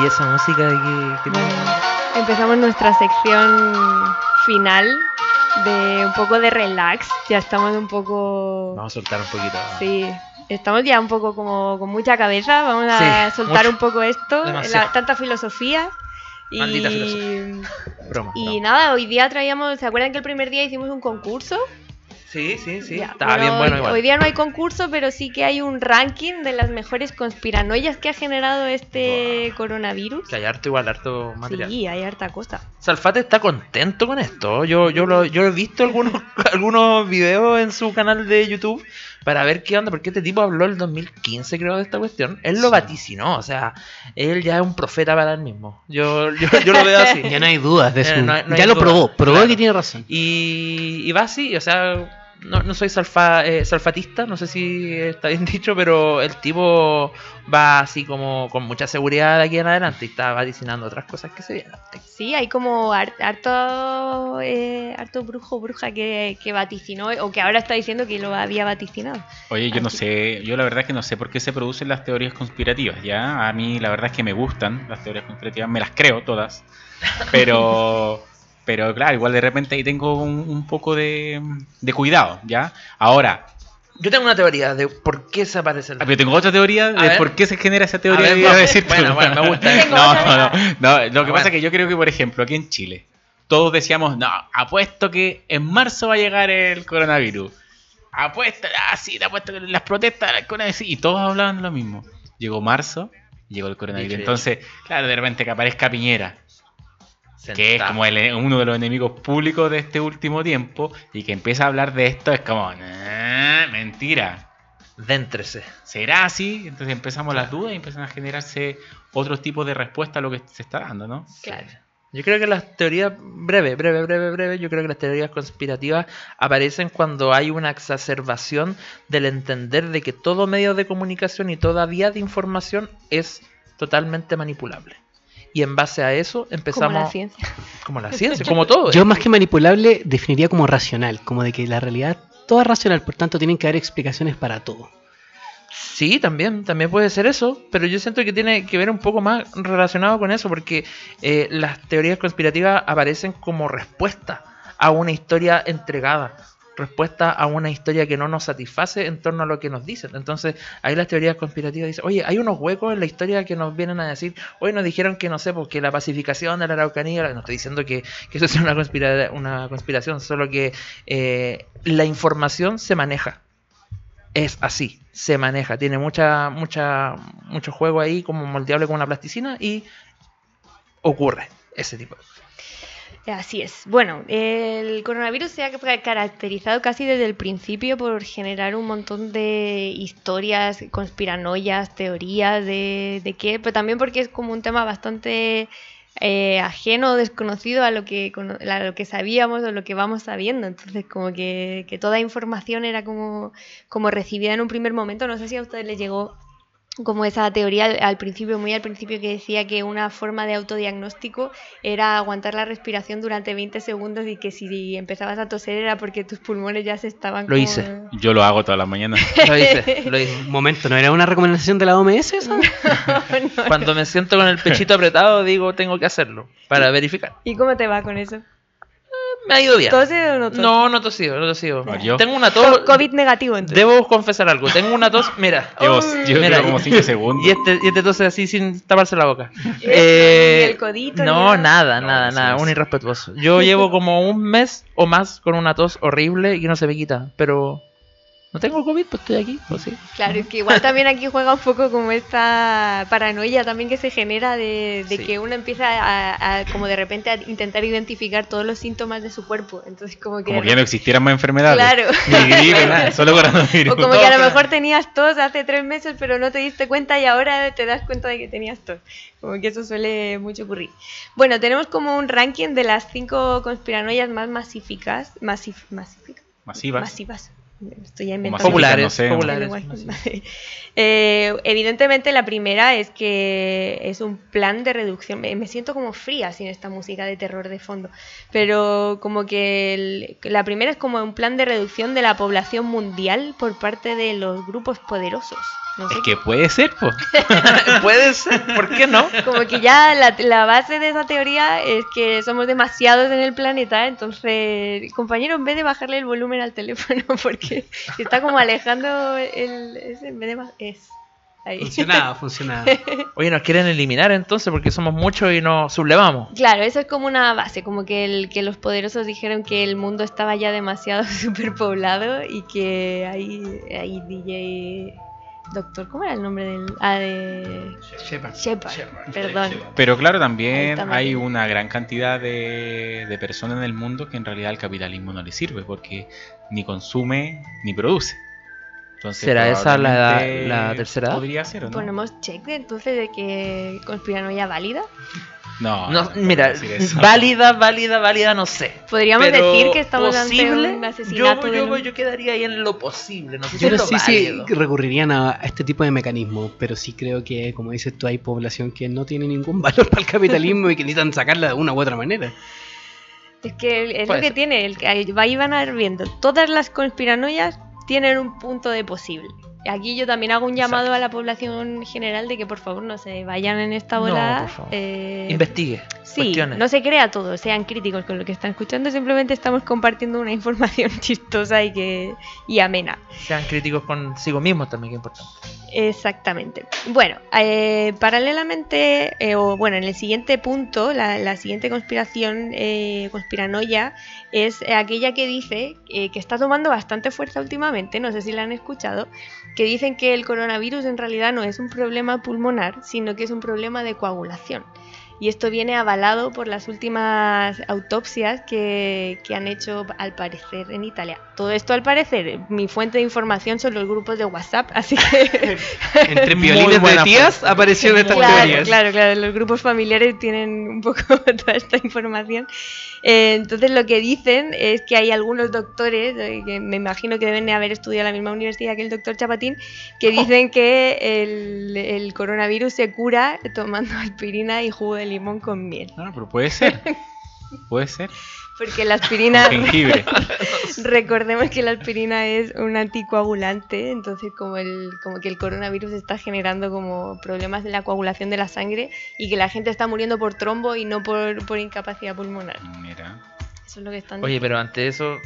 ¿Y esa música de que, que Bueno, empezamos nuestra sección final de un poco de relax. Ya estamos un poco... Vamos a soltar un poquito. Sí, estamos ya un poco como con mucha cabeza. Vamos a Sí, soltar mucho. un poco esto, Demasiado. la- tanta filosofía. Y, Maldita filosofía. Broma. y broma. nada, hoy día traíamos, ¿se acuerdan que el primer día hicimos un concurso? Sí, sí, sí. Ya, Estaba bueno, bien bueno hoy, igual. hoy día no hay concurso, pero sí que hay un ranking de las mejores conspiranoias que ha generado este coronavirus. Que hay harto igual, harto material. Sí, hay harta cosa. Salfate está contento con esto. Yo, yo, lo, yo he visto algunos, algunos videos en su canal de YouTube para ver qué onda, porque este tipo habló el dos mil quince, creo, de esta cuestión. Él lo vaticinó, o sea, él ya es un profeta para él mismo. Yo, yo, yo lo veo así. Ya no hay dudas de Eh, eso. no hay- no ya hay lo duda. probó, probó Claro. que tiene razón. Y, y va así, o sea, no, no soy salfa, eh, salfatista, no sé si está bien dicho, pero el tipo va así como con mucha seguridad de aquí en adelante y está vaticinando otras cosas que se vienen. Sí, hay como har- harto, eh, harto brujo o bruja que, que vaticinó o que ahora está diciendo que lo había vaticinado. Oye, yo no sé, yo la verdad es que no sé por qué se producen las teorías conspirativas, ¿ya? A mí la verdad es que me gustan las teorías conspirativas, me las creo todas, pero, pero claro, igual de repente ahí tengo un, un poco de, de cuidado, ¿ya? Ahora, Yo tengo una teoría de por qué se aparece el... ah, pero tengo otra teoría A de ver. por qué se genera esa teoría. A ver, iba a vamos. decirte. Bueno, bueno, me gusta. Tengo No, otra. no, no, no, lo que Ah, pasa bueno. es que yo creo que, por ejemplo, aquí en Chile, todos decíamos, no, apuesto que en marzo va a llegar el coronavirus. Apuesta, ah, sí, te apuesto que las protestas del coronavirus, y todos hablaban lo mismo. Llegó marzo, llegó el coronavirus. Dicho y Entonces, claro, de repente que aparezca Piñera, que es Sentado. como el- uno de los enemigos públicos de este último tiempo, y que empieza a hablar de esto, es como, "Nah, mentira. Déntrese. ¿Será así?" Entonces empezamos las dudas y empiezan a generarse otros tipos de respuesta a lo que se está dando, ¿no? Claro. Yo creo que las teorías, breve, breve, breve, breve, yo creo que las teorías conspirativas aparecen cuando hay una exacerbación del entender de que todo medio de comunicación y toda vía de información es totalmente manipulable. Y en base a eso empezamos... Como la ciencia. Como la ciencia, como todo. Yo más que manipulable definiría como racional, como de que la realidad todo es racional, por tanto tienen que haber explicaciones para todo. Sí, también, también puede ser eso, pero yo siento que tiene que ver un poco más relacionado con eso, porque eh, las teorías conspirativas aparecen como respuesta a una historia entregada, respuesta a una historia que no nos satisface en torno a lo que nos dicen. Entonces, ahí las teorías conspirativas dicen, oye, hay unos huecos en la historia que nos vienen a decir, hoy nos dijeron que, no sé, porque la pacificación de la Araucanía, no estoy diciendo que, que eso sea una, conspira- una conspiración, solo que eh, la información se maneja. Es así, se maneja, tiene mucha, mucha, mucho juego ahí como moldeable como una plasticina y ocurre ese tipo de cosas. Así es. Bueno, el coronavirus se ha ca- caracterizado casi desde el principio por generar un montón de historias, conspiranoias, teorías de, de qué, pero también porque es como un tema bastante eh, ajeno, desconocido a lo que cono- a lo que sabíamos o lo que vamos sabiendo. Entonces, como que, que toda información era como, como recibida en un primer momento. No sé si a ustedes les llegó como esa teoría al, al principio, muy al principio, que decía que una forma de autodiagnóstico era aguantar la respiración durante veinte segundos y que si empezabas a toser era porque tus pulmones ya se estaban Lo como... hice. Yo lo hago todas las mañanas. Lo hice, lo hice. Un momento, ¿no era una recomendación de la O M S esa? Cuando me siento con el pechito apretado, digo, tengo que hacerlo para verificar. ¿Y cómo te va con eso? Me ha ido bien. ¿Toses o no toses? No, no tosido, no tosido. ¿Yo? Tengo una tos. Co- COVID negativo, entonces. Debo confesar algo. Tengo una tos, mira. Llevo, llevo Mira, como y- cinco segundos. Y este, y este tose así sin taparse la boca. ¿Y Eh, el codito? no, ni nada, No, nada, sí, nada. sí. Un irrespetuoso. Yo llevo como un mes o más con una tos horrible y que no se me quita. Pero no tengo COVID, pues estoy aquí. Pues sí. Claro, es que igual también aquí juega un poco como esta paranoia también que se genera de, de Sí. que uno empieza a, a como de repente a intentar identificar todos los síntomas de su cuerpo. Entonces como que... Como que ya no existieran más enfermedades. Claro. Ni gripe, nada, solo coronavirus. O como que a lo mejor tenías tos hace tres meses pero no te diste cuenta y ahora te das cuenta de que tenías tos. Como que eso suele mucho ocurrir. Bueno, tenemos como un ranking de las cinco conspiranoias más masíficas. Masif, masíficas. Masivas. Masivas. Estoy ya inventando. Masíficas, Populares, no sé. populares. Lenguaje. Eh, evidentemente la primera es que es un plan de reducción. Me, me siento como fría sin esta música de terror de fondo. Pero como que el- la primera es como un plan de reducción de la población mundial por parte de los grupos poderosos. No sé Es qué- que puede ser, pues. Puede ser, ¿por qué no? Como que ya la, la base de esa teoría es que somos demasiados en el planeta, entonces, compañero, en vez de bajarle el volumen al teléfono, porque se está como alejando el... es en vez de baj- es... Ahí. Funcionaba, funcionaba. Oye, nos quieren eliminar entonces porque somos muchos y nos sublevamos. Claro, eso es como una base, como que, el, que los poderosos dijeron que el mundo estaba ya demasiado superpoblado y que ahí, ahí D J... Doctor, ¿cómo era el nombre del...? Ah, de... Shepard. Shepard, perdón. Pero claro, Ahí también está hay metido. una gran cantidad de, de personas en el mundo que en realidad el capitalismo no les sirve porque ni consume ni produce. Entonces, ¿Será esa la edad- probablemente la tercera edad? Podría ser, ¿o no? Ponemos check de, entonces de que conspiranoia válida. No, No, no puedo mira, decir eso. válida, válida, válida, no sé. Podríamos Pero decir que estamos ante posible, un asesinato Yo, de yo, un- yo quedaría ahí en lo posible, no sé si Yo en no lo sé si válido. recurrirían a, a este tipo de mecanismos, pero sí creo que, como dices tú, hay población que no tiene ningún valor para el capitalismo y que necesitan sacarla de una u otra manera. Es que es Puede lo que ser. tiene, el, que ahí van a ir viendo. Todas las conspiranoias tienen un punto de posible. Aquí yo también hago un llamado a la población general de que por favor no se vayan en esta No, volada. por favor. eh, Investigue. Sí, cuestione. no se crea todo, sean críticos con lo que están escuchando, simplemente estamos compartiendo una información chistosa y que y amena. Sean críticos consigo mismos también, que es importante. Exactamente. Bueno, eh, paralelamente, eh, o bueno, en el siguiente punto, la, la siguiente conspiración, eh, conspiranoia, es aquella que dice, eh, que está tomando bastante fuerza últimamente, no sé si la han escuchado, que dicen que el coronavirus en realidad no es un problema pulmonar, sino que es un problema de coagulación. Y esto viene avalado por las últimas autopsias que, que han hecho, al parecer, en Italia. Todo esto, al parecer, mi fuente de información son los grupos de WhatsApp, así que... Entre Muy piolines de buena tías fuente. aparecieron estas Claro, teorías. claro, claro, los grupos familiares tienen un poco toda esta información. Eh, entonces lo que dicen es que hay algunos doctores, eh, que me imagino que deben haber estudiado en la misma universidad que el doctor Chapatín, que dicen que el, el coronavirus se cura tomando aspirina y jugo de limón con miel. No, pero puede ser. Puede ser. Porque la aspirina, Jengibre. recordemos que la aspirina es un anticoagulante, entonces como el como que el coronavirus está generando como problemas de la coagulación de la sangre y que la gente está muriendo por trombo y no por, por incapacidad pulmonar. Mira. Eso es lo que están Oye, pero ante eso,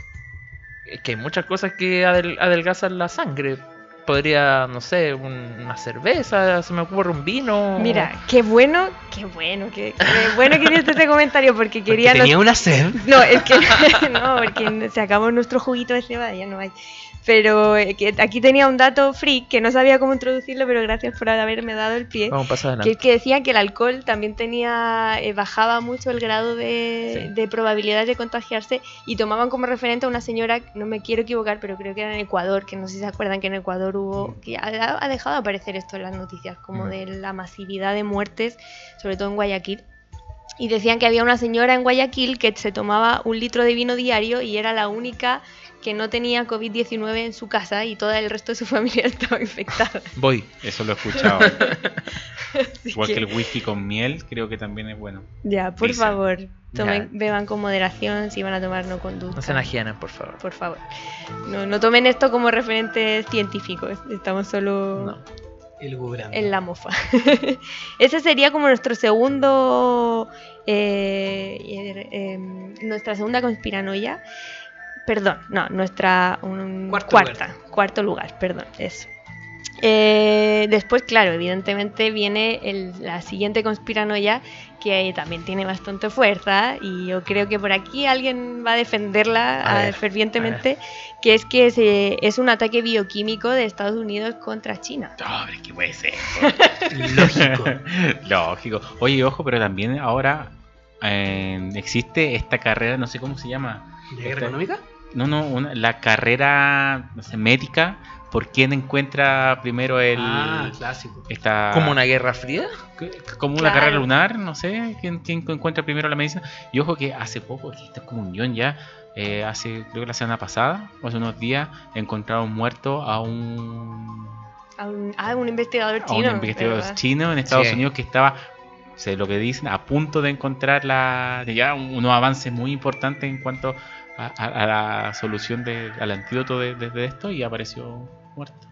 es que hay muchas cosas que adel- adelgazan la sangre. Podría, no sé, un- una cerveza, se me ocurre un vino. Mira, qué bueno, qué bueno, qué, qué bueno que hiciste este comentario porque quería... Tenía nos- una sed. No, es que no, porque se acabó nuestro juguito de cebada, ya no hay. Pero eh, que aquí tenía un dato freak que no sabía cómo introducirlo, pero gracias por haberme dado el pie. Vamos a pasar Que adelante. es que decían que el alcohol también tenía eh, bajaba mucho el grado de, Sí. de probabilidades de contagiarse y tomaban como referente a una señora, no me quiero equivocar, pero creo que era en Ecuador, que no sé si se acuerdan que en Ecuador hubo, que ha, ha dejado de aparecer esto en las noticias, como Mm. de la masividad de muertes, sobre todo en Guayaquil. Y decían que había una señora en Guayaquil que se tomaba un litro de vino diario y era la única que no tenía covid diecinueve en su casa y todo el resto de su familia estaba infectada. Voy. Eso lo he escuchado. Así Igual que que- el whisky con miel, creo que también es bueno. Ya, por Dicen. favor, tomen, Ya. beban con moderación, si van a tomar no conduzcan. No se enajenan, por favor. Por favor. No, no tomen esto como referentes científicos, estamos solo No. Elucubrando. en la mofa. Ese sería como nuestro segundo, eh, eh, eh, nuestra segunda conspiranoia. Perdón, no, nuestra un- Cuarto cuarta, cuarto lugar, perdón, eso. Eh, después, claro, evidentemente viene el- la siguiente conspiranoia que también tiene bastante fuerza y yo creo que por aquí alguien va a defenderla A ah, ver, fervientemente, que es que se- es un ataque bioquímico de Estados Unidos contra China. No, pero es que puede ser. Lógico. Lógico. Oye, ojo, pero también ahora eh, existe esta carrera, no sé cómo se llama. ¿De guerra Esta- económica? No, no, una- la carrera no sé, médica, por quién encuentra primero el... Ah, clásico. esta, ¿Como una guerra fría? como una Claro. carrera lunar, no sé, quién, quién encuentra primero la medicina. Y ojo que hace poco, que esto es como un guión ya, eh, hace, creo que la semana pasada, o hace unos días, encontraron muerto a un, A un, ah, un investigador a chino. un investigador ¿verdad? chino en Estados Sí. Unidos que estaba, sé lo que dicen, a punto de encontrar la, ya unos avances muy importantes en cuanto a, a- a la solución de, al antídoto de, de- de esto y apareció muerto.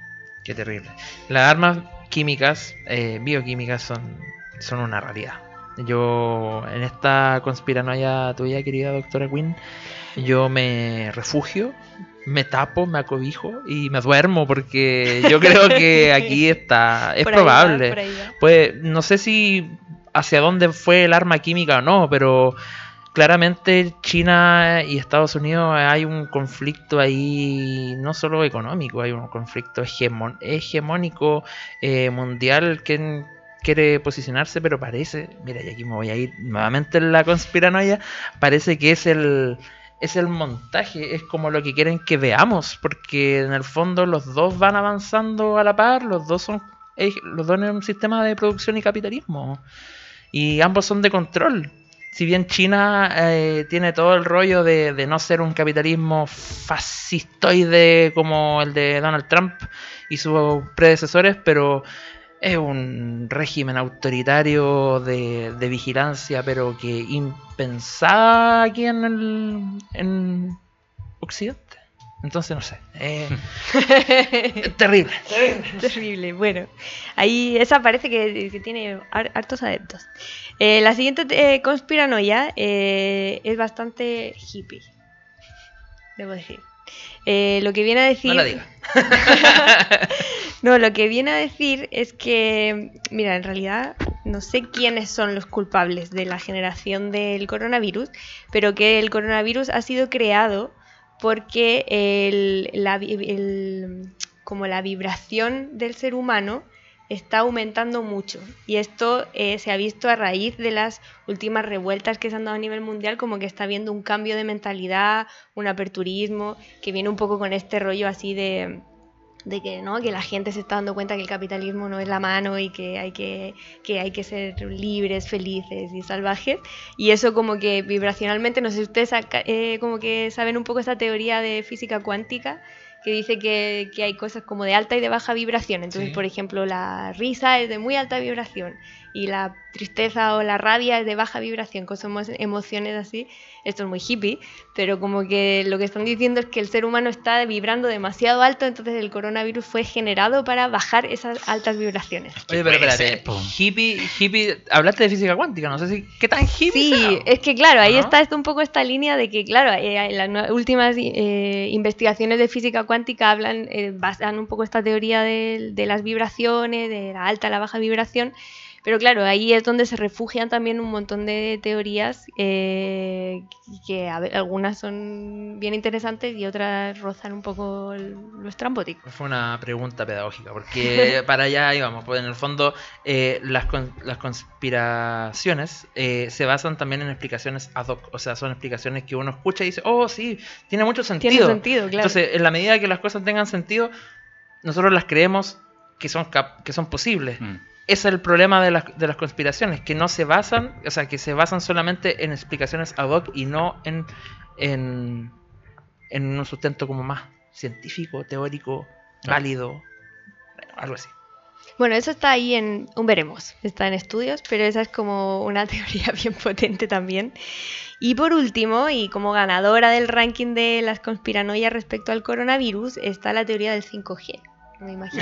Qué terrible. Las armas químicas, eh, bioquímicas, son, son una realidad. Yo, en esta conspiranoia tuya, querida doctora Quinn, yo me refugio, me tapo, me acobijo y me duermo, porque yo creo que aquí está, es Por ahí va, probable. por ahí va. Pues no sé si hacia dónde fue el arma química o no, pero claramente China y Estados Unidos hay un conflicto ahí, no solo económico, hay un conflicto hegemon- hegemónico eh, mundial que quiere posicionarse, pero parece, mira, y aquí me voy a ir nuevamente en la conspiranoia, parece que es el es el montaje, es como lo que quieren que veamos, porque en el fondo los dos van avanzando a la par, los dos son eh, los dos en un sistema de producción y capitalismo, y ambos son de control. Si bien China eh, tiene todo el rollo de, de no ser un capitalismo fascistoide como el de Donald Trump y sus predecesores, pero es un régimen autoritario de, de vigilancia, pero que impensada aquí en el en Occidente. Entonces no sé, eh, es terrible, terrible. Terrible. Bueno, ahí esa parece que, que tiene har- hartos adeptos. Eh, la siguiente eh, conspiranoia eh, es bastante hippie, debo decir. Eh, lo que viene a decir... No la diga. No, lo que viene a decir es que, mira, en realidad no sé quiénes son los culpables de la generación del coronavirus, pero que el coronavirus ha sido creado porque el, la, el, como la vibración del ser humano está aumentando mucho, y esto eh, se ha visto a raíz de las últimas revueltas que se han dado a nivel mundial, como que está habiendo un cambio de mentalidad, un aperturismo, que viene un poco con este rollo así de, de que, ¿no? que la gente se está dando cuenta que el capitalismo no es la mano y que hay que, que hay que ser libres, felices y salvajes, y eso como que vibracionalmente, no sé si ustedes saca, eh, como que saben un poco esa teoría de física cuántica, que dice que, que hay cosas como de alta y de baja vibración. Entonces, Sí. por ejemplo, la risa es de muy alta vibración y la tristeza o la rabia es de baja vibración, que son emo- emociones así. Esto es muy hippie, pero como que lo que están diciendo es que el ser humano está vibrando demasiado alto, entonces el coronavirus fue generado para bajar esas altas vibraciones. Oye, pero espérate, hippie, hippie, hablaste de física cuántica, no sé si qué tan hippie Sí, sea. es que claro, ahí ¿No? está esto, un poco esta línea de que, claro, eh, las nue- últimas eh, investigaciones de física cuántica hablan, eh, basan un poco esta teoría de, de las vibraciones, de la alta y la baja vibración, pero claro, ahí es donde se refugian también un montón de teorías eh, que a ver, algunas son bien interesantes y otras rozan un poco el- lo estrambótico. Fue una pregunta pedagógica, porque para allá íbamos, pues en el fondo eh, las, con- las conspiraciones eh, se basan también en explicaciones ad hoc, o sea, son explicaciones que uno escucha y dice, oh sí, tiene mucho sentido. Tiene sentido, claro. Entonces, en la medida que las cosas tengan sentido, nosotros las creemos que son, cap- que son posibles. Mm. Ese es el problema de las, de las conspiraciones, que no se basan, o sea, que se basan solamente en explicaciones ad hoc y no en, en, en un sustento como más científico, teórico, Claro. válido, algo así. Bueno, eso está ahí en un veremos, está en estudios, pero esa es como una teoría bien potente también. Y por último, y como ganadora del ranking de las conspiranoias respecto al coronavirus, está la teoría del cinco G. Me imagino.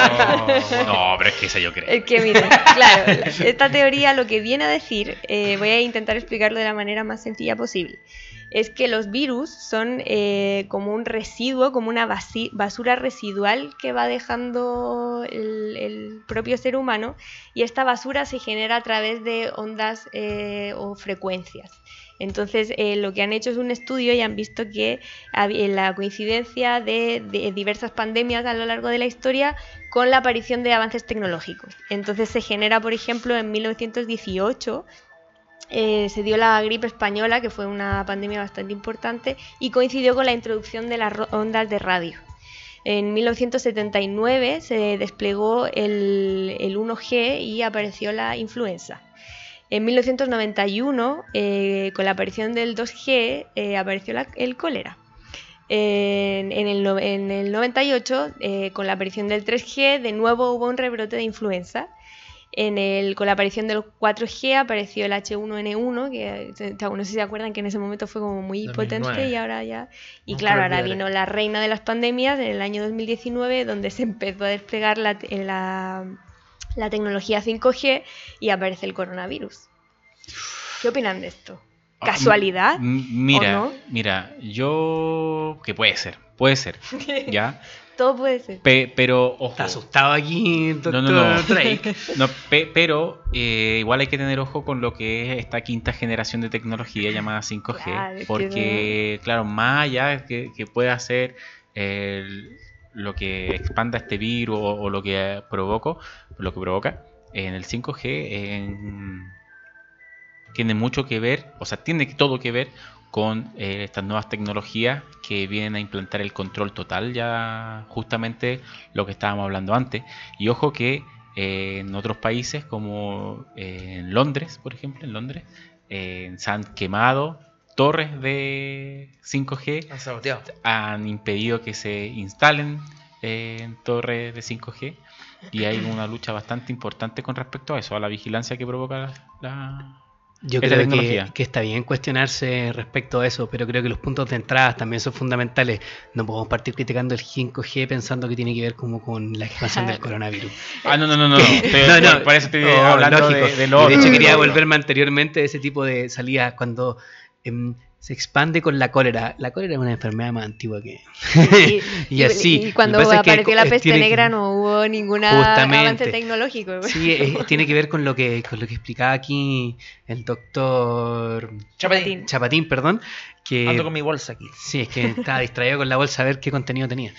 No, pero es que esa yo creo. Es que miren, claro, esta teoría lo que viene a decir, eh, voy a intentar explicarlo de la manera más sencilla posible, es que los virus son eh, como un residuo, como una basi- basura residual que va dejando el, el propio ser humano, y esta basura se genera a través de ondas eh, o frecuencias. Entonces, eh, lo que han hecho es un estudio y han visto que hab- eh, la coincidencia de, de diversas pandemias a lo largo de la historia con la aparición de avances tecnológicos. Entonces se genera, por ejemplo, en mil novecientos dieciocho eh, se dio la gripe española, que fue una pandemia bastante importante, y coincidió con la introducción de las ro- ondas de radio. En mil novecientos setenta y nueve se desplegó el, el uno G y apareció la influenza. En mil novecientos noventa y uno, eh, con la aparición del dos G, eh, apareció la- el cólera. En, en el, no- en el noventa y ocho, eh, con la aparición del tres G, de nuevo hubo un rebrote de influenza. En el, con la aparición del cuatro G apareció el H uno N uno, que no sé si se acuerdan que en ese momento fue como muy dos mil nueve. potente y ahora ya... Y Nunca claro, lo ahora olvidaré. vino la reina de las pandemias en el año dos mil diecinueve, donde se empezó a desplegar la, la, la tecnología cinco G y aparece el coronavirus. ¿Qué opinan de esto? ¿Casualidad? M- Mira, ¿O no? mira, yo... que puede ser, puede ser, ¿ya? Todo puede ser. Pe- pero, ojo. Está asustado aquí, doctor No, no, no. Drake. No, pe- pero eh, igual hay que tener ojo con lo que es esta quinta generación de tecnología llamada cinco G. Claro, es que Porque, claro, más allá que, que pueda ser el- lo que expanda este virus o, o lo que provoca, lo que provoca en el cinco G en- tiene mucho que ver, o sea, tiene todo que ver con eh, estas nuevas tecnologías que vienen a implantar el control total, ya justamente lo que estábamos hablando antes. Y ojo que eh, en otros países como eh, en Londres, por ejemplo, en Londres, eh, se han quemado torres de cinco G, Han saboteado. han impedido que se instalen eh, torres de cinco G, y hay una lucha bastante importante con respecto a eso, a la vigilancia que provoca la... la Yo esta creo que, tecnología. que está bien cuestionarse respecto a eso, pero creo que los puntos de entrada también son fundamentales. No podemos partir criticando el cinco G pensando que tiene que ver como con la expansión del coronavirus. Ah, no, no, no, no. Estoy- No, no. Por eso estoy Oh, hablando lógico. de, de lo De hecho, otro. quería volverme anteriormente a ese tipo de salidas cuando em, se expande con la cólera. La cólera es una enfermedad más antigua que... Y, y así. y cuando Lo que pasa es que apareció la es- peste tiene que- negra no hubo ningún Justamente. avance tecnológico. Sí, es- tiene que ver con lo que con lo que explicaba aquí el doctor Chapatín. Chapatín, perdón, que Ando con mi bolsa aquí. sí, es que estaba distraído con la bolsa a ver qué contenido tenía.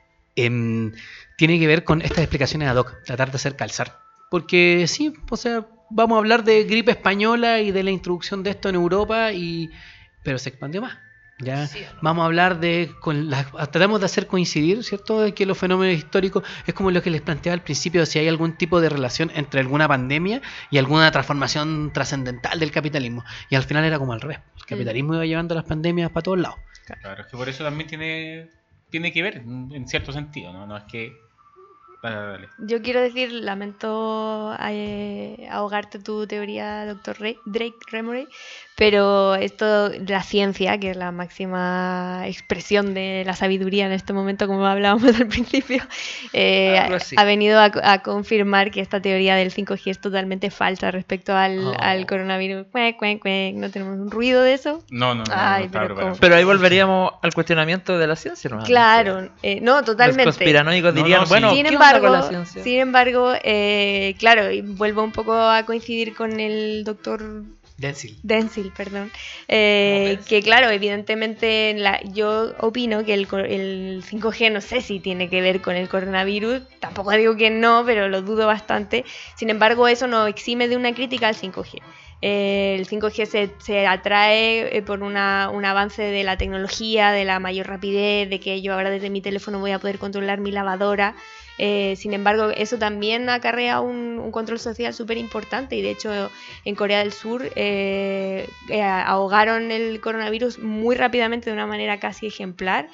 Em, tiene que ver con estas explicaciones ad hoc, tratar de hacer calzar. Porque sí, o sea, vamos a hablar de gripe española y de la introducción de esto en Europa, y pero se expandió más. Ya vamos a hablar de con las, tratamos de hacer coincidir, ¿cierto?, de que los fenómenos históricos es como lo que les planteaba al principio, de si hay algún tipo de relación entre alguna pandemia y alguna transformación trascendental del capitalismo. Y al final era como al revés. El capitalismo iba llevando las pandemias para todos lados. Claro, es que por eso también tiene, tiene que ver, en cierto sentido, ¿no? No es que... Dale, dale. Yo quiero decir, lamento eh, ahogarte tu teoría, doctor Drake Remory, pero esto, la ciencia, que es la máxima expresión de la sabiduría en este momento, como hablábamos al principio, eh, Algo así. ha venido a, a confirmar que esta teoría del cinco G es totalmente falsa respecto al, Oh. al coronavirus. Cuec, cuec, cuec. ¿No tenemos un ruido de eso? No, no, no. Ay, no estaba pero preparado. ¿cómo? Pero ahí volveríamos al cuestionamiento de la ciencia, ¿no? Claro, eh, no, totalmente. Los conspiranoicos No, dirían, no, sí. bueno, sin ¿qué onda embargo, con la ciencia? sin embargo, eh, claro, y vuelvo un poco a coincidir con el doctor Denzil. Denzil, perdón, eh, que claro, evidentemente la, yo opino que el, co- el cinco G no sé si tiene que ver con el coronavirus, tampoco digo que no, pero lo dudo bastante. Sin embargo, eso no exime de una crítica al cinco G. Eh, el cinco G se, se atrae eh, por una, un avance de la tecnología, de la mayor rapidez, de que yo ahora desde mi teléfono voy a poder controlar mi lavadora. Eh, sin embargo, eso también acarrea un, un control social súper importante, y de hecho en Corea del Sur eh, eh, ahogaron el coronavirus muy rápidamente de una manera casi ejemplar,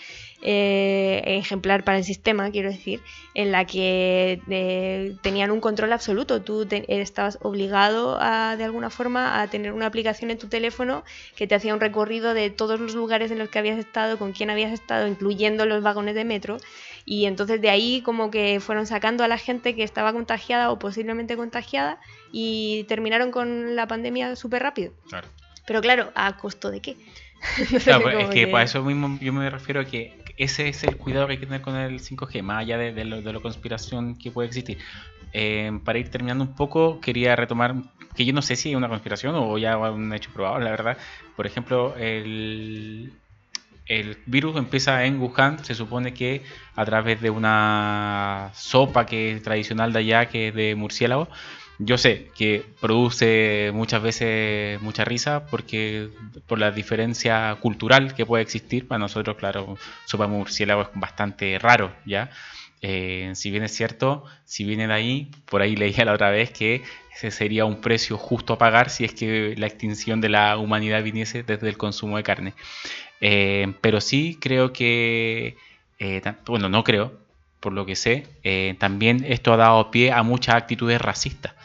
eh, ejemplar para el sistema, quiero decir, en la que eh, tenían un control absoluto. Tú te- estabas obligado a, de alguna forma, a tener una aplicación en tu teléfono que te hacía un recorrido de todos los lugares en los que habías estado, con quién habías estado, incluyendo los vagones de metro. Y entonces de ahí como que fueron sacando a la gente que estaba contagiada o posiblemente contagiada, y terminaron con la pandemia súper rápido. Claro. Pero claro, ¿a costo de qué? No sé, Claro, pues, como es que para eso mismo yo me refiero a que ese es el cuidado que hay que tener con el cinco G, más allá de, de, lo, de la conspiración que puede existir. Eh, para ir terminando un poco, quería retomar que yo no sé si es una conspiración o ya un hecho probado, la verdad. Por ejemplo, el, el virus empieza en Wuhan, se supone que a través de una sopa que es tradicional de allá, que es de murciélago. Yo sé que produce muchas veces mucha risa porque por la diferencia cultural que puede existir. Para nosotros, claro, sopa de murciélago es bastante raro, ¿ya? Eh, si bien es cierto, si viene de ahí, por ahí leía la otra vez que ese sería un precio justo a pagar si es que la extinción de la humanidad viniese desde el consumo de carne. Eh, pero sí creo que, eh, tam- bueno, no creo, por lo que sé, eh, también esto ha dado pie a muchas actitudes racistas.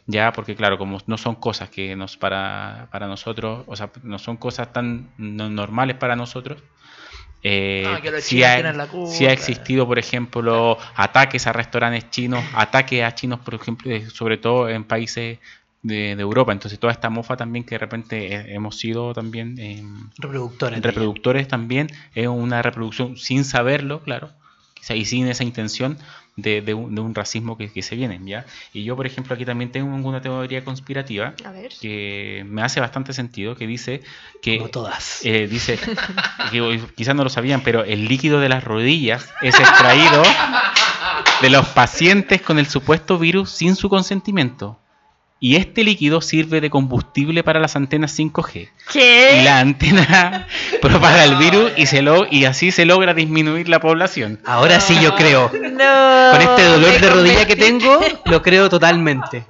ya, porque claro, como no son cosas que nos para, para nosotros, o sea, no son cosas tan no normales para nosotros. Eh, Ah, que los sí, chinos ha, tienen la culpa. sí ha existido, por ejemplo, ataques a restaurantes chinos, ataques a chinos, por ejemplo, eh, sobre todo en países de, de Europa. Entonces toda esta mofa también que de repente eh, hemos sido también eh, Reproductores. reproductores también, es una reproducción sin saberlo, claro, quizá, y sin esa intención de, de, un, de un racismo que, que se viene, ¿ya? Y yo, por ejemplo, aquí también tengo una teoría conspirativa A ver. que me hace bastante sentido, que dice que... Como todas. eh, dice, que quizás no lo sabían, pero el líquido de las rodillas es extraído de los pacientes con el supuesto virus sin su consentimiento. Y este líquido sirve de combustible para las antenas cinco G. ¿Qué? Y la antena propaga el virus y, se lo, y así se logra disminuir la población. Ahora sí yo creo. No. Con este dolor me de rodilla que convencí. tengo, lo creo totalmente.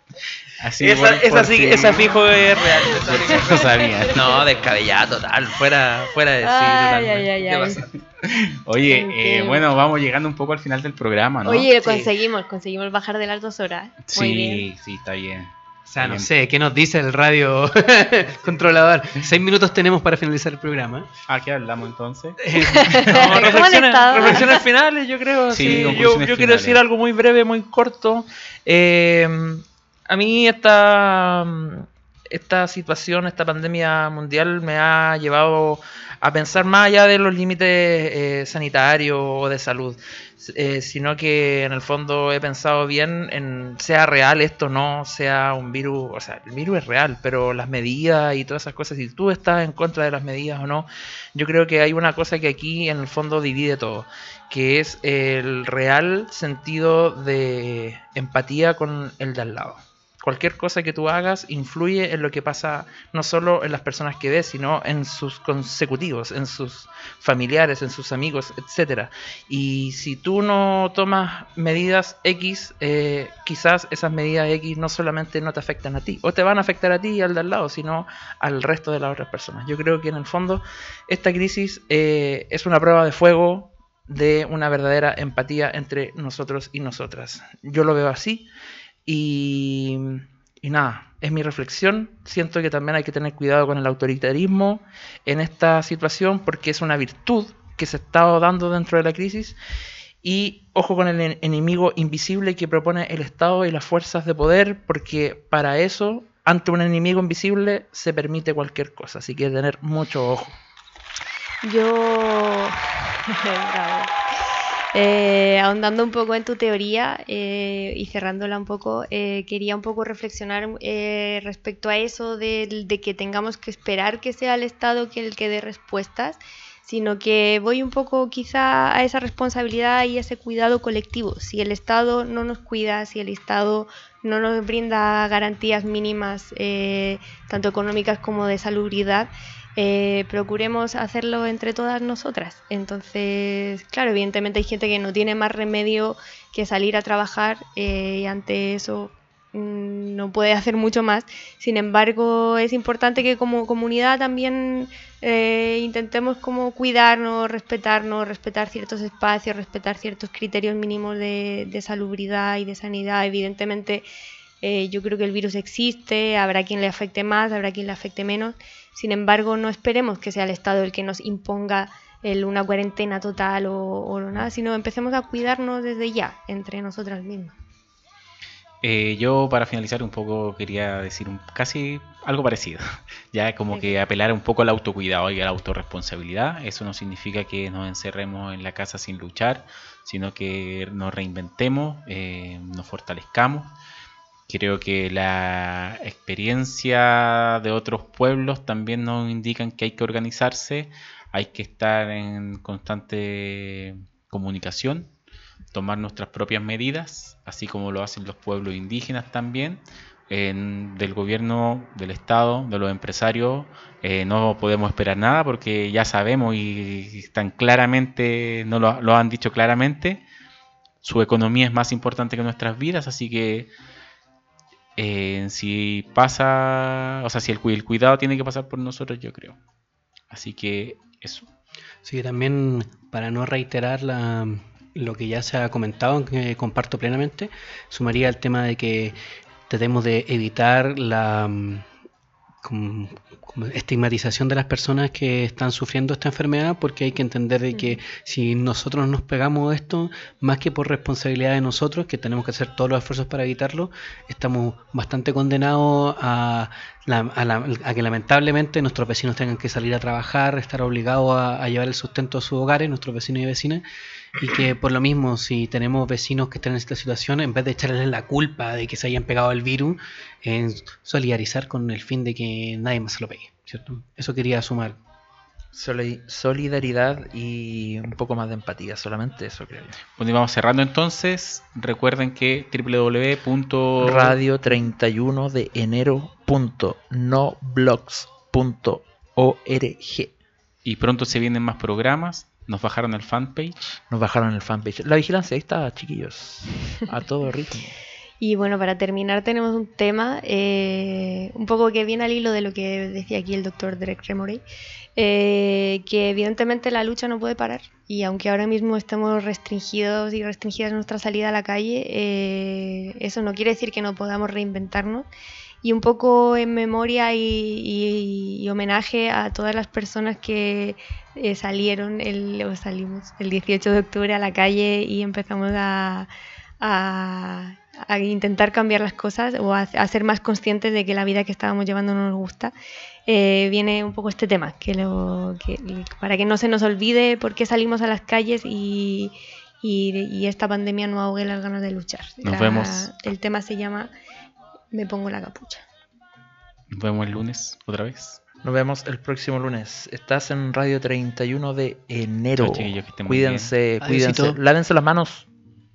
Así Esa, por- esa, por sí- si- esa fijo es real. esa por fijo si no sabían. No, descabellada total, fuera, fuera de sí. Ay, totalmente. ay, ay, ¿Qué ay. pasa? Oye, Ok. eh, bueno, vamos llegando un poco al final del programa, ¿no? Oye, Sí. conseguimos, conseguimos bajar de las dos horas. Muy sí, bien. sí, está bien. O sea, no Bien. sé, ¿qué nos dice el radio controlador? Seis minutos tenemos para finalizar el programa. ¿A qué hablamos entonces? No, ¿Cómo han reflexiones, estado? reflexiones finales, yo creo. Sí, sí. Yo, conclusiones yo quiero finales. decir algo muy breve, muy corto. Eh, a mí esta, esta situación, esta pandemia mundial me ha llevado a pensar más allá de los límites eh, sanitarios o de salud, eh, sino que en el fondo he pensado bien en sea real esto, no sea un virus, o sea, el virus es real, pero las medidas y todas esas cosas, si tú estás en contra de las medidas o no, yo creo que hay una cosa que aquí en el fondo divide todo, que es el real sentido de empatía con el de al lado. Cualquier cosa que tú hagas influye en lo que pasa no solo en las personas que ves, sino en sus consecutivos, en sus familiares, en sus amigos, etcétera. Y si tú no tomas medidas X, eh, quizás esas medidas X no solamente no te afectan a ti, o te van a afectar a ti y al de al lado, sino al resto de las otras personas. Yo creo que en el fondo esta crisis eh, es una prueba de fuego de una verdadera empatía entre nosotros y nosotras. Yo lo veo así. Y, y nada, es mi reflexión. Siento que también hay que tener cuidado con el autoritarismo en esta situación porque es una virtud que se está dando dentro de la crisis. Y ojo con el en- enemigo invisible que propone el Estado y las fuerzas de poder, porque para eso, ante un enemigo invisible, se permite cualquier cosa. Así que tener mucho ojo. Yo. Bravo. Eh, ahondando un poco en tu teoría eh, y cerrándola un poco, eh, quería un poco reflexionar eh, respecto a eso de, de que tengamos que esperar que sea el Estado que el que dé respuestas, sino que voy un poco quizá a esa responsabilidad y ese cuidado colectivo. Si el Estado no nos cuida, si el Estado no nos brinda garantías mínimas, eh, tanto económicas como de salubridad, eh, procuremos hacerlo entre todas nosotras. Entonces, claro, evidentemente hay gente que no tiene más remedio que salir a trabajar eh, y ante eso mm, no puede hacer mucho más. Sin embargo, es importante que como comunidad también eh, intentemos como cuidarnos, respetarnos, respetar ciertos espacios, respetar ciertos criterios mínimos de, de salubridad y de sanidad. Evidentemente, eh, yo creo que el virus existe, habrá quien le afecte más, habrá quien le afecte menos. Sin embargo, no esperemos que sea el Estado el que nos imponga el, una cuarentena total o, o nada, sino empecemos a cuidarnos desde ya, entre nosotras mismas. Eh, yo para finalizar un poco quería decir un, casi algo parecido, ya como que apelar un poco al autocuidado y a la autorresponsabilidad. Eso no significa que nos encerremos en la casa sin luchar, sino que nos reinventemos, eh, nos fortalezcamos. Creo que la experiencia de otros pueblos también nos indican que hay que organizarse, hay que estar en constante comunicación, tomar nuestras propias medidas, así como lo hacen los pueblos indígenas también. En, del gobierno, del Estado, de los empresarios, eh, no podemos esperar nada porque ya sabemos y están claramente, no lo, lo han dicho claramente, su economía es más importante que nuestras vidas, así que Eh, si pasa, o sea, si el, el cuidado tiene que pasar por nosotros, yo creo. Así que eso. Sí, también para no reiterar la, lo que ya se ha comentado, que comparto plenamente, sumaría el tema de que tratemos de evitar la mm, como- como estigmatización de las personas que están sufriendo esta enfermedad, porque hay que entender de que si nosotros nos pegamos esto, más que por responsabilidad de nosotros, que tenemos que hacer todos los esfuerzos para evitarlo, estamos bastante condenados a, la- a la- a que lamentablemente nuestros vecinos tengan que salir a trabajar, estar obligados a, a llevar el sustento a sus hogares, nuestros vecinos y vecinas, y que por lo mismo, si tenemos vecinos que están en esta situación, en vez de echarles la culpa de que se hayan pegado el virus, en solidarizar con el fin de que nadie más se lo pegue, ¿cierto? Eso quería sumar. Soli- solidaridad y un poco más de empatía, solamente eso creo yo. Bueno, y vamos cerrando entonces. Recuerden que doble u doble u doble u Radio treinta y uno de enero punto noblogs punto org. Y pronto se vienen más programas. Nos bajaron el fanpage. Nos bajaron el fanpage. La vigilancia, ahí está, chiquillos. A todo ritmo. Y bueno, para terminar tenemos un tema eh, un poco que viene al hilo de lo que decía aquí el doctor Derek Remory, eh, que evidentemente la lucha no puede parar, y aunque ahora mismo estemos restringidos y restringidas nuestra salida a la calle, eh, eso no quiere decir que no podamos reinventarnos. Y un poco en memoria y, y- y homenaje a todas las personas que eh, salieron el, o salimos el dieciocho de octubre a la calle y empezamos a, a- a intentar cambiar las cosas o a, a ser más conscientes de que la vida que estábamos llevando no nos gusta. Eh, viene un poco este tema, que lo, que, para que no se nos olvide por qué salimos a las calles y, y, y esta pandemia no ahogue las ganas de luchar. Nos La- vemos. El tema se llama Me pongo la capucha. Nos vemos el lunes otra vez. Nos vemos el próximo lunes. Estás en Radio treinta y uno de enero. Chao, chiquillos, que estén muy Cuídense, bien. cuídense. Adiósito. Lávense las manos.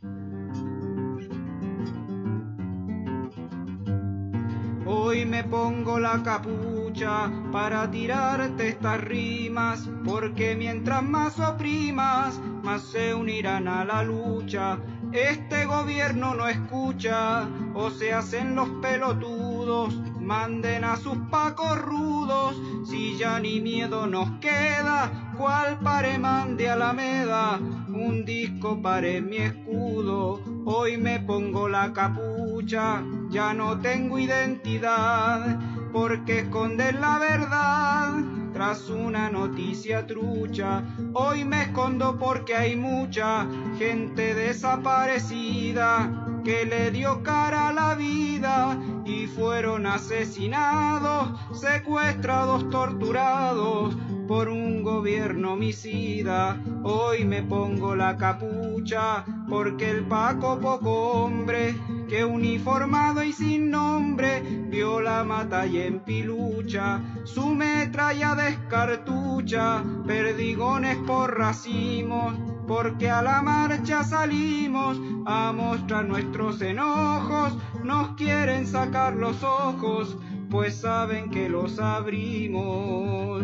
Hoy me pongo la capucha para tirarte estas rimas, porque mientras más oprimas, más se unirán a la lucha. Este gobierno no escucha, o se hacen los pelotudos, manden a sus pacos rudos, si ya ni miedo nos queda, cual pare mande Alameda, un disco pare mi escudo. Hoy me pongo la capucha, ya no tengo identidad, porque esconder la verdad tras una noticia trucha. Hoy me escondo porque hay mucha gente desaparecida que le dio cara a la vida y fueron asesinados, secuestrados, torturados por un gobierno homicida. Hoy me pongo la capucha porque el Paco poco hombre, que uniformado y sin nombre, viola, mata y empilucha, su metralla descartucha, perdigones por racimos, porque a la marcha salimos a mostrar nuestros enojos, nos quieren sacar los ojos, pues saben que los abrimos.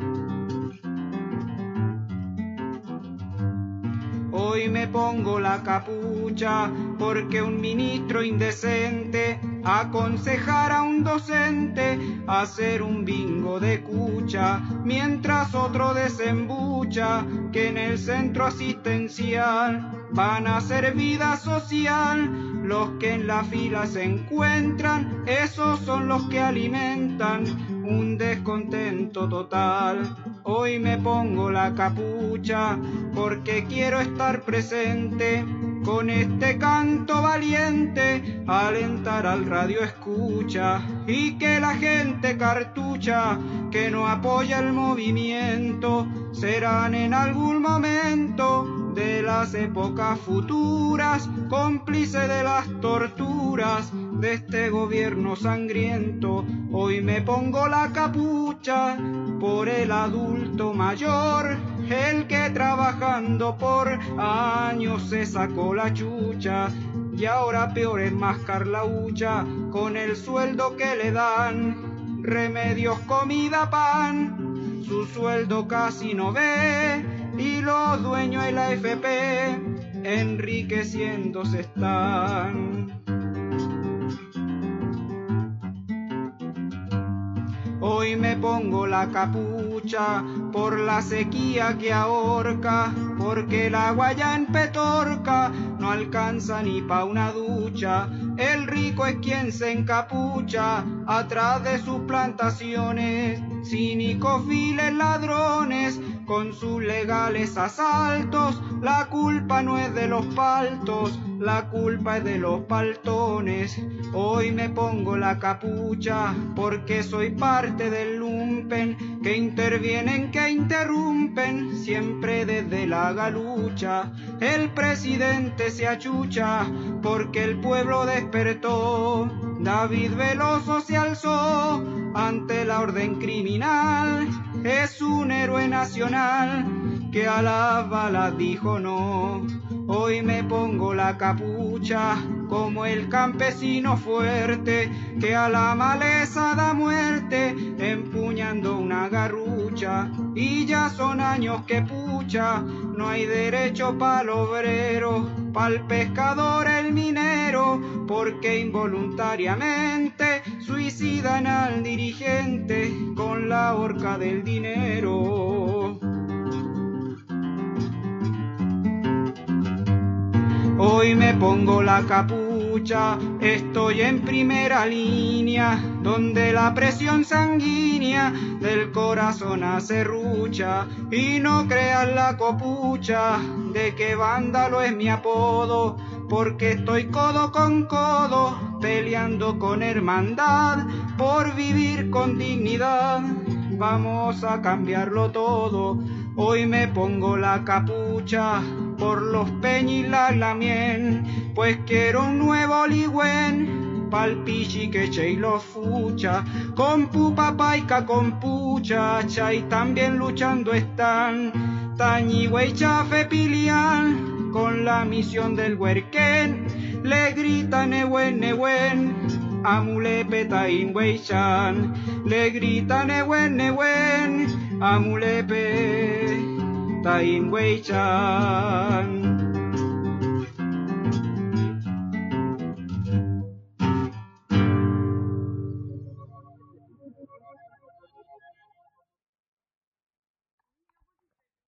Hoy me pongo la capucha porque un ministro indecente aconsejara a un docente hacer un bingo de cucha, mientras otro desembucha que en el centro asistencial van a hacer vida social. Los que en la fila se encuentran, esos son los que alimentan un descontento total. Hoy me pongo la capucha porque quiero estar presente con este canto valiente, alentar al radio escucha y que la gente cartucha que no apoya el movimiento serán en algún momento de las épocas futuras cómplices de las torturas de este gobierno sangriento. Hoy me pongo la capucha por el adulto mayor, el que trabajando por años se sacó la chucha y ahora peor es mascar la hucha con el sueldo que le dan. Remedios, comida, pan, su sueldo casi no ve y los dueños de la F P enriqueciéndose están. Hoy me pongo la capucha lucha por la sequía que ahorca, porque el agua ya en Petorca no alcanza ni pa' una ducha. El rico es quien se encapucha atrás de sus plantaciones, cínicos viles ladrones con sus legales asaltos. La culpa no es de los paltos, la culpa es de los paltones. Hoy me pongo la capucha porque soy parte del lumpen, que intervienen, que interrumpen, siempre desde la galucha. El presidente se achucha porque el pueblo despertó. David Veloso se alzó ante la orden criminal. Es un héroe nacional que a las balas dijo no. Hoy me pongo la capucha como el campesino fuerte que a la maleza da muerte empuñando una garrucha. Y ya son años que pucha, no hay derecho pa'l obrero, pa'l pescador el minero, porque involuntariamente suicidan al dirigente con la horca del dinero. Hoy me pongo la capucha, estoy en primera línea, donde la presión sanguínea del corazón acerrucha. Y no creas la copucha de que vándalo es mi apodo, porque estoy codo con codo peleando con hermandad por vivir con dignidad. Vamos a cambiarlo todo. Hoy me pongo la capucha por los Peñilas Lamien, pues quiero un nuevo ligüen pa'l pichi que y los fucha, con pupa paica con pucha, y también luchando están Tañigüey Chafe Pilián con la misión del huerquén. Le grita Nehuen Nehuen Amulepe Taín Hueychan, le grita Nehuen Nehuen Amulepe Taín Hueychan.